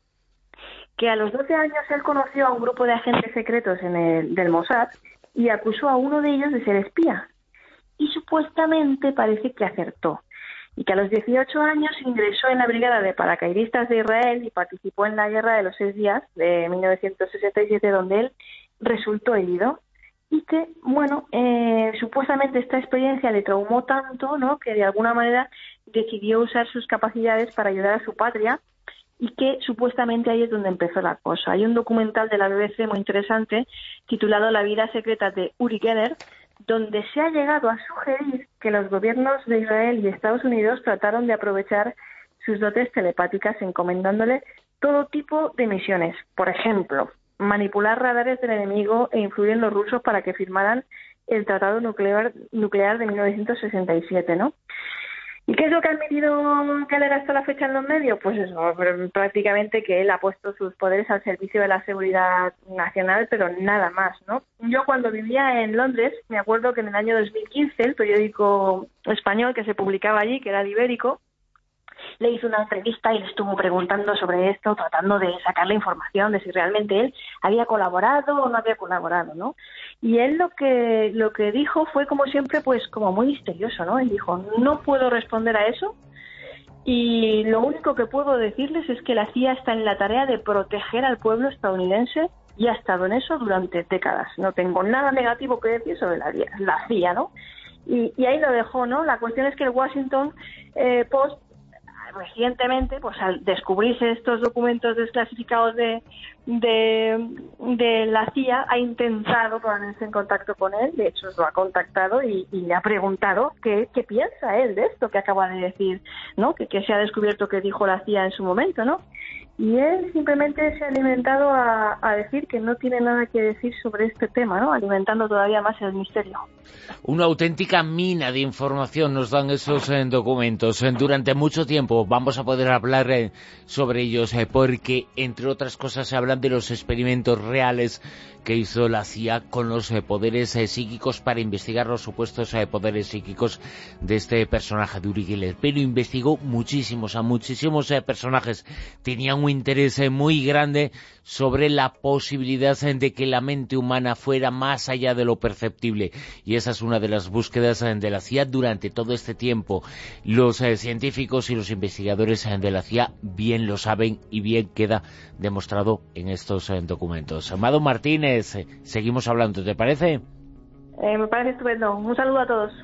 que a los 12 años él conoció a un grupo de agentes secretos del Mossad y acusó a uno de ellos de ser espía. Y supuestamente parece que acertó. Y que a los 18 años ingresó en la brigada de paracaidistas de Israel y participó en la Guerra de los 6 días de 1967, donde él resultó herido. Y que, bueno, supuestamente esta experiencia le traumó tanto, ¿no?, que de alguna manera decidió usar sus capacidades para ayudar a su patria, y que supuestamente ahí es donde empezó la cosa. Hay un documental de la BBC muy interesante titulado La vida secreta de Uri Geller, donde se ha llegado a sugerir que los gobiernos de Israel y Estados Unidos trataron de aprovechar sus dotes telepáticas encomendándole todo tipo de misiones. Por ejemplo, manipular radares del enemigo e influir en los rusos para que firmaran el Tratado Nuclear de 1967, ¿no? ¿Y qué es lo que ha admitido Geller hasta la fecha en los medios? Pues eso, prácticamente que él ha puesto sus poderes al servicio de la seguridad nacional, pero nada más, ¿no? Yo cuando vivía en Londres, me acuerdo que en el año 2015 el periódico español que se publicaba allí, que era el Ibérico, le hizo una entrevista y le estuvo preguntando sobre esto, tratando de sacarle información de si realmente él había colaborado o no había colaborado, ¿no? Y él lo que dijo fue, como siempre, pues como muy misterioso, ¿no? Él dijo, no puedo responder a eso y lo único que puedo decirles es que la CIA está en la tarea de proteger al pueblo estadounidense y ha estado en eso durante décadas. No tengo nada negativo que decir sobre la CIA, ¿no? Y ahí lo dejó, ¿no? La cuestión es que el Washington Post recientemente, pues al descubrirse estos documentos desclasificados de la CIA, ha intentado ponerse en contacto con él, de hecho lo ha contactado y le ha preguntado qué piensa él de esto que acaba de decir, ¿no? Que se ha descubierto que dijo la CIA en su momento, ¿no? Y él simplemente se ha alimentado a decir que no tiene nada que decir sobre este tema, ¿no? Alimentando todavía más el misterio. Una auténtica mina de información nos dan esos documentos. Durante mucho tiempo vamos a poder hablar sobre ellos porque, entre otras cosas, se hablan de los experimentos reales que hizo la CIA con los poderes psíquicos para investigar los supuestos poderes psíquicos de este personaje de Uri Geller. Pero investigó muchísimos personajes. Tenían un interés muy grande sobre la posibilidad de que la mente humana fuera más allá de lo perceptible. Y esa es una de las búsquedas de la CIA durante todo este tiempo. Los científicos y los investigadores de la CIA bien lo saben y bien queda demostrado en estos documentos. Amado Martínez, seguimos hablando, ¿te parece? Me parece estupendo. Un saludo a todos.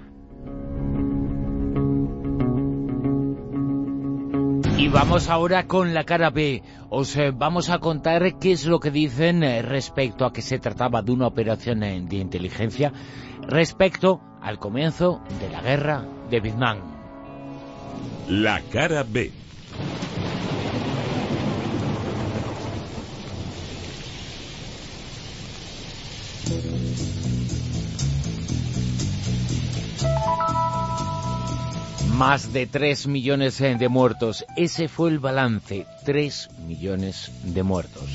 Y vamos ahora con la cara B. Os vamos a contar qué es lo que dicen respecto a que se trataba de una operación de inteligencia respecto al comienzo de la guerra de Vietnam. La cara B. Más de 3 millones de muertos. Ese fue el balance. 3 millones de muertos.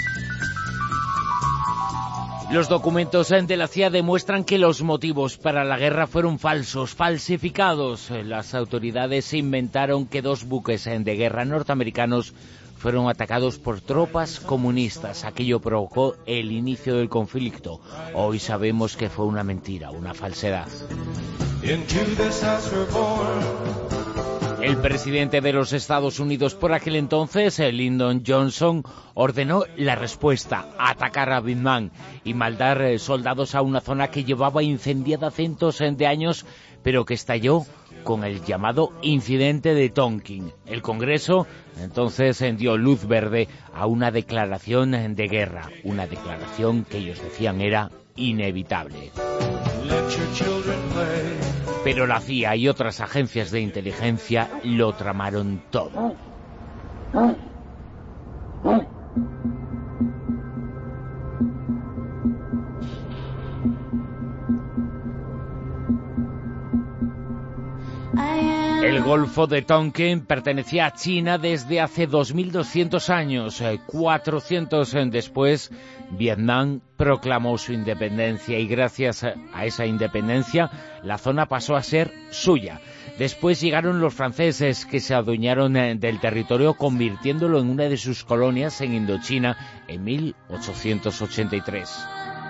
Los documentos de la CIA demuestran que los motivos para la guerra fueron falsos, falsificados. Las autoridades inventaron que 2 buques de guerra norteamericanos fueron atacados por tropas comunistas. Aquello provocó el inicio del conflicto. Hoy sabemos que fue una mentira, una falsedad. El presidente de los Estados Unidos por aquel entonces, Lyndon Johnson, ordenó la respuesta, atacar a Vietnam y mandar soldados a una zona que llevaba incendiada cientos de años, pero que estalló con el llamado incidente de Tonkin. El Congreso entonces dio luz verde a una declaración de guerra, una declaración que ellos decían era inevitable. Pero la CIA y otras agencias de inteligencia lo tramaron todo. El Golfo de Tonkin pertenecía a China desde hace 2.200 años. 400 después, Vietnam proclamó su independencia y gracias a esa independencia, la zona pasó a ser suya. Después llegaron los franceses que se adueñaron del territorio, convirtiéndolo en una de sus colonias en Indochina en 1883.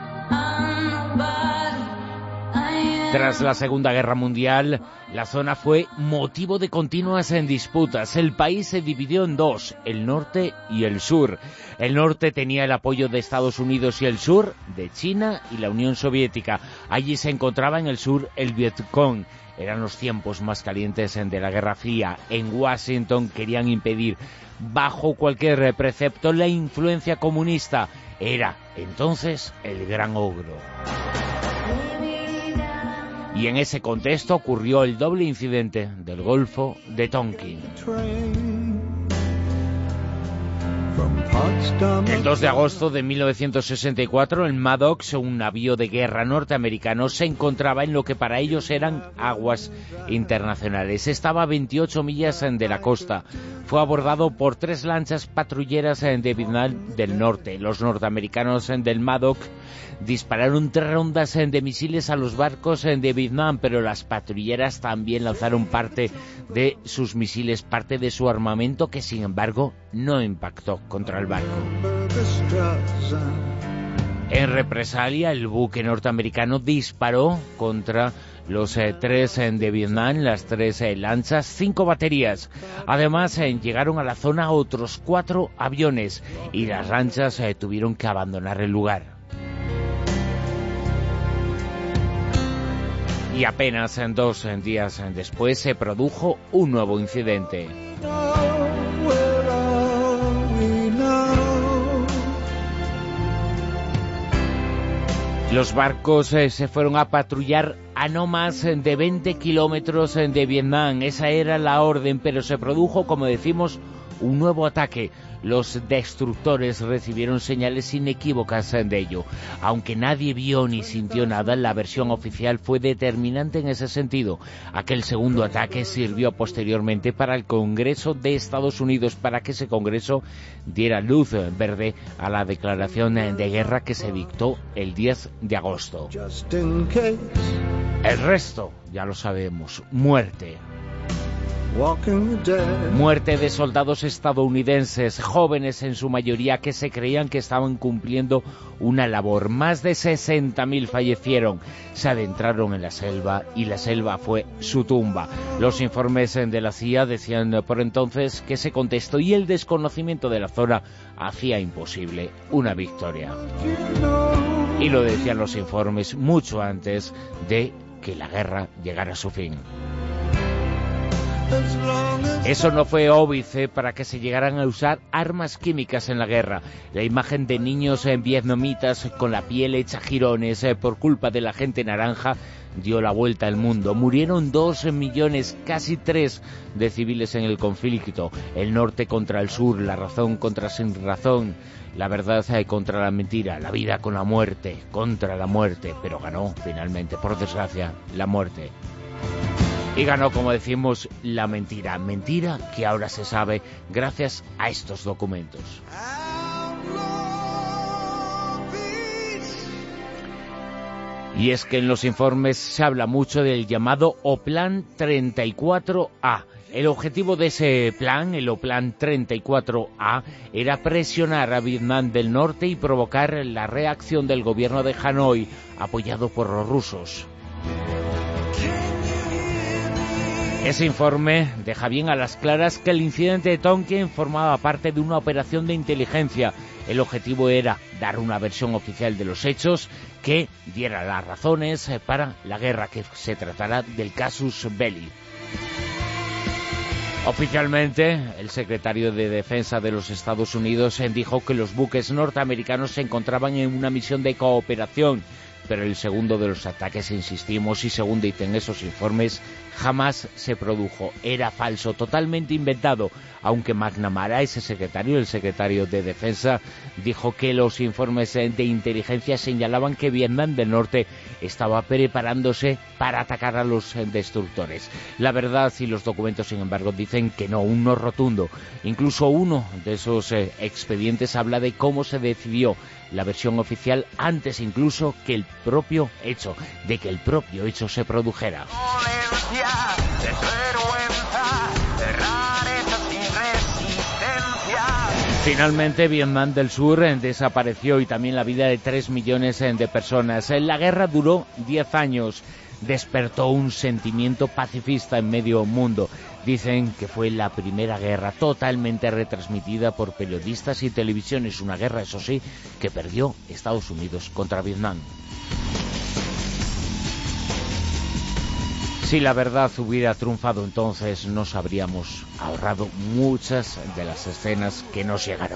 Tras la Segunda Guerra Mundial, la zona fue motivo de continuas disputas. El país se dividió en 2, el norte y el sur. El norte tenía el apoyo de Estados Unidos y el sur de China y la Unión Soviética. Allí se encontraba en el sur el Vietcong. Eran los tiempos más calientes de la Guerra Fría. En Washington querían impedir, bajo cualquier precepto, la influencia comunista. Era entonces el gran ogro. Y en ese contexto ocurrió el doble incidente del Golfo de Tonkin. El 2 de agosto de 1964, el Maddox, un navío de guerra norteamericano, se encontraba en lo que para ellos eran aguas internacionales. Estaba a 28 millas de la costa. Fue abordado por 3 lanchas patrulleras de Vietnam del Norte. Los norteamericanos del Maddox dispararon 3 rondas de misiles a los barcos de Vietnam, pero las patrulleras también lanzaron parte de sus misiles, parte de su armamento, que sin embargo no impactó contra el barco. En represalia, el buque norteamericano disparó contra los 3 de Vietnam, las 3 lanchas, 5 baterías. Además, llegaron a la zona otros 4 aviones y las lanchas tuvieron que abandonar el lugar. Y apenas 2 días después se produjo un nuevo incidente. Los barcos se fueron a patrullar a no más de 20 kilómetros de Vietnam. Esa era la orden, pero se produjo, como decimos, un nuevo ataque. Los destructores recibieron señales inequívocas de ello. Aunque nadie vio ni sintió nada, la versión oficial fue determinante en ese sentido. Aquel segundo ataque sirvió posteriormente para el Congreso de Estados Unidos, para que ese Congreso diera luz verde a la declaración de guerra que se dictó el 10 de agosto. El resto, ya lo sabemos, muerte. Muerte de soldados estadounidenses, jóvenes en su mayoría, que se creían que estaban cumpliendo una labor. Más de 60.000 fallecieron, se adentraron en la selva y la selva fue su tumba. Los informes de la CIA decían por entonces que ese contexto y el desconocimiento de la zona hacía imposible una victoria. Y lo decían los informes mucho antes de que la guerra llegara a su fin. Eso no fue óbice para que se llegaran a usar armas químicas en la guerra. La imagen de niños vietnamitas con la piel hecha jirones por culpa de la gente naranja dio la vuelta al mundo. Murieron 2 millones, casi 3, de civiles en el conflicto. El norte contra el sur, la razón contra sin razón, la verdad contra la mentira, la vida con la muerte, contra la muerte. Pero ganó finalmente, por desgracia, la muerte. Y ganó, como decimos, la mentira. Mentira que ahora se sabe gracias a estos documentos. Y es que en los informes se habla mucho del llamado O-Plan 34A. El objetivo de ese plan, el O-Plan 34A, era presionar a Vietnam del Norte y provocar la reacción del gobierno de Hanoi, apoyado por los rusos. Ese informe deja bien a las claras que el incidente de Tonkin formaba parte de una operación de inteligencia. El objetivo era dar una versión oficial de los hechos que diera las razones para la guerra, que se tratara del casus belli. Oficialmente, el secretario de Defensa de los Estados Unidos dijo que los buques norteamericanos se encontraban en una misión de cooperación, pero el segundo de los ataques, insistimos, y según dicen esos informes, jamás se produjo. Era falso, totalmente inventado, aunque McNamara, ese secretario, el secretario de Defensa, dijo que los informes de inteligencia señalaban que Vietnam del Norte estaba preparándose para atacar a los destructores. La verdad y los documentos, sin embargo, dicen que no, un no rotundo. Incluso uno de esos expedientes habla de cómo se decidió la versión oficial antes incluso que el propio hecho, de que el propio hecho se produjera. Finalmente, Vietnam del Sur desapareció y también la vida de 3 millones de personas. La guerra duró 10 años. Despertó un sentimiento pacifista en medio mundo. Dicen que fue la primera guerra totalmente retransmitida por periodistas y televisiones. Una guerra, eso sí, que perdió Estados Unidos contra Vietnam. Si la verdad hubiera triunfado, entonces nos habríamos ahorrado muchas de las escenas que nos llegaron.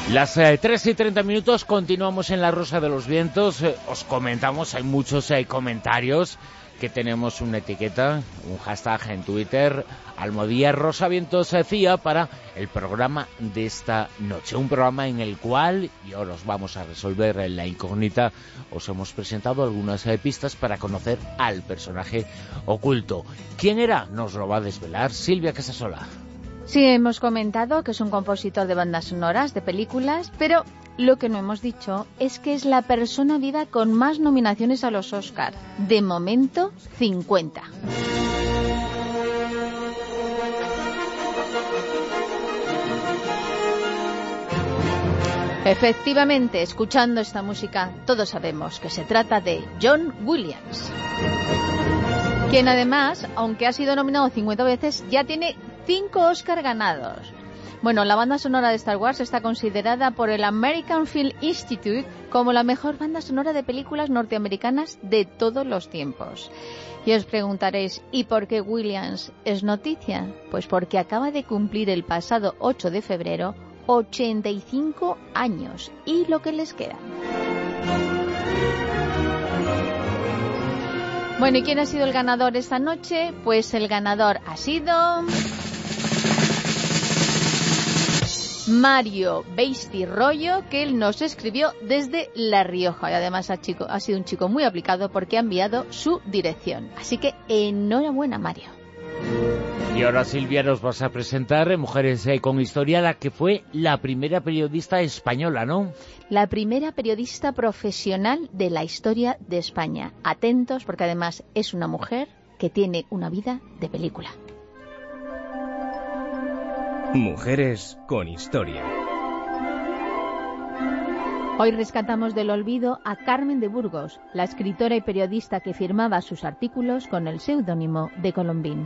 Las 3:30, continuamos en La Rosa de los Vientos. Os comentamos, hay muchos comentarios, que tenemos una etiqueta, un hashtag en Twitter, Almodía Rosavientos CIA, para el programa de esta noche. Un programa en el cual, y ahora os vamos a resolver la incógnita, os hemos presentado algunas pistas para conocer al personaje oculto. ¿Quién era? Nos lo va a desvelar Silvia Casasola. Sí, hemos comentado que es un compositor de bandas sonoras, de películas, pero lo que no hemos dicho es que es la persona viva con más nominaciones a los Oscar. De momento, 50. Efectivamente, escuchando esta música, todos sabemos que se trata de John Williams, quien además, aunque ha sido nominado 50 veces, ya tiene 5 Oscar ganados. Bueno, la banda sonora de Star Wars está considerada por el American Film Institute como la mejor banda sonora de películas norteamericanas de todos los tiempos. Y os preguntaréis, ¿y por qué Williams es noticia? Pues porque acaba de cumplir el pasado 8 de febrero 85 años y lo que les queda. Bueno, ¿y quién ha sido el ganador esta noche? Pues el ganador ha sido Mario Beisti Rollo, que él nos escribió desde La Rioja. Y además ha sido un chico muy aplicado porque ha enviado su dirección. Así que enhorabuena, Mario. Y ahora, Silvia, nos vas a presentar Mujeres con Historia, la que fue la primera periodista española, ¿no? La primera periodista profesional de la historia de España. Atentos, porque además es una mujer que tiene una vida de película. Mujeres con Historia. Hoy rescatamos del olvido a Carmen de Burgos, la escritora y periodista que firmaba sus artículos con el seudónimo de Colombín.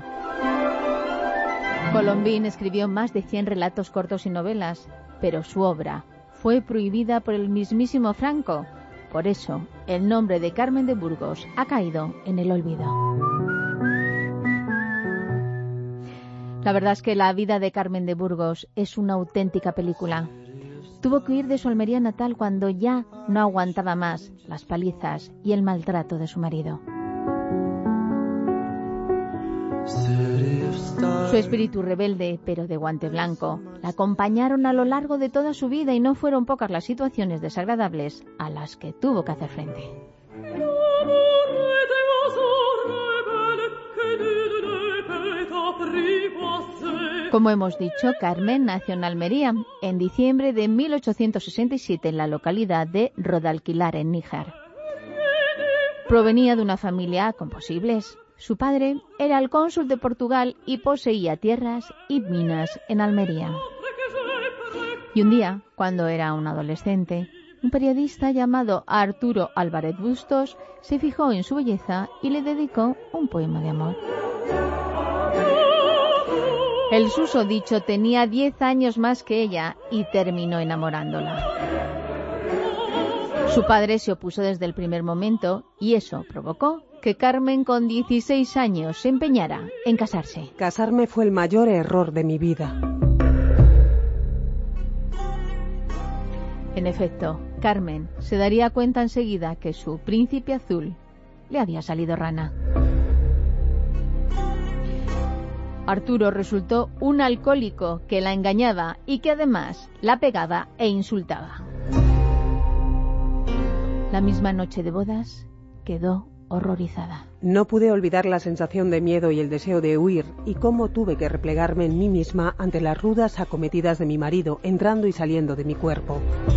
Colombín escribió más de 100 relatos cortos y novelas, pero su obra fue prohibida por el mismísimo Franco. Por eso, el nombre de Carmen de Burgos ha caído en el olvido. La verdad es que la vida de Carmen de Burgos es una auténtica película. Tuvo que huir de su Almería natal cuando ya no aguantaba más las palizas y el maltrato de su marido. Su espíritu rebelde, pero de guante blanco, la acompañaron a lo largo de toda su vida y no fueron pocas las situaciones desagradables a las que tuvo que hacer frente. Como hemos dicho, Carmen nació en Almería en diciembre de 1867 en la localidad de Rodalquilar, en Níjar. Provenía de una familia con posibles. Su padre era el cónsul de Portugal y poseía tierras y minas en Almería. Y un día, cuando era un adolescente, un periodista llamado Arturo Álvarez Bustos se fijó en su belleza y le dedicó un poema de amor. El susodicho tenía 10 años más que ella y terminó enamorándola. Su padre se opuso desde el primer momento y eso provocó que Carmen, con 16 años, se empeñara en casarse. Casarme fue el mayor error de mi vida. En efecto, Carmen se daría cuenta enseguida que su príncipe azul le había salido rana. Arturo resultó un alcohólico que la engañaba y que además la pegaba e insultaba. La misma noche de bodas quedó horrorizada. No pude olvidar la sensación de miedo y el deseo de huir y cómo tuve que replegarme en mí misma ante las rudas acometidas de mi marido, entrando y saliendo de mi cuerpo.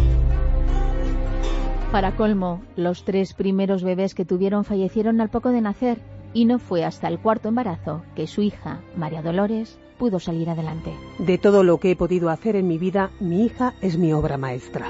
Para colmo, los 3 primeros bebés que tuvieron fallecieron al poco de nacer y no fue hasta el 4º embarazo que su hija, María Dolores, pudo salir adelante. De todo lo que he podido hacer en mi vida, mi hija es mi obra maestra.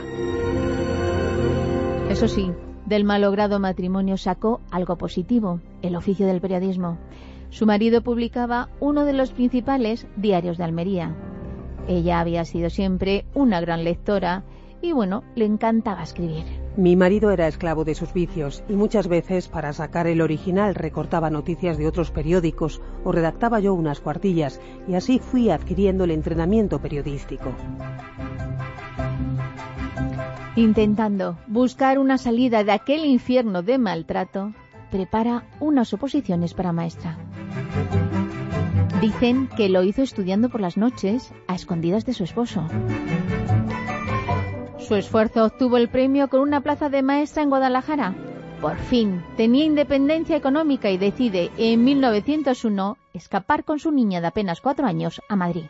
Eso sí, del malogrado matrimonio sacó algo positivo, el oficio del periodismo. Su marido publicaba uno de los principales diarios de Almería. Ella había sido siempre una gran lectora y, bueno, le encantaba escribir. Mi marido era esclavo de sus vicios y muchas veces, para sacar el original, recortaba noticias de otros periódicos o redactaba yo unas cuartillas, y así fui adquiriendo el entrenamiento periodístico. Intentando buscar una salida de aquel infierno de maltrato, prepara unas oposiciones para maestra. Dicen que lo hizo estudiando por las noches a escondidas de su esposo. Su esfuerzo obtuvo el premio con una plaza de maestra en Guadalajara. Por fin tenía independencia económica y decide en 1901 escapar con su niña de apenas 4 años a Madrid.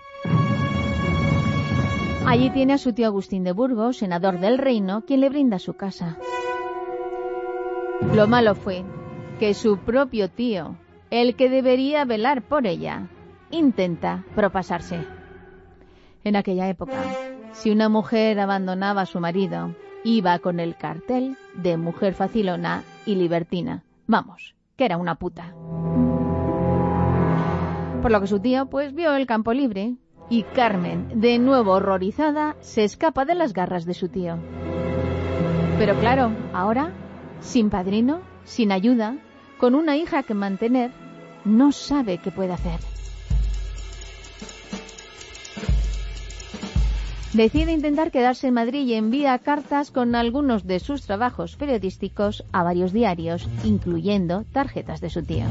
Allí tiene a su tío Agustín de Burgos, senador del reino, quien le brinda su casa. Lo malo fue que su propio tío, el que debería velar por ella, intenta propasarse. En aquella época, si una mujer abandonaba a su marido, iba con el cartel de mujer facilona y libertina. Vamos, que era una puta. Por lo que su tío, pues, vio el campo libre y Carmen, de nuevo horrorizada, se escapa de las garras de su tío. Pero claro, ahora, sin padrino, sin ayuda, con una hija que mantener, no sabe qué puede hacer. Decide intentar quedarse en Madrid y envía cartas con algunos de sus trabajos periodísticos a varios diarios, incluyendo tarjetas de su tío.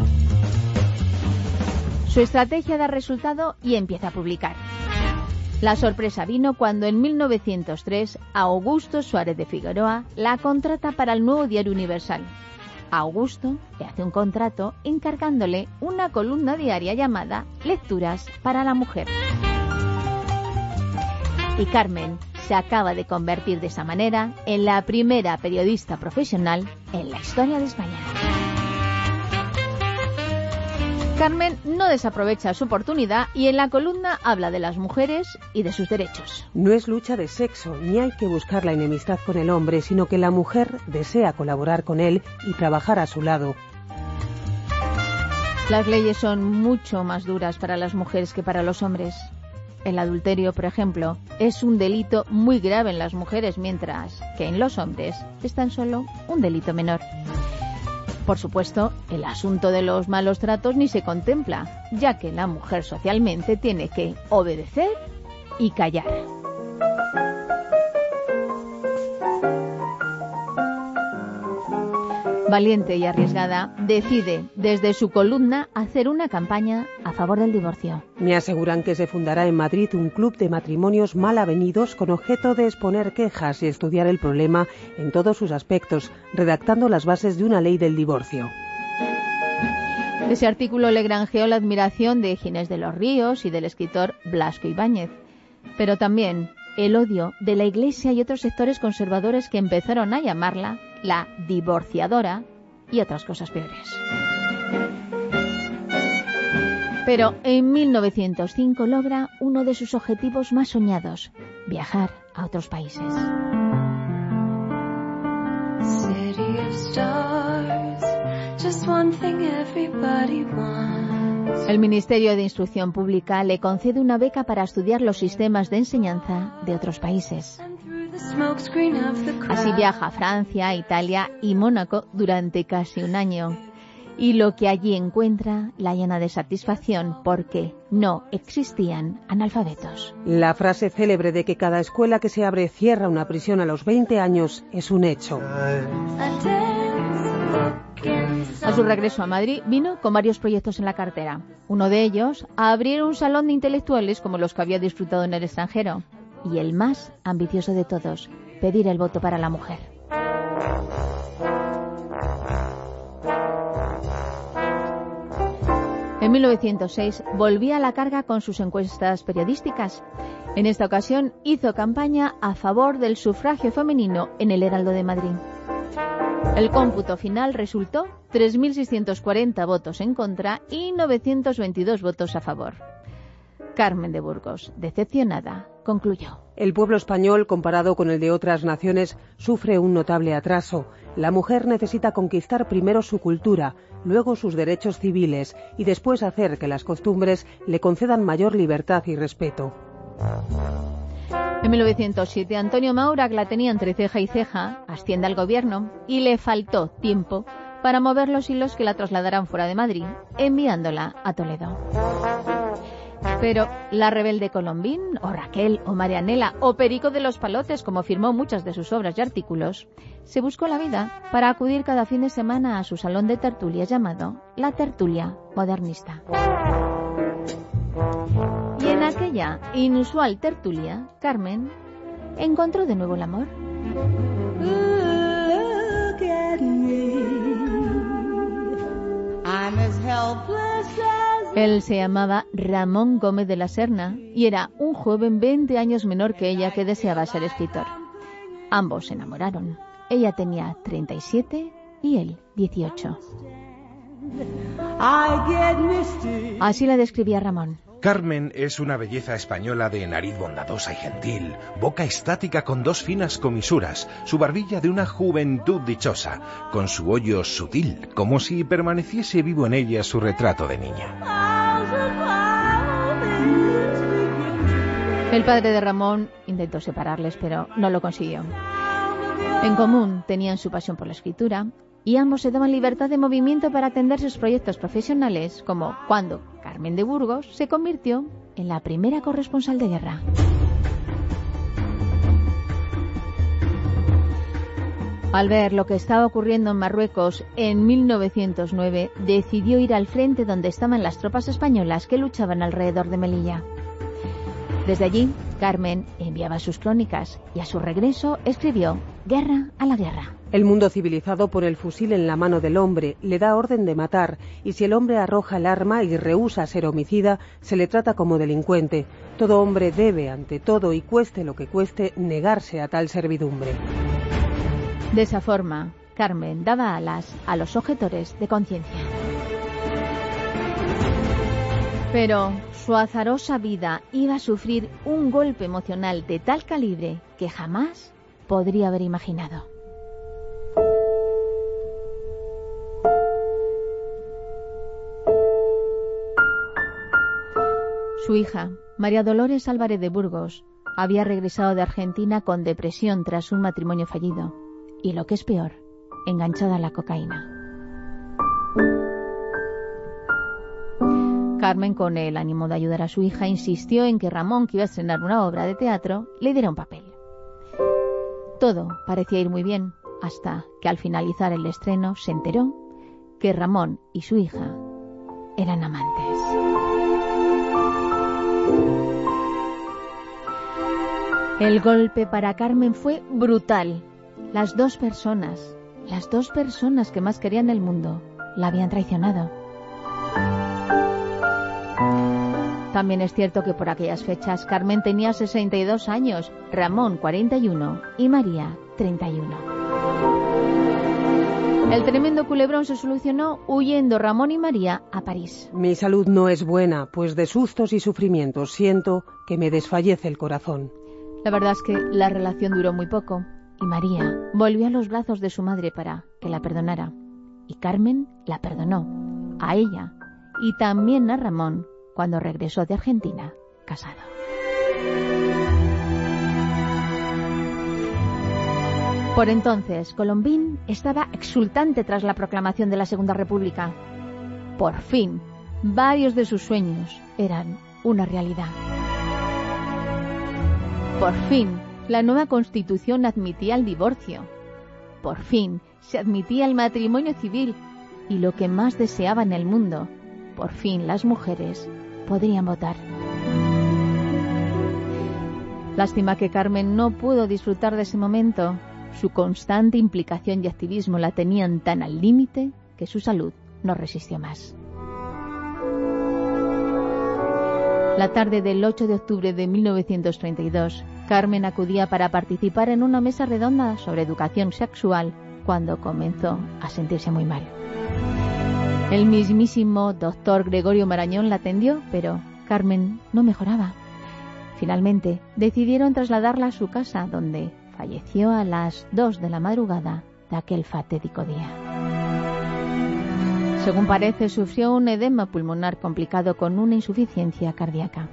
Su estrategia da resultado y empieza a publicar. La sorpresa vino cuando en 1903 Augusto Suárez de Figueroa la contrata para el nuevo Diario Universal. Augusto le hace un contrato encargándole una columna diaria llamada Lecturas para la Mujer. Y Carmen se acaba de convertir de esa manera en la primera periodista profesional en la historia de España. Carmen no desaprovecha su oportunidad y en la columna habla de las mujeres y de sus derechos. No es lucha de sexo, ni hay que buscar la enemistad con el hombre, sino que la mujer desea colaborar con él y trabajar a su lado. Las leyes son mucho más duras para las mujeres que para los hombres. El adulterio, por ejemplo, es un delito muy grave en las mujeres, mientras que en los hombres es tan solo un delito menor. Por supuesto, el asunto de los malos tratos ni se contempla, ya que la mujer socialmente tiene que obedecer y callar. Valiente y arriesgada, decide desde su columna hacer una campaña a favor del divorcio. Me aseguran que se fundará en Madrid un club de matrimonios mal avenidos con objeto de exponer quejas y estudiar el problema en todos sus aspectos, redactando las bases de una ley del divorcio. Ese artículo le granjeó la admiración de Ginés de los Ríos y del escritor Blasco Ibáñez, pero también el odio de la Iglesia y otros sectores conservadores que empezaron a llamarla la divorciadora y otras cosas peores. Pero en 1905 logra uno de sus objetivos más soñados, viajar a otros países. City of stars, just one thing everybody wants. El Ministerio de Instrucción Pública le concede una beca para estudiar los sistemas de enseñanza de otros países. Así viaja a Francia, Italia y Mónaco durante casi un año. Y lo que allí encuentra la llena de satisfacción porque no existían analfabetos. La frase célebre de que cada escuela que se abre cierra una prisión a los 20 años es un hecho. A su regreso a Madrid vino con varios proyectos en la cartera. Uno de ellos, abrir un salón de intelectuales como los que había disfrutado en el extranjero. Y el más ambicioso de todos, pedir el voto para la mujer. En 1906 volvía a la carga con sus encuestas periodísticas. En esta ocasión hizo campaña a favor del sufragio femenino en el Heraldo de Madrid. El cómputo final resultó 3.640 votos en contra y 922 votos a favor. Carmen de Burgos, decepcionada, concluyó. El pueblo español, comparado con el de otras naciones, sufre un notable atraso. La mujer necesita conquistar primero su cultura, luego sus derechos civiles y después hacer que las costumbres le concedan mayor libertad y respeto. En 1907, Antonio Maura, que la tenía entre ceja y ceja, asciende al gobierno y le faltó tiempo para mover los hilos que la trasladaran fuera de Madrid, enviándola a Toledo. Pero la rebelde Colombín, o Raquel, o Marianela, o Perico de los Palotes, como firmó muchas de sus obras y artículos, se buscó la vida para acudir cada fin de semana a su salón de tertulia llamado La Tertulia Modernista. Y en aquella inusual tertulia, Carmen encontró de nuevo el amor. Look at me. I'm as helpless as... Él se llamaba Ramón Gómez de la Serna y era un joven 20 años menor que ella que deseaba ser escritor. Ambos se enamoraron. Ella tenía 37 y él 18. Así la describía Ramón. Carmen es una belleza española de nariz bondadosa y gentil, boca estática con 2 finas comisuras, su barbilla de una juventud dichosa, con su hoyo sutil, como si permaneciese vivo en ella su retrato de niña. El padre de Ramón intentó separarles, pero no lo consiguió. En común tenían su pasión por la escritura y ambos se daban libertad de movimiento para atender sus proyectos profesionales, como cuando Carmen de Burgos se convirtió en la primera corresponsal de guerra. Al ver lo que estaba ocurriendo en Marruecos en 1909, decidió ir al frente donde estaban las tropas españolas que luchaban alrededor de Melilla. Desde allí, Carmen enviaba sus crónicas y a su regreso escribió Guerra a la guerra. El mundo civilizado pone el fusil en la mano del hombre, le da orden de matar, y si el hombre arroja el arma y rehúsa ser homicida, se le trata como delincuente. Todo hombre debe, ante todo y cueste lo que cueste, negarse a tal servidumbre. De esa forma, Carmen daba alas a los objetores de conciencia. Pero su azarosa vida iba a sufrir un golpe emocional de tal calibre que jamás podría haber imaginado. Su hija, María Dolores Álvarez de Burgos, había regresado de Argentina con depresión tras un matrimonio fallido y, lo que es peor, enganchada a la cocaína. Carmen, con el ánimo de ayudar a su hija, insistió en que Ramón, que iba a estrenar una obra de teatro, le diera un papel. Todo parecía ir muy bien, hasta que al finalizar el estreno se enteró que Ramón y su hija eran amantes. El golpe para Carmen fue brutal. Las dos personas que más quería en el mundo, la habían traicionado. También es cierto que por aquellas fechas Carmen tenía 62 años, Ramón 41 y María 31. El tremendo culebrón se solucionó huyendo Ramón y María a París. Mi salud no es buena, pues de sustos y sufrimientos siento que me desfallece el corazón. La verdad es que la relación duró muy poco y María volvió a los brazos de su madre para que la perdonara. Y Carmen la perdonó, a ella y también a Ramón, cuando regresó de Argentina, casado. Por entonces, Colombín estaba exultante tras la proclamación de la Segunda República. Por fin, varios de sus sueños eran una realidad. Por fin, la nueva Constitución admitía el divorcio. Por fin, se admitía el matrimonio civil y lo que más deseaba en el mundo, por fin las mujeres podrían votar. Lástima que Carmen no pudo disfrutar de ese momento. Su constante implicación y activismo la tenían tan al límite que su salud no resistió más. La tarde del 8 de octubre de 1932, Carmen acudía para participar en una mesa redonda sobre educación sexual cuando comenzó a sentirse muy mal. El mismísimo doctor Gregorio Marañón la atendió, pero Carmen no mejoraba. Finalmente, decidieron trasladarla a su casa, donde falleció a las 2 de la madrugada de aquel fatídico día. Según parece, sufrió un edema pulmonar complicado con una insuficiencia cardíaca.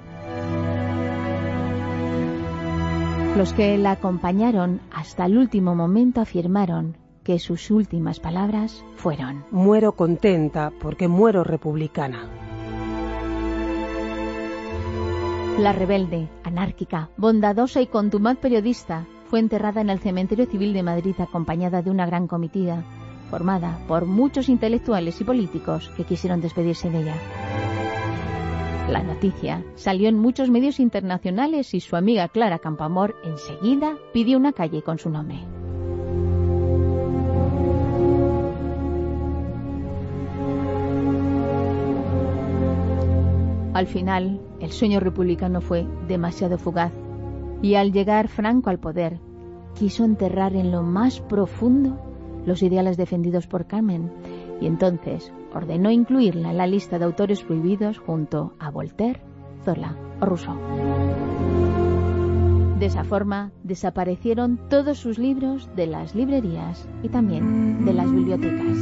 Los que la acompañaron hasta el último momento afirmaron que sus últimas palabras fueron: muero contenta porque muero republicana. La rebelde, anárquica, bondadosa y contumaz periodista fue enterrada en el Cementerio Civil de Madrid acompañada de una gran comitiva, formada por muchos intelectuales y políticos que quisieron despedirse de ella. La noticia salió en muchos medios internacionales y su amiga Clara Campoamor enseguida pidió una calle con su nombre. Al final, el sueño republicano fue demasiado fugaz y al llegar Franco al poder, quiso enterrar en lo más profundo los ideales defendidos por Carmen y entonces ordenó incluirla en la lista de autores prohibidos junto a Voltaire, Zola o Rousseau. De esa forma desaparecieron todos sus libros de las librerías y también de las bibliotecas.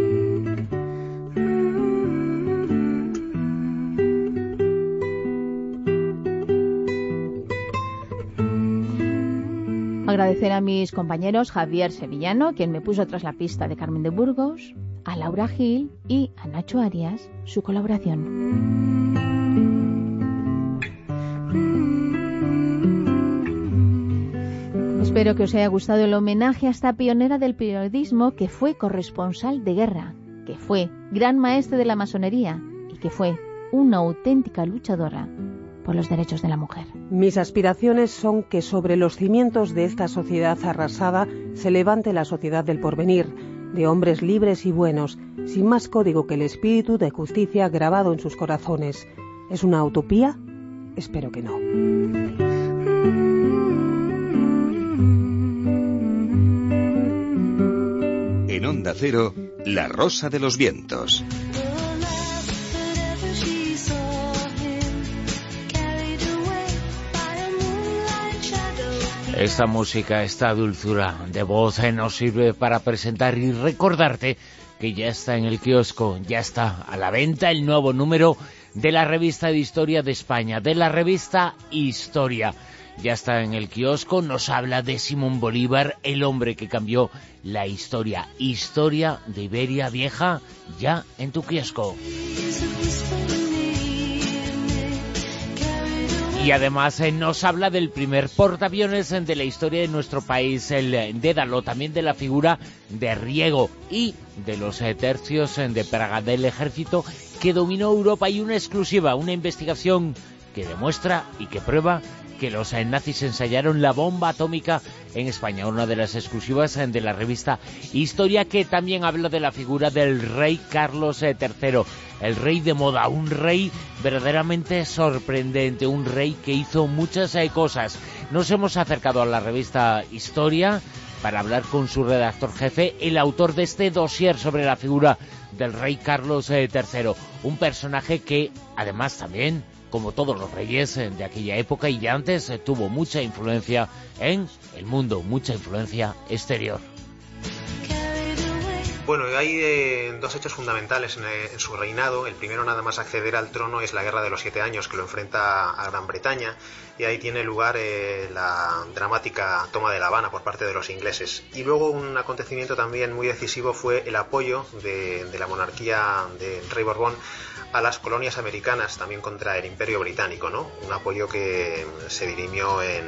Agradecer a mis compañeros Javier Sevillano, quien me puso tras la pista de Carmen de Burgos, a Laura Gil y a Nacho Arias su colaboración. Espero que os haya gustado el homenaje a esta pionera del periodismo que fue corresponsal de guerra, que fue gran maestre de la masonería y que fue una auténtica luchadora por los derechos de la mujer. Mis aspiraciones son que sobre los cimientos de esta sociedad arrasada se levante la sociedad del porvenir, de hombres libres y buenos, sin más código que el espíritu de justicia grabado en sus corazones. ¿Es una utopía? Espero que no. En Onda Cero, La Rosa de los Vientos. Esta música, esta dulzura de voz nos sirve para presentar y recordarte que ya está en el kiosco, ya está a la venta el nuevo número de la revista de Historia de España, de la revista Historia. Ya está en el kiosco, nos habla de Simón Bolívar, el hombre que cambió la historia. Historia de Iberia Vieja, ya en tu kiosco. Y además nos habla del primer portaaviones de la historia de nuestro país, el Dédalo, también de la figura de Riego y de los tercios de Praga del ejército que dominó Europa, y una exclusiva, una investigación que demuestra y que prueba que los nazis ensayaron la bomba atómica en España, una de las exclusivas de la revista Historia, que también habla de la figura del rey Carlos III, el rey de moda, un rey verdaderamente sorprendente, un rey que hizo muchas cosas. Nos hemos acercado a la revista Historia para hablar con su redactor jefe, el autor de este dossier sobre la figura del rey Carlos III, un personaje que además también, como todos los reyes de aquella época y de antes, tuvo mucha influencia en el mundo, mucha influencia exterior. Bueno, hay dos hechos fundamentales en su reinado. El primero, nada más acceder al trono, es la Guerra de los 7 Años, que lo enfrenta a Gran Bretaña, y ahí tiene lugar la dramática toma de La Habana por parte de los ingleses. Y luego un acontecimiento también muy decisivo fue el apoyo de la monarquía del rey Borbón a las colonias americanas, también contra el Imperio Británico, ¿no? Un apoyo que se dirimió en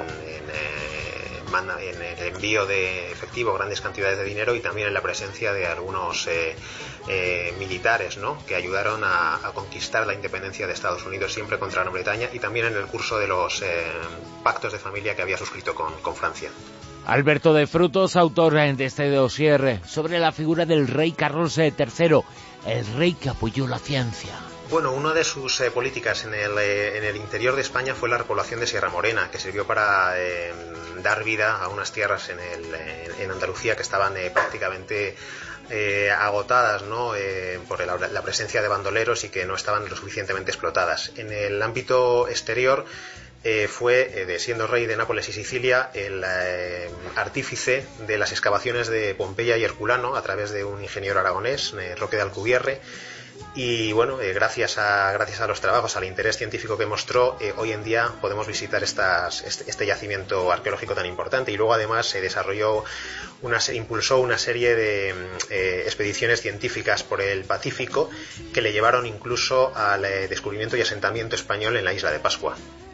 el envío de efectivo, grandes cantidades de dinero, y también en la presencia de algunos militares, ¿no?, que ayudaron a conquistar la independencia de Estados Unidos, siempre contra Gran Bretaña, y también en el curso de los pactos de familia que había suscrito con Francia. Alberto de Frutos, autor de este dossier sobre la figura del rey Carlos III, el rey que apoyó la ciencia. Bueno, una de sus políticas en el interior de España fue la repoblación de Sierra Morena, que sirvió para dar vida a unas tierras en Andalucía que estaban prácticamente agotadas, ¿no?, por la presencia de bandoleros y que no estaban lo suficientemente explotadas. En el ámbito exterior fue, siendo rey de Nápoles y Sicilia, el artífice de las excavaciones de Pompeya y Herculano a través de un ingeniero aragonés, Roque de Alcubierre. Y bueno, gracias a los trabajos, al interés científico que mostró, hoy en día podemos visitar este yacimiento arqueológico tan importante. Y luego además se impulsó una serie de expediciones científicas por el Pacífico que le llevaron incluso al descubrimiento y asentamiento español en la isla de Pascua.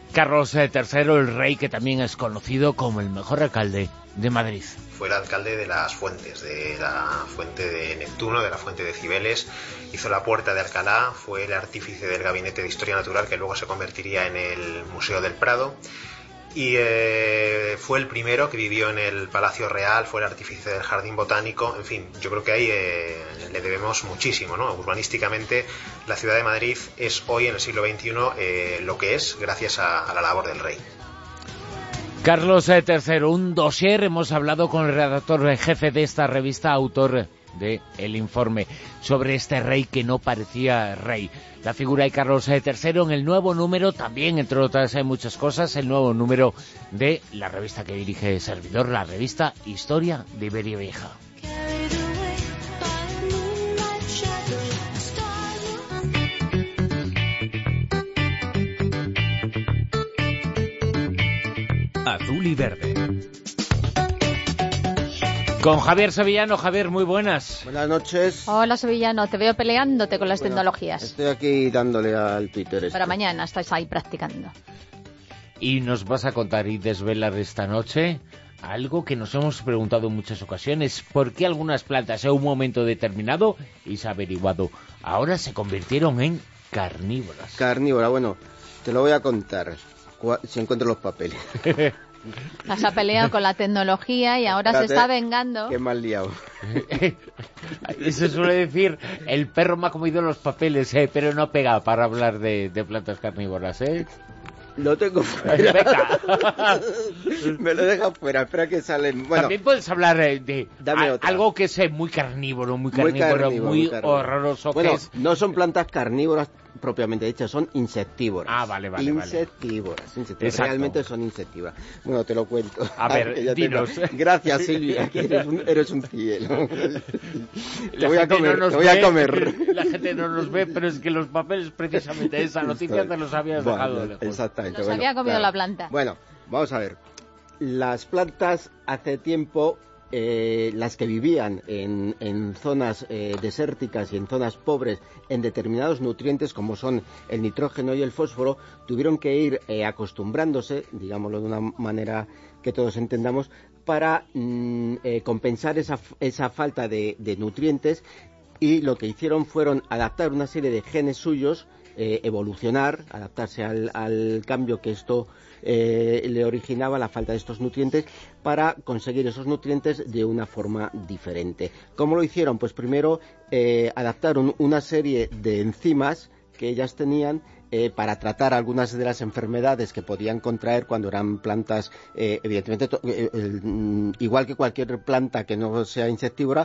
Carlos III, el rey que también es conocido como el mejor alcalde de Madrid. Fue el alcalde de las fuentes, de la fuente de Neptuno, de la fuente de Cibeles, hizo la Puerta de Alcalá, fue el artífice del Gabinete de Historia Natural que luego se convertiría en el Museo del Prado, y fue el primero que vivió en el Palacio Real, fue el artífice del Jardín Botánico. En fin, yo creo que ahí le debemos muchísimo, ¿no? Urbanísticamente, la ciudad de Madrid es hoy, en el siglo XXI, lo que es gracias a la labor del rey. Carlos III, un dossier. Hemos hablado con el redactor jefe de esta revista, autor de el informe sobre este rey que no parecía rey. La figura de Carlos III en el nuevo número, también, entre otras muchas cosas, el nuevo número de la revista que dirige servidor, la revista Historia de Iberia Vieja. Azul y verde. Con Javier Sevillano. Javier, muy buenas. Buenas noches. Hola, Sevillano, te veo peleándote con las tecnologías. Estoy aquí dándole al Twitter. Para mañana estáis ahí practicando. Y nos vas a contar y desvelar esta noche algo que nos hemos preguntado en muchas ocasiones. ¿Por qué algunas plantas en un momento determinado, y se ha averiguado, ahora se convirtieron en carnívoras? Carnívora, bueno, te lo voy a contar si encuentro los papeles. Se ha peleado con la tecnología y ahora se está vengando. Qué mal liado. Se suele decir, el perro me ha comido los papeles, pero no pega para hablar de plantas carnívoras, ¿eh? Lo tengo fuera. Me lo deja fuera, espera que salen. Bueno, también puedes hablar de algo que es muy carnívoro, muy horroroso. Bueno, que es... no son plantas carnívoras propiamente dichas, son insectívoras. Ah, vale. Insectívoras. Realmente son insectívoras. Bueno, te lo cuento. A ver, dinos. Gracias, Silvia, que eres un cielo. Te voy a comer. La gente no nos ve, pero es que los papeles, precisamente, esa noticia te los habías dejado lejos. Exactamente. Nos había comido la planta. Bueno, vamos a ver. Las plantas hace tiempo, las que vivían en zonas desérticas y en zonas pobres en determinados nutrientes como son el nitrógeno y el fósforo, tuvieron que ir acostumbrándose, digámoslo de una manera que todos entendamos, para compensar esa falta de nutrientes, y lo que hicieron fueron adaptar una serie de genes suyos, evolucionar, adaptarse al cambio que esto le originaba, la falta de estos nutrientes, para conseguir esos nutrientes de una forma diferente. ¿Cómo lo hicieron? Pues primero adaptaron una serie de enzimas que ellas tenían para tratar algunas de las enfermedades que podían contraer cuando eran plantas, evidentemente, igual que cualquier planta que no sea insectívora,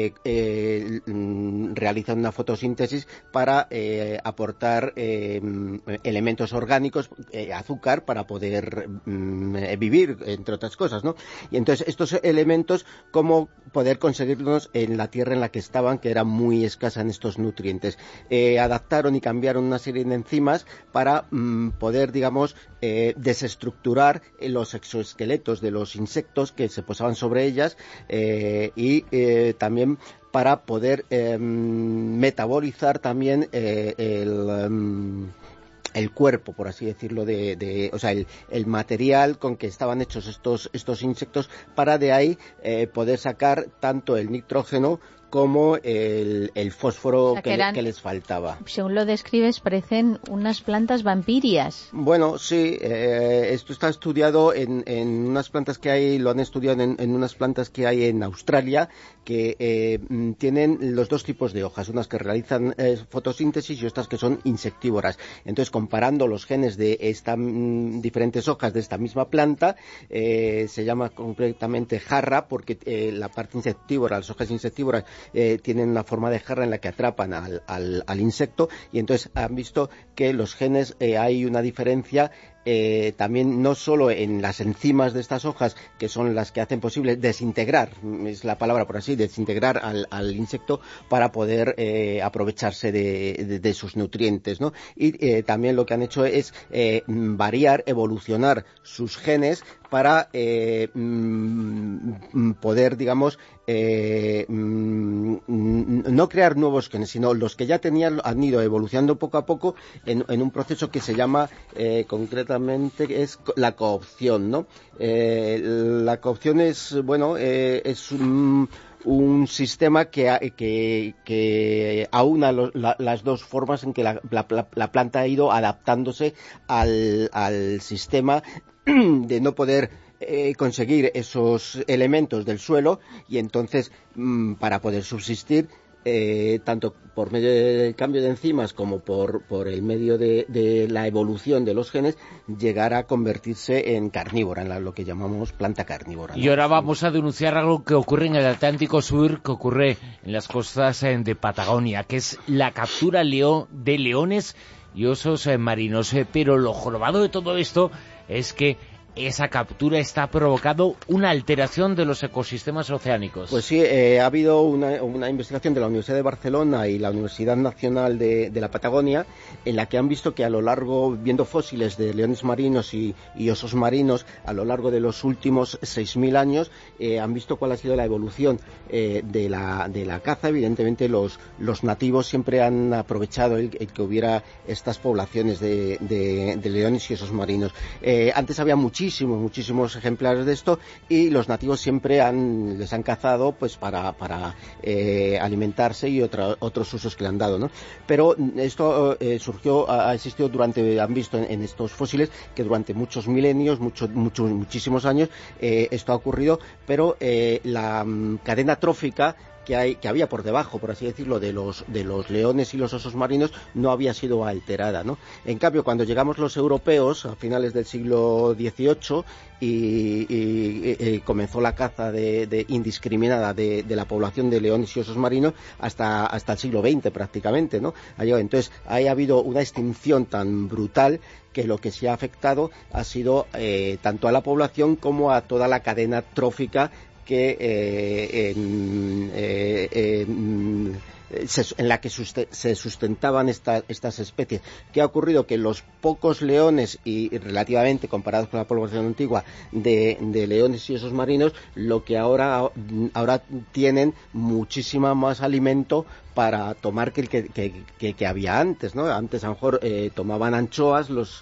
realizan una fotosíntesis para aportar elementos orgánicos, azúcar, para poder vivir, entre otras cosas, ¿no? Y entonces estos elementos, ¿cómo poder conseguirlos en la tierra en la que estaban, que era muy escasa en estos nutrientes? Adaptaron y cambiaron una serie de enzimas para poder, digamos, desestructurar los exoesqueletos de los insectos que se posaban sobre ellas, y también para poder metabolizar también el cuerpo, por así decirlo, o sea, el material con que estaban hechos estos insectos, para de ahí poder sacar tanto el nitrógeno como el fósforo, o sea, que les faltaba. Según lo describes, parecen unas plantas vampirias. Bueno, sí, esto está estudiado en unas plantas que hay, lo han estudiado en unas plantas que hay en Australia, que tienen los dos tipos de hojas, unas que realizan fotosíntesis y otras que son insectívoras. Entonces, comparando los genes de estas diferentes hojas de esta misma planta, se llama completamente jarra, porque la parte insectívora, las hojas insectívoras, tienen una forma de jarra en la que atrapan al insecto, y entonces han visto que los genes, hay una diferencia también, no solo en las enzimas de estas hojas, que son las que hacen posible desintegrar, es la palabra por así, desintegrar al insecto para poder aprovecharse de sus nutrientes, ¿no? Y también lo que han hecho es variar, evolucionar sus genes para poder, digamos, no crear nuevos genes, sino los que ya tenían han ido evolucionando poco a poco en un proceso que se llama concretamente concretamente es la coopción, ¿no? La coopción es, bueno, es un sistema que aúna las dos formas en que la planta ha ido adaptándose al sistema de no poder conseguir esos elementos del suelo, y entonces para poder subsistir, tanto por medio del cambio de enzimas como por el medio de la evolución de los genes, llegar a convertirse en carnívora, en lo que llamamos planta carnívora, ¿no? Y ahora vamos a denunciar algo que ocurre en el Atlántico Sur, que ocurre en las costas de Patagonia, que es la captura de leones y osos marinos. Pero lo jorobado de todo esto es que esa captura está provocando una alteración de los ecosistemas oceánicos. Pues sí, ha habido una investigación de la Universidad de Barcelona y la Universidad Nacional de la Patagonia, en la que han visto que a lo largo, viendo fósiles de leones marinos y osos marinos a lo largo de los últimos 6.000 años, han visto cuál ha sido la evolución de la caza. Evidentemente los nativos siempre han aprovechado el que hubiera estas poblaciones de leones y osos marinos. Antes había muchísimos ejemplares de esto, y los nativos siempre les han cazado pues para alimentarse y otros usos que le han dado, ¿no? Pero esto ha existido han visto en estos fósiles que durante muchos milenios, muchísimos años, esto ha ocurrido, pero la cadena trófica que había por debajo, por así decirlo, de los leones y los osos marinos no había sido alterada, ¿no? En cambio, cuando llegamos los europeos a finales del siglo XVIII y comenzó la caza indiscriminada de la población de leones y osos marinos hasta el siglo XX prácticamente, ¿no? Entonces, ha habido una extinción tan brutal que lo que se ha afectado ha sido tanto a la población como a toda la cadena trófica en la que se sustentaban estas especies. ¿Qué ha ocurrido? Que los pocos leones, y relativamente comparados con la población antigua de leones y osos marinos, lo que ahora tienen muchísima más alimento para tomar que había antes, ¿no? Antes a lo mejor tomaban anchoas los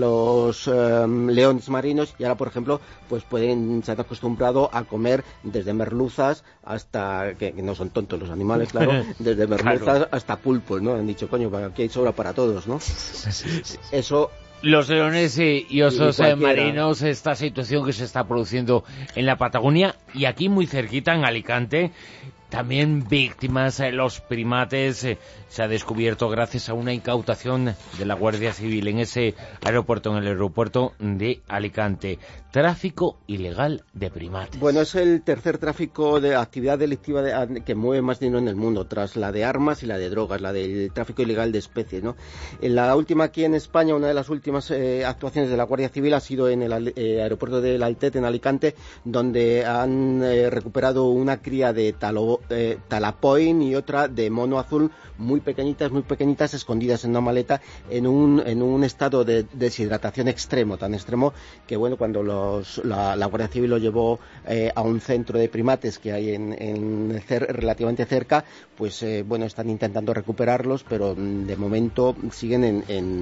leones marinos, y ahora, por ejemplo, pues se han acostumbrado a comer desde merluzas hasta, que no son tontos los animales, claro, desde merluzas hasta pulpos, ¿no? Han dicho, coño, aquí hay sobra para todos, ¿no? Eso... Los leones y osos marinos, esta situación que se está produciendo en la Patagonia, y aquí muy cerquita, en Alicante, también víctimas, los primates. Se ha descubierto gracias a una incautación de la Guardia Civil en ese aeropuerto, en el aeropuerto de Alicante. Tráfico ilegal de primates. Bueno, es el tercer tráfico de actividad delictiva que mueve más dinero en el mundo, tras la de armas y la de drogas, la del tráfico ilegal de especies, ¿no? En la última aquí en España, una de las últimas actuaciones de la Guardia Civil ha sido en el aeropuerto del Altet, en Alicante, donde han recuperado una cría de talapoin y otra de mono azul, muy pequeñitas, escondidas en una maleta, en un estado de deshidratación extremo, tan extremo que, bueno, cuando la Guardia Civil lo llevó a un centro de primates que hay relativamente cerca, pues bueno, están intentando recuperarlos, pero de momento siguen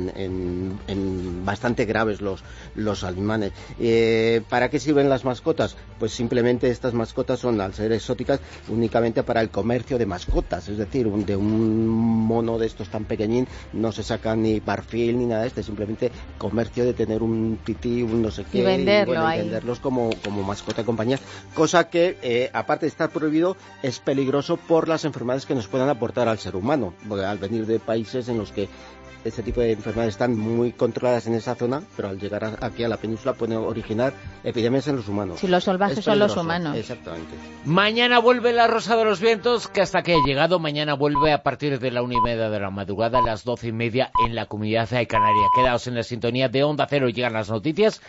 en bastante graves los animales. ¿Para qué sirven las mascotas? Pues simplemente estas mascotas son, al ser exóticas, únicamente para el comercio de mascotas, es decir, de un mono de estos tan pequeñín no se saca ni marfil ni nada simplemente comercio de tener un tití, un no sé qué, y venderlos como mascota de compañía, cosa que aparte de estar prohibido, es peligroso por las enfermedades que nos puedan aportar al ser humano, porque al venir de países en los que este tipo de enfermedades están muy controladas en esa zona, pero al llegar aquí a la península pueden originar epidemias en los humanos. Si los salvajes son los humanos. Exactamente. Mañana vuelve la Rosa de los Vientos, que hasta que ha llegado. Mañana vuelve a partir de la 1:30 de la madrugada, a las 12:30 en la Comunidad Canaria. Quedaos en la sintonía de Onda Cero, llegan las noticias.